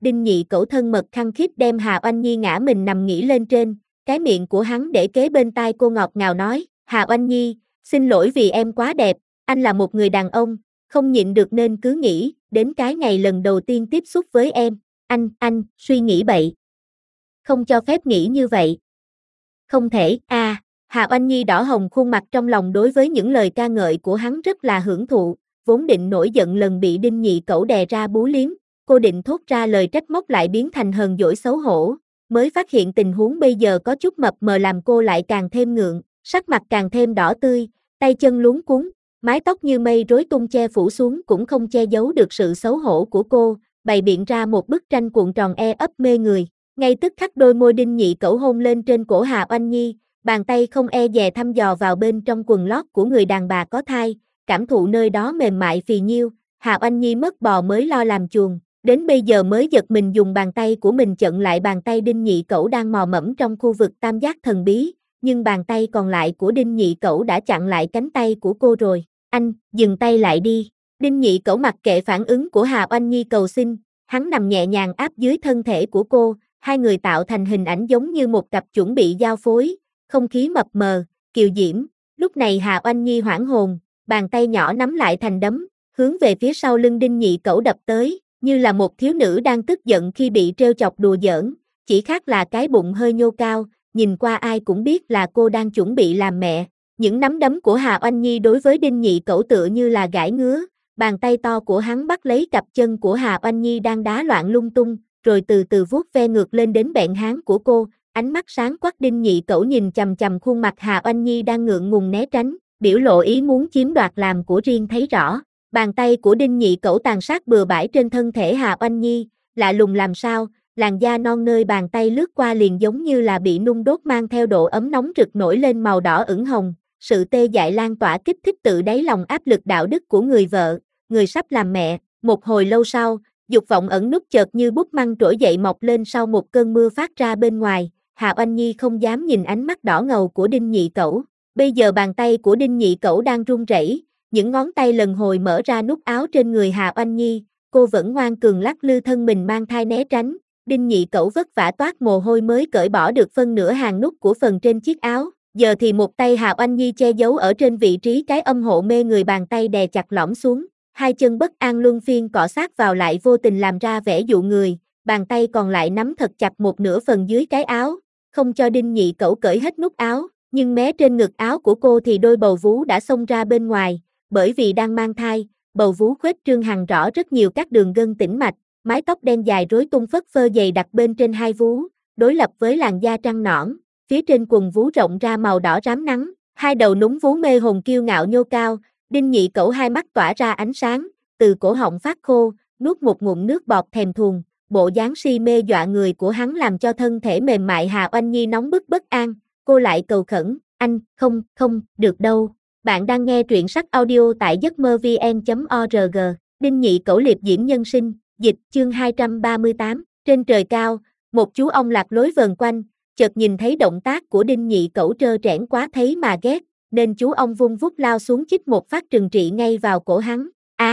Đinh Nhị Cẩu thân mật khăng khít đem Hà Oanh Nhi ngã mình nằm nghỉ lên trên, cái miệng của hắn để kế bên tai cô ngọt ngào nói, Hà Oanh Nhi, xin lỗi vì em quá đẹp, anh là một người đàn ông, không nhịn được nên cứ nghĩ, đến cái ngày lần đầu tiên tiếp xúc với em, anh, suy nghĩ bậy. Không cho phép nghĩ như vậy. Không thể, Hà Oanh Nhi đỏ hồng khuôn mặt trong lòng đối với những lời ca ngợi của hắn rất là hưởng thụ, vốn định nổi giận lần bị Đinh Nhị Cẩu đè ra bú liếm, cô định thốt ra lời trách móc lại biến thành hờn dỗi xấu hổ, mới phát hiện tình huống bây giờ có chút mập mờ làm cô lại càng thêm ngượng, sắc mặt càng thêm đỏ tươi, tay chân luống cuống, mái tóc như mây rối tung che phủ xuống cũng không che giấu được sự xấu hổ của cô, bày biện ra một bức tranh cuộn tròn ấp mê người. Ngay tức khắc đôi môi Đinh Nhị Cẩu hôn lên trên cổ Hà Oanh Nhi, bàn tay không dè thăm dò vào bên trong quần lót của người đàn bà có thai, cảm thụ nơi đó mềm mại phì nhiêu, Hà Oanh Nhi mất bò mới lo làm chuồng, đến bây giờ mới giật mình dùng bàn tay của mình chặn lại bàn tay Đinh Nhị Cẩu đang mò mẫm trong khu vực tam giác thần bí, nhưng bàn tay còn lại của Đinh Nhị Cẩu đã chặn lại cánh tay của cô rồi, anh, dừng tay lại đi, Đinh Nhị Cẩu mặc kệ phản ứng của Hà Oanh Nhi cầu xin, hắn nằm nhẹ nhàng áp dưới thân thể của cô, hai người tạo thành hình ảnh giống như một cặp chuẩn bị giao phối, không khí mập mờ, kiều diễm, lúc này Hà Oanh Nhi hoảng hồn, bàn tay nhỏ nắm lại thành đấm, hướng về phía sau lưng Đinh Nhị Cẩu đập tới, như là một thiếu nữ đang tức giận khi bị trêu chọc đùa giỡn, chỉ khác là cái bụng hơi nhô cao, nhìn qua ai cũng biết là cô đang chuẩn bị làm mẹ. Những nắm đấm của Hà Oanh Nhi đối với Đinh Nhị Cẩu tựa như là gãi ngứa, bàn tay to của hắn bắt lấy cặp chân của Hà Oanh Nhi đang đá loạn lung tung, rồi từ từ vuốt ve ngược lên đến bẹn háng của cô, ánh mắt sáng quắc. Đinh Nhị Cẩu nhìn chằm chằm khuôn mặt Hà Oanh Nhi đang ngượng ngùng né tránh, biểu lộ ý muốn chiếm đoạt làm của riêng thấy rõ. Bàn tay của Đinh Nhị Cẩu tàn sát bừa bãi trên thân thể Hà Oanh Nhi, lạ lùng làm sao, làn da non nơi bàn tay lướt qua liền giống như là bị nung đốt mang theo độ ấm nóng rực nổi lên màu đỏ ửng hồng, sự tê dại lan tỏa kích thích tự đáy lòng áp lực đạo đức của người vợ, người sắp làm mẹ. Một hồi lâu sau, dục vọng ẩn nút chợt như bút măng trỗi dậy mọc lên sau một cơn mưa phát ra bên ngoài, Hà Oanh Nhi không dám nhìn ánh mắt đỏ ngầu của Đinh Nhị Cẩu. Bây giờ bàn tay của Đinh Nhị Cẩu đang run rẩy, những ngón tay lần hồi mở ra nút áo trên người Hà Oanh Nhi, cô vẫn ngoan cường lắc lư thân mình mang thai né tránh. Đinh Nhị Cẩu vất vả toát mồ hôi mới cởi bỏ được phân nửa hàng nút của phần trên chiếc áo, giờ thì một tay Hà Oanh Nhi che giấu ở trên vị trí cái âm hộ mê người, bàn tay đè chặt lõm xuống, hai chân bất an luân phiên cọ sát vào lại vô tình làm ra vẻ dụ người, bàn tay còn lại nắm thật chặt một nửa phần dưới cái áo, không cho Đinh Nhị Cẩu cởi hết nút áo, nhưng mé trên ngực áo của cô thì đôi bầu vú đã xông ra bên ngoài, bởi vì đang mang thai, bầu vú khuếch trương hằn rõ rất nhiều các đường gân tĩnh mạch, mái tóc đen dài rối tung phất phơ dày đặc bên trên hai vú, đối lập với làn da trắng nõn, phía trên quần vú rộng ra màu đỏ rám nắng, hai đầu núng vú mê hồn kiêu ngạo nhô cao. Đinh Nhị Cẩu hai mắt tỏa ra ánh sáng, từ cổ họng phát khô, nuốt một ngụm nước bọt thèm thuồng, bộ dáng si mê dọa người của hắn làm cho thân thể mềm mại Hà Oanh Nhi nóng bức bất an, cô lại cầu khẩn, anh, không, được đâu. Bạn đang nghe truyện sách audio tại giấc mơ vn.org, Đinh Nhị Cẩu liệp diễm nhân sinh, dịch, chương 238, trên trời cao, một chú ong lạc lối vờn quanh, chợt nhìn thấy động tác của Đinh Nhị Cẩu trơ trẽn quá thấy mà ghét, nên chú ong vung vút lao xuống chích một phát trừng trị ngay vào cổ hắn.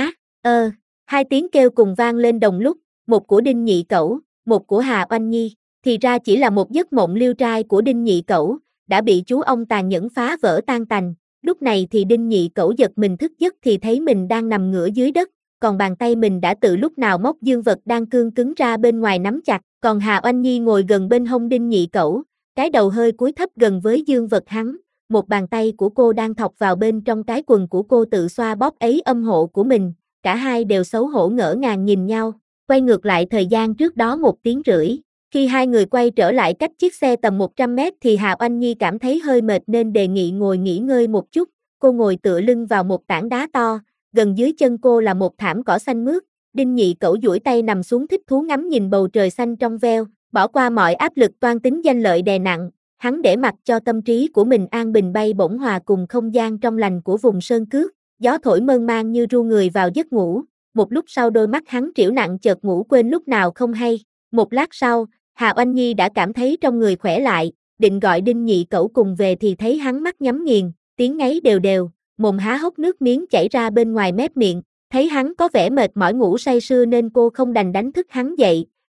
Hai tiếng kêu cùng vang lên đồng lúc, một của Đinh Nhị Cẩu, một của Hà Oanh Nhi, thì ra chỉ là một giấc mộng liêu trai của Đinh Nhị Cẩu, đã bị chú ong tàn nhẫn phá vỡ tan tành. Lúc này thì Đinh Nhị Cẩu giật mình thức giấc thì thấy mình đang nằm ngửa dưới đất, còn bàn tay mình đã từ lúc nào móc dương vật đang cương cứng ra bên ngoài nắm chặt, còn Hà Oanh Nhi ngồi gần bên hông Đinh Nhị Cẩu, cái đầu hơi cúi thấp gần với dương vật hắn. Một bàn tay của cô đang thọc vào bên trong cái quần của cô tự xoa bóp ấy âm hộ của mình, cả hai đều xấu hổ ngỡ ngàng nhìn nhau, quay ngược lại thời gian trước đó 1 tiếng rưỡi, khi hai người quay trở lại cách chiếc xe tầm 100 mét thì Hà Oanh Nhi cảm thấy hơi mệt nên đề nghị ngồi nghỉ ngơi một chút, cô ngồi tựa lưng vào một tảng đá to, gần dưới chân cô là một thảm cỏ xanh mướt, Đinh Nhị Cẩu duỗi tay nằm xuống thích thú ngắm nhìn bầu trời xanh trong veo, bỏ qua mọi áp lực toan tính danh lợi đè nặng. Hắn để mặc cho tâm trí của mình an bình bay bổng hòa cùng không gian trong lành của vùng sơn cước, gió thổi mơn man như ru người vào giấc ngủ, một lúc sau đôi mắt hắn trĩu nặng chợt ngủ quên lúc nào không hay, một lát sau, Hà Oanh Nhi đã cảm thấy trong người khỏe lại, định gọi Đinh Nhị Cẩu cùng về thì thấy hắn mắt nhắm nghiền, tiếng ngáy đều đều, mồm há hốc nước miếng chảy ra bên ngoài mép miệng, thấy hắn có vẻ mệt mỏi ngủ say sưa nên cô không đành đánh thức hắn dậy,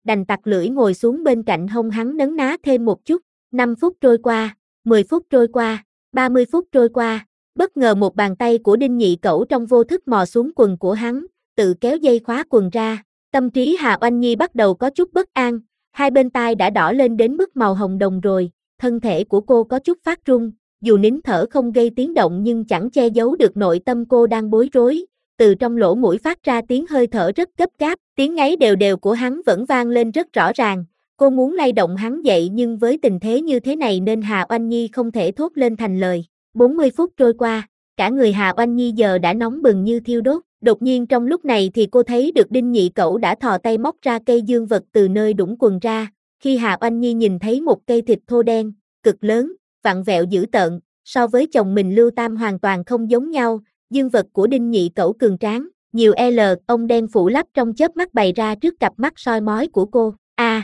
đành tặc lưỡi ngồi xuống bên cạnh hông hắn nấn ná thêm một chút. 5 phút trôi qua, 10 phút trôi qua, 30 phút trôi qua, bất ngờ một bàn tay của Đinh Nhị Cẩu trong vô thức mò xuống quần của hắn, tự kéo dây khóa quần ra. Tâm trí Hà Oanh Nhi bắt đầu có chút bất an, hai bên tai đã đỏ lên đến mức màu hồng đồng rồi, thân thể của cô có chút phát run, dù nín thở không gây tiếng động nhưng chẳng che giấu được nội tâm cô đang bối rối. Từ trong lỗ mũi phát ra tiếng hơi thở rất gấp gáp, tiếng ngáy đều đều của hắn vẫn vang lên rất rõ ràng. Cô muốn lay động hắn dậy nhưng với tình thế như thế này nên Hà Oanh Nhi không thể thốt lên thành lời. 40 phút trôi qua, cả người Hà Oanh Nhi giờ đã nóng bừng như thiêu đốt. Đột nhiên trong lúc này thì cô thấy được Đinh Nhị Cẩu đã thò tay móc ra cây dương vật từ nơi đũng quần ra. Khi Hà Oanh Nhi nhìn thấy một cây thịt thô đen, cực lớn, vặn vẹo dữ tợn, so với chồng mình Lưu Tam hoàn toàn không giống nhau. Dương vật của Đinh Nhị Cẩu cường tráng, nhiều ông đen phủ lắp trong chớp mắt bày ra trước cặp mắt soi mói của cô.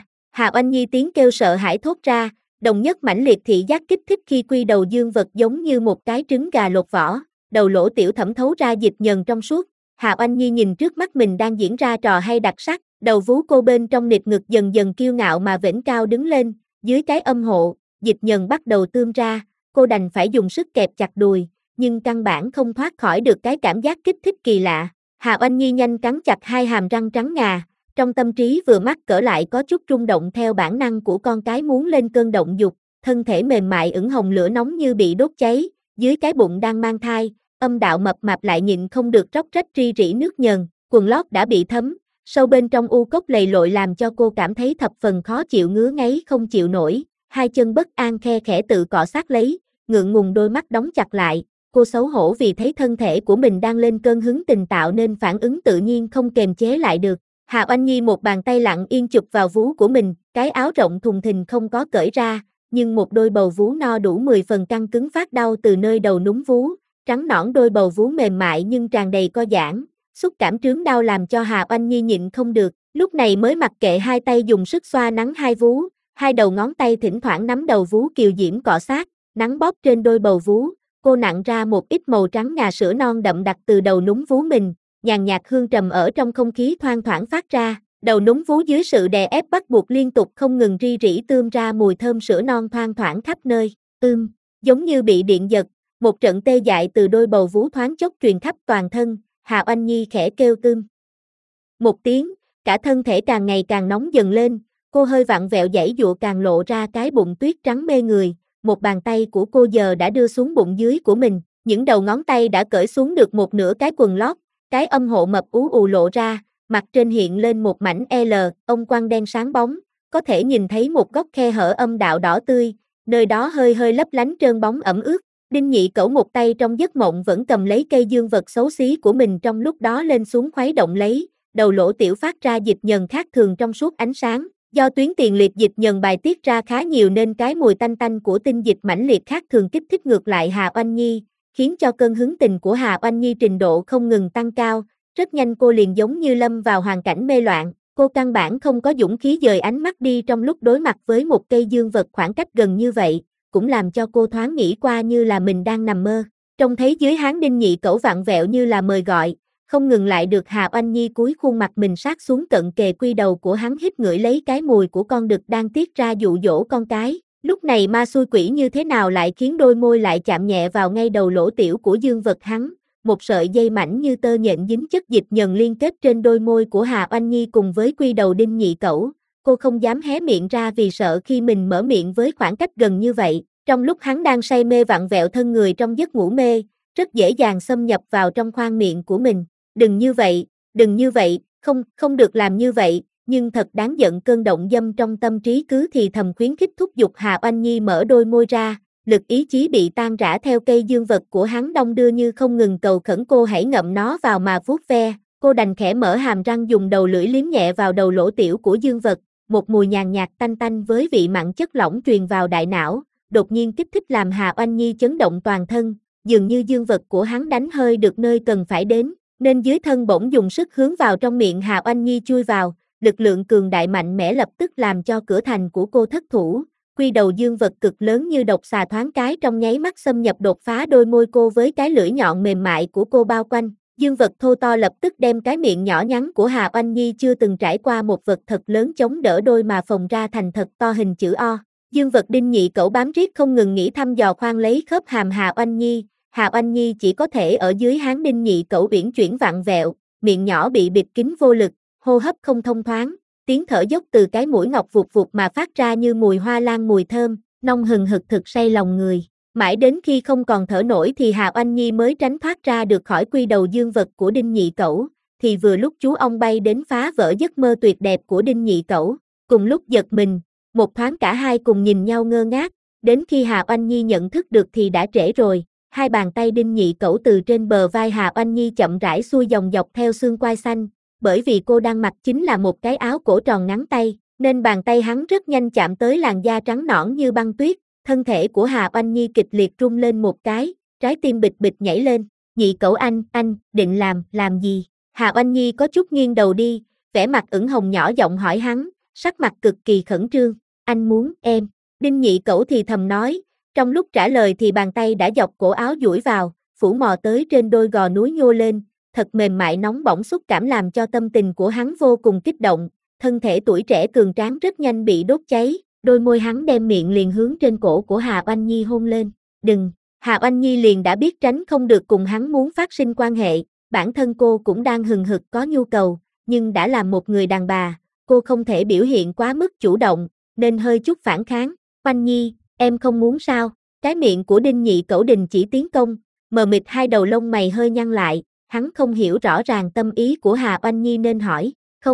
Hà Oanh Nhi tiếng kêu sợ hãi thốt ra, đồng nhất mãnh liệt thị giác kích thích khi quy đầu dương vật giống như một cái trứng gà lột vỏ, đầu lỗ tiểu thẩm thấu ra dịch nhờn trong suốt. Hà Oanh Nhi nhìn trước mắt mình đang diễn ra trò hay đặc sắc, đầu vú cô bên trong nịt ngực dần dần kiêu ngạo mà vểnh cao đứng lên, dưới cái âm hộ, dịch nhờn bắt đầu tươm ra, cô đành phải dùng sức kẹp chặt đùi, nhưng căn bản không thoát khỏi được cái cảm giác kích thích kỳ lạ. Hà Oanh Nhi nhanh cắn chặt hai hàm răng trắng ngà, trong tâm trí vừa mắc cỡ lại có chút rung động theo bản năng của con cái muốn lên cơn động dục, thân thể mềm mại ửng hồng lửa nóng như bị đốt cháy, dưới cái bụng đang mang thai, âm đạo mập mạp lại nhịn không được róc rách ri rỉ nước nhờn, quần lót đã bị thấm, sâu bên trong u cốc lầy lội làm cho cô cảm thấy thập phần khó chịu ngứa ngáy không chịu nổi, hai chân bất an khe khẽ tự cọ sát lấy, ngượng ngùng đôi mắt đóng chặt lại, cô xấu hổ vì thấy thân thể của mình đang lên cơn hứng tình tạo nên phản ứng tự nhiên không kềm chế lại được. Hà Oanh Nhi một bàn tay lặng yên chụp vào vú của mình, cái áo rộng thùng thình không có cởi ra, nhưng một đôi bầu vú no đủ 10 phần căng cứng phát đau từ nơi đầu núm vú, trắng nõn đôi bầu vú mềm mại nhưng tràn đầy co giãn, xúc cảm trướng đau làm cho Hà Oanh Nhi nhịn không được, lúc này mới mặc kệ hai tay dùng sức xoa nắn hai vú, hai đầu ngón tay thỉnh thoảng nắm đầu vú kiều diễm cọ sát, nắng bóp trên đôi bầu vú, cô nặn ra một ít màu trắng ngà sữa non đậm đặc từ đầu núm vú mình, nhàn nhạt hương trầm ở trong không khí thoang thoảng phát ra, đầu núm vú dưới sự đè ép bắt buộc liên tục không ngừng ri rỉ tươm ra mùi thơm sữa non thoang thoảng khắp nơi, giống như bị điện giật, một trận tê dại từ đôi bầu vú thoáng chốc truyền khắp toàn thân, Hà Oanh Nhi khẽ kêu một tiếng, cả thân thể càng ngày càng nóng dần lên, cô hơi vặn vẹo giãy giụa càng lộ ra cái bụng tuyết trắng mê người, một bàn tay của cô giờ đã đưa xuống bụng dưới của mình, những đầu ngón tay đã cởi xuống được một nửa cái quần lót, cái âm hộ mập ú ù lộ ra, mặt trên hiện lên một mảnh ông quăng đen sáng bóng, có thể nhìn thấy một góc khe hở âm đạo đỏ tươi, nơi đó hơi hơi lấp lánh trơn bóng ẩm ướt. Đinh Nhị Cẩu một tay trong giấc mộng vẫn cầm lấy cây dương vật xấu xí của mình trong lúc đó lên xuống khuấy động lấy, đầu lỗ tiểu phát ra dịch nhờn khác thường trong suốt ánh sáng, do tuyến tiền liệt dịch nhờn bài tiết ra khá nhiều nên cái mùi tanh tanh của tinh dịch mãnh liệt khác thường kích thích ngược lại Hà Oanh Nhi, khiến cho cơn hứng tình của Hà Oanh Nhi trình độ không ngừng tăng cao, rất nhanh cô liền giống như lâm vào hoàn cảnh mê loạn, cô căn bản không có dũng khí dời ánh mắt đi trong lúc đối mặt với một cây dương vật khoảng cách gần như vậy, cũng làm cho cô thoáng nghĩ qua như là mình đang nằm mơ. Trông thấy dưới háng Đinh Nhị Cẩu vặn vẹo như là mời gọi, không ngừng lại được Hà Oanh Nhi cúi khuôn mặt mình sát xuống cận kề quy đầu của hắn hít ngửi lấy cái mùi của con đực đang tiết ra dụ dỗ con cái. Lúc này ma xui quỷ như thế nào lại khiến đôi môi lại chạm nhẹ vào ngay đầu lỗ tiểu của dương vật hắn, một sợi dây mảnh như tơ nhện dính chất dịch nhờn liên kết trên đôi môi của Hà Oanh Nhi cùng với quy đầu Đinh Nhị Cẩu. Cô không dám hé miệng ra vì sợ khi mình mở miệng với khoảng cách gần như vậy, trong lúc hắn đang say mê vặn vẹo thân người trong giấc ngủ mê, rất dễ dàng xâm nhập vào trong khoang miệng của mình. Đừng như vậy, không được làm như vậy, nhưng thật đáng giận cơn động dâm trong tâm trí cứ thì thầm khuyến khích thúc giục Hà Oanh Nhi mở đôi môi ra, lực ý chí bị tan rã theo cây dương vật của hắn đong đưa như không ngừng cầu khẩn cô hãy ngậm nó vào mà vuốt ve, cô đành khẽ mở hàm răng dùng đầu lưỡi liếm nhẹ vào đầu lỗ tiểu của dương vật, một mùi nhàn nhạt tanh tanh với vị mặn chất lỏng truyền vào đại não, đột nhiên kích thích làm Hà Oanh Nhi chấn động toàn thân, dường như dương vật của hắn đánh hơi được nơi cần phải đến, nên dưới thân bỗng dùng sức hướng vào trong miệng Hà Oanh Nhi chui vào, lực lượng cường đại mạnh mẽ lập tức làm cho cửa thành của cô thất thủ, quy đầu dương vật cực lớn như độc xà thoáng cái trong nháy mắt xâm nhập đột phá đôi môi cô với cái lưỡi nhọn mềm mại của cô bao quanh, Dương vật thô to lập tức đem cái miệng nhỏ nhắn của Hà Oanh Nhi chưa từng trải qua một vật thật lớn chống đỡ đôi mà phồng ra thành thật to hình chữ O. Dương vật Đinh Nhị Cẩu bám riết không ngừng nghĩ thăm dò khoan lấy khớp hàm Hà Oanh Nhi. Hà Oanh Nhi chỉ có thể ở dưới háng Đinh Nhị Cẩu uyển chuyển vặn vẹo, miệng nhỏ bị bịt kín vô lực, hô hấp không thông thoáng, tiếng thở dốc từ cái mũi ngọc vụt vụt mà phát ra như mùi hoa lan mùi thơm, nông hừng hực thực say lòng người. Mãi đến khi không còn thở nổi thì Hà Oanh Nhi mới tránh thoát ra được khỏi quy đầu dương vật của Đinh Nhị Cẩu, thì vừa lúc chú ong bay đến phá vỡ giấc mơ tuyệt đẹp của Đinh Nhị Cẩu. Cùng lúc giật mình, một thoáng cả hai cùng nhìn nhau ngơ ngác, đến khi Hà Oanh Nhi nhận thức được thì đã trễ rồi. Hai bàn tay Đinh Nhị Cẩu từ trên bờ vai Hà Oanh Nhi chậm rãi xuôi dòng dọc theo xương quai xanh, bởi vì cô đang mặc chính là một cái áo cổ tròn ngắn tay, nên bàn tay hắn rất nhanh chạm tới làn da trắng nõn như băng tuyết. Thân thể của Hà Oanh Nhi kịch liệt rung lên một cái, trái tim bịch bịch nhảy lên. Nhị Cẩu anh định làm gì? Hà Oanh Nhi có chút nghiêng đầu đi, vẻ mặt ửng hồng nhỏ giọng hỏi hắn, sắc mặt cực kỳ khẩn trương. Anh muốn em. Đinh Nhị Cẩu thì thầm nói, trong lúc trả lời thì bàn tay đã dọc cổ áo duỗi vào, phủ mò tới trên đôi gò núi nhô lên, thật mềm mại nóng bỏng xúc cảm làm cho tâm tình của hắn vô cùng kích động, thân thể tuổi trẻ cường tráng rất nhanh bị đốt cháy. Đôi môi hắn đem miệng liền hướng trên cổ của Hà Oanh Nhi hôn lên. Đừng! Hà Oanh Nhi liền đã biết tránh không được cùng hắn muốn phát sinh quan hệ, bản thân cô cũng đang hừng hực có nhu cầu, nhưng đã là một người đàn bà, cô không thể biểu hiện quá mức chủ động, nên hơi chút phản kháng. Oanh Nhi, em không muốn sao? Cái miệng của Đinh Nhị Cẩu đình chỉ tiến công, mờ mịt hai đầu lông mày hơi nhăn lại, hắn không hiểu rõ ràng tâm ý của Hà Oanh Nhi nên hỏi,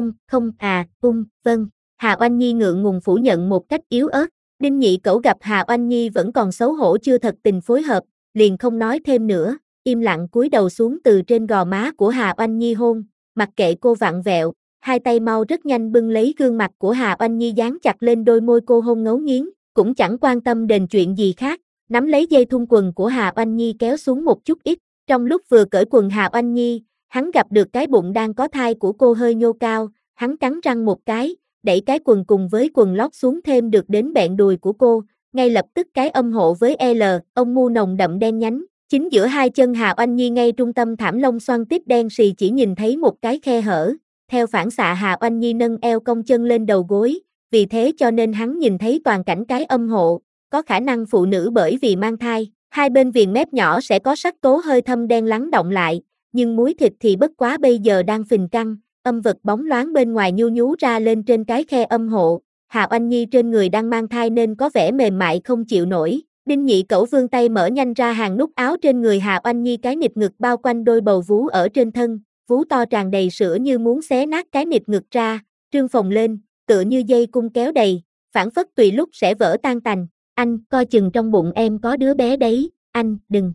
vâng. Hà Oanh Nhi ngượng ngùng phủ nhận một cách yếu ớt. Đinh Nhị Cẩu gặp Hà Oanh Nhi vẫn còn xấu hổ chưa thật tình phối hợp, liền không nói thêm nữa, im lặng cúi đầu xuống từ trên gò má của Hà Oanh Nhi hôn, mặc kệ cô vặn vẹo, hai tay mau rất nhanh bưng lấy gương mặt của Hà Oanh Nhi dán chặt lên đôi môi cô hôn ngấu nghiến, cũng chẳng quan tâm đến chuyện gì khác, nắm lấy dây thun quần của Hà Oanh Nhi kéo xuống một chút ít. Trong lúc vừa cởi quần Hà Oanh Nhi, hắn gặp được cái bụng đang có thai của cô hơi nhô cao, hắn cắn răng một cái, đẩy cái quần cùng với quần lót xuống thêm được đến bẹn đùi của cô, ngay lập tức cái âm hộ với L, ông mu nồng đậm đen nhánh, chính giữa hai chân Hà Oanh Nhi ngay trung tâm thảm lông xoăn tiếp đen xì chỉ nhìn thấy một cái khe hở, theo phản xạ Hà Oanh Nhi nâng eo cong chân lên đầu gối, vì thế cho nên hắn nhìn thấy toàn cảnh cái âm hộ, có khả năng phụ nữ bởi vì mang thai, hai bên viền mép nhỏ sẽ có sắc tố hơi thâm đen lắng động lại, nhưng múi thịt thì bất quá bây giờ đang phình căng. Âm vật bóng loáng bên ngoài nhu nhú ra lên trên cái khe âm hộ, Hà Oanh Nhi trên người đang mang thai nên có vẻ mềm mại không chịu nổi. Đinh Nhị Cẩu vươn tay mở nhanh ra hàng nút áo trên người Hà Oanh Nhi, cái nịt ngực bao quanh đôi bầu vú ở trên thân, vú to tràn đầy sữa như muốn xé nát cái nịt ngực ra, trương phồng lên, tựa như dây cung kéo đầy, phảng phất tùy lúc sẽ vỡ tan tành. Anh, coi chừng trong bụng em có đứa bé đấy, anh, đừng.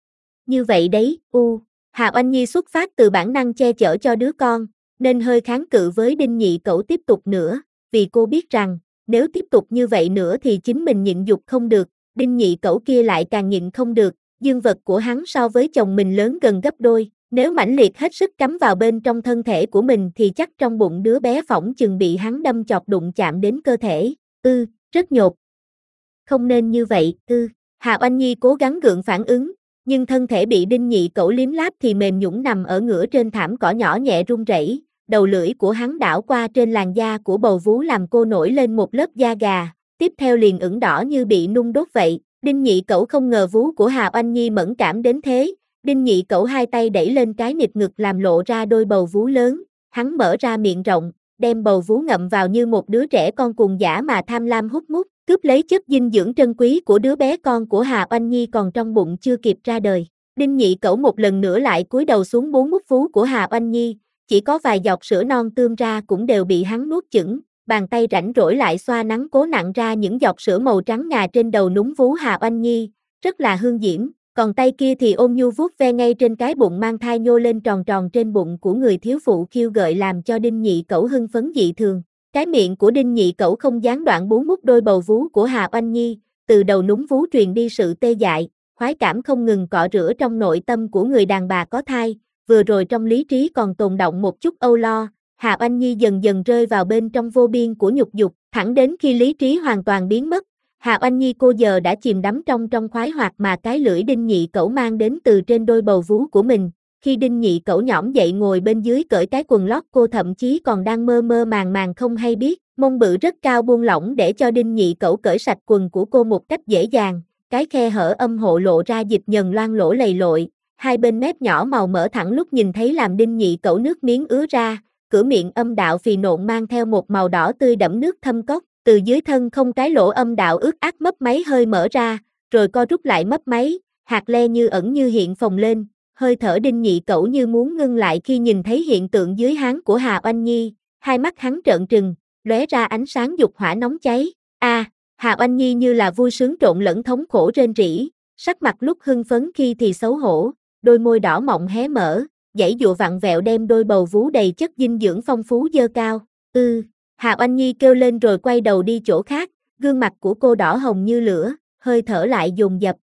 Như vậy đấy, Hà Oanh Nhi xuất phát từ bản năng che chở cho đứa con, nên hơi kháng cự với Đinh Nhị Cẩu tiếp tục nữa, vì cô biết rằng, nếu tiếp tục như vậy nữa thì chính mình nhịn dục không được, Đinh Nhị Cẩu kia lại càng nhịn không được, dương vật của hắn so với chồng mình lớn gần gấp đôi, nếu mãnh liệt hết sức cắm vào bên trong thân thể của mình thì chắc trong bụng đứa bé phỏng chừng bị hắn đâm chọt đụng chạm đến cơ thể, rất nhột. Không nên như vậy, Hà Oanh Nhi cố gắng gượng phản ứng, nhưng thân thể bị Đinh Nhị Cẩu liếm láp thì mềm nhũn nằm ở ngửa trên thảm cỏ nhỏ nhẹ run rẩy, đầu lưỡi của hắn đảo qua trên làn da của bầu vú làm cô nổi lên một lớp da gà, tiếp theo liền ửng đỏ như bị nung đốt vậy. Đinh Nhị Cẩu không ngờ vú của Hà Oanh Nhi mẫn cảm đến thế, Đinh Nhị Cẩu hai tay đẩy lên cái nịt ngực làm lộ ra đôi bầu vú lớn, hắn mở ra miệng rộng, đem bầu vú ngậm vào như một đứa trẻ con cuồng dã mà tham lam hút mút, cướp lấy chất dinh dưỡng trân quý của đứa bé con của Hà Oanh Nhi còn trong bụng chưa kịp ra đời. Đinh Nhị Cẩu một lần nữa lại cúi đầu xuống bốn mút vú của Hà Oanh Nhi, chỉ có vài giọt sữa non tươm ra cũng đều bị hắn nuốt chửng, bàn tay rảnh rỗi lại xoa nắn cố nặn ra những giọt sữa màu trắng ngà trên đầu núm vú Hà Oanh Nhi, rất là hương diễm, còn tay kia thì ôm nhu vuốt ve ngay trên cái bụng mang thai nhô lên tròn tròn trên bụng của người thiếu phụ khiêu gợi làm cho Đinh Nhị Cẩu hưng phấn dị thường. Cái miệng của Đinh Nhị Cẩu không gián đoạn bú mút đôi bầu vú của Hà Oanh Nhi, từ đầu núm vú truyền đi sự tê dại, khoái cảm không ngừng cọ rửa trong nội tâm của người đàn bà có thai, vừa rồi trong lý trí còn tồn động một chút âu lo, Hà Oanh Nhi dần dần rơi vào bên trong vô biên của nhục dục, thẳng đến khi lý trí hoàn toàn biến mất, Hà Oanh Nhi cô giờ đã chìm đắm trong khoái hoạt mà cái lưỡi Đinh Nhị Cẩu mang đến từ trên đôi bầu vú của mình, khi Đinh Nhị Cẩu nhõm dậy ngồi bên dưới cởi cái quần lót, cô thậm chí còn đang mơ mơ màng màng không hay biết, mông bự rất cao buông lỏng để cho Đinh Nhị Cẩu cởi sạch quần của cô một cách dễ dàng, cái khe hở âm hộ lộ ra dịch nhờn loang lổ lầy lội, hai bên mép nhỏ màu mỡ thẳng lúc nhìn thấy làm Đinh Nhị Cẩu nước miếng ứa ra, cửa miệng âm đạo phì nộn mang theo một màu đỏ tươi đẫm nước thâm cốc, từ dưới thân không cái lỗ âm đạo ướt át mấp máy hơi mở ra, rồi co rút lại mấp máy, hạt le như ẩn như hiện phồng lên, hơi thở Đinh Nhị Cẩu như muốn ngưng lại khi nhìn thấy hiện tượng dưới háng của Hà Oanh Nhi, hai mắt hắn trợn trừng, lóe ra ánh sáng dục hỏa nóng cháy. Hà Oanh Nhi như là vui sướng trộn lẫn thống khổ rên rỉ, sắc mặt lúc hưng phấn khi thì xấu hổ, đôi môi đỏ mọng hé mở, giãy giụa vặn vẹo đem đôi bầu vú đầy chất dinh dưỡng phong phú dơ cao. Hà Oanh Nhi kêu lên rồi quay đầu đi chỗ khác, gương mặt của cô đỏ hồng như lửa, hơi thở lại dồn dập,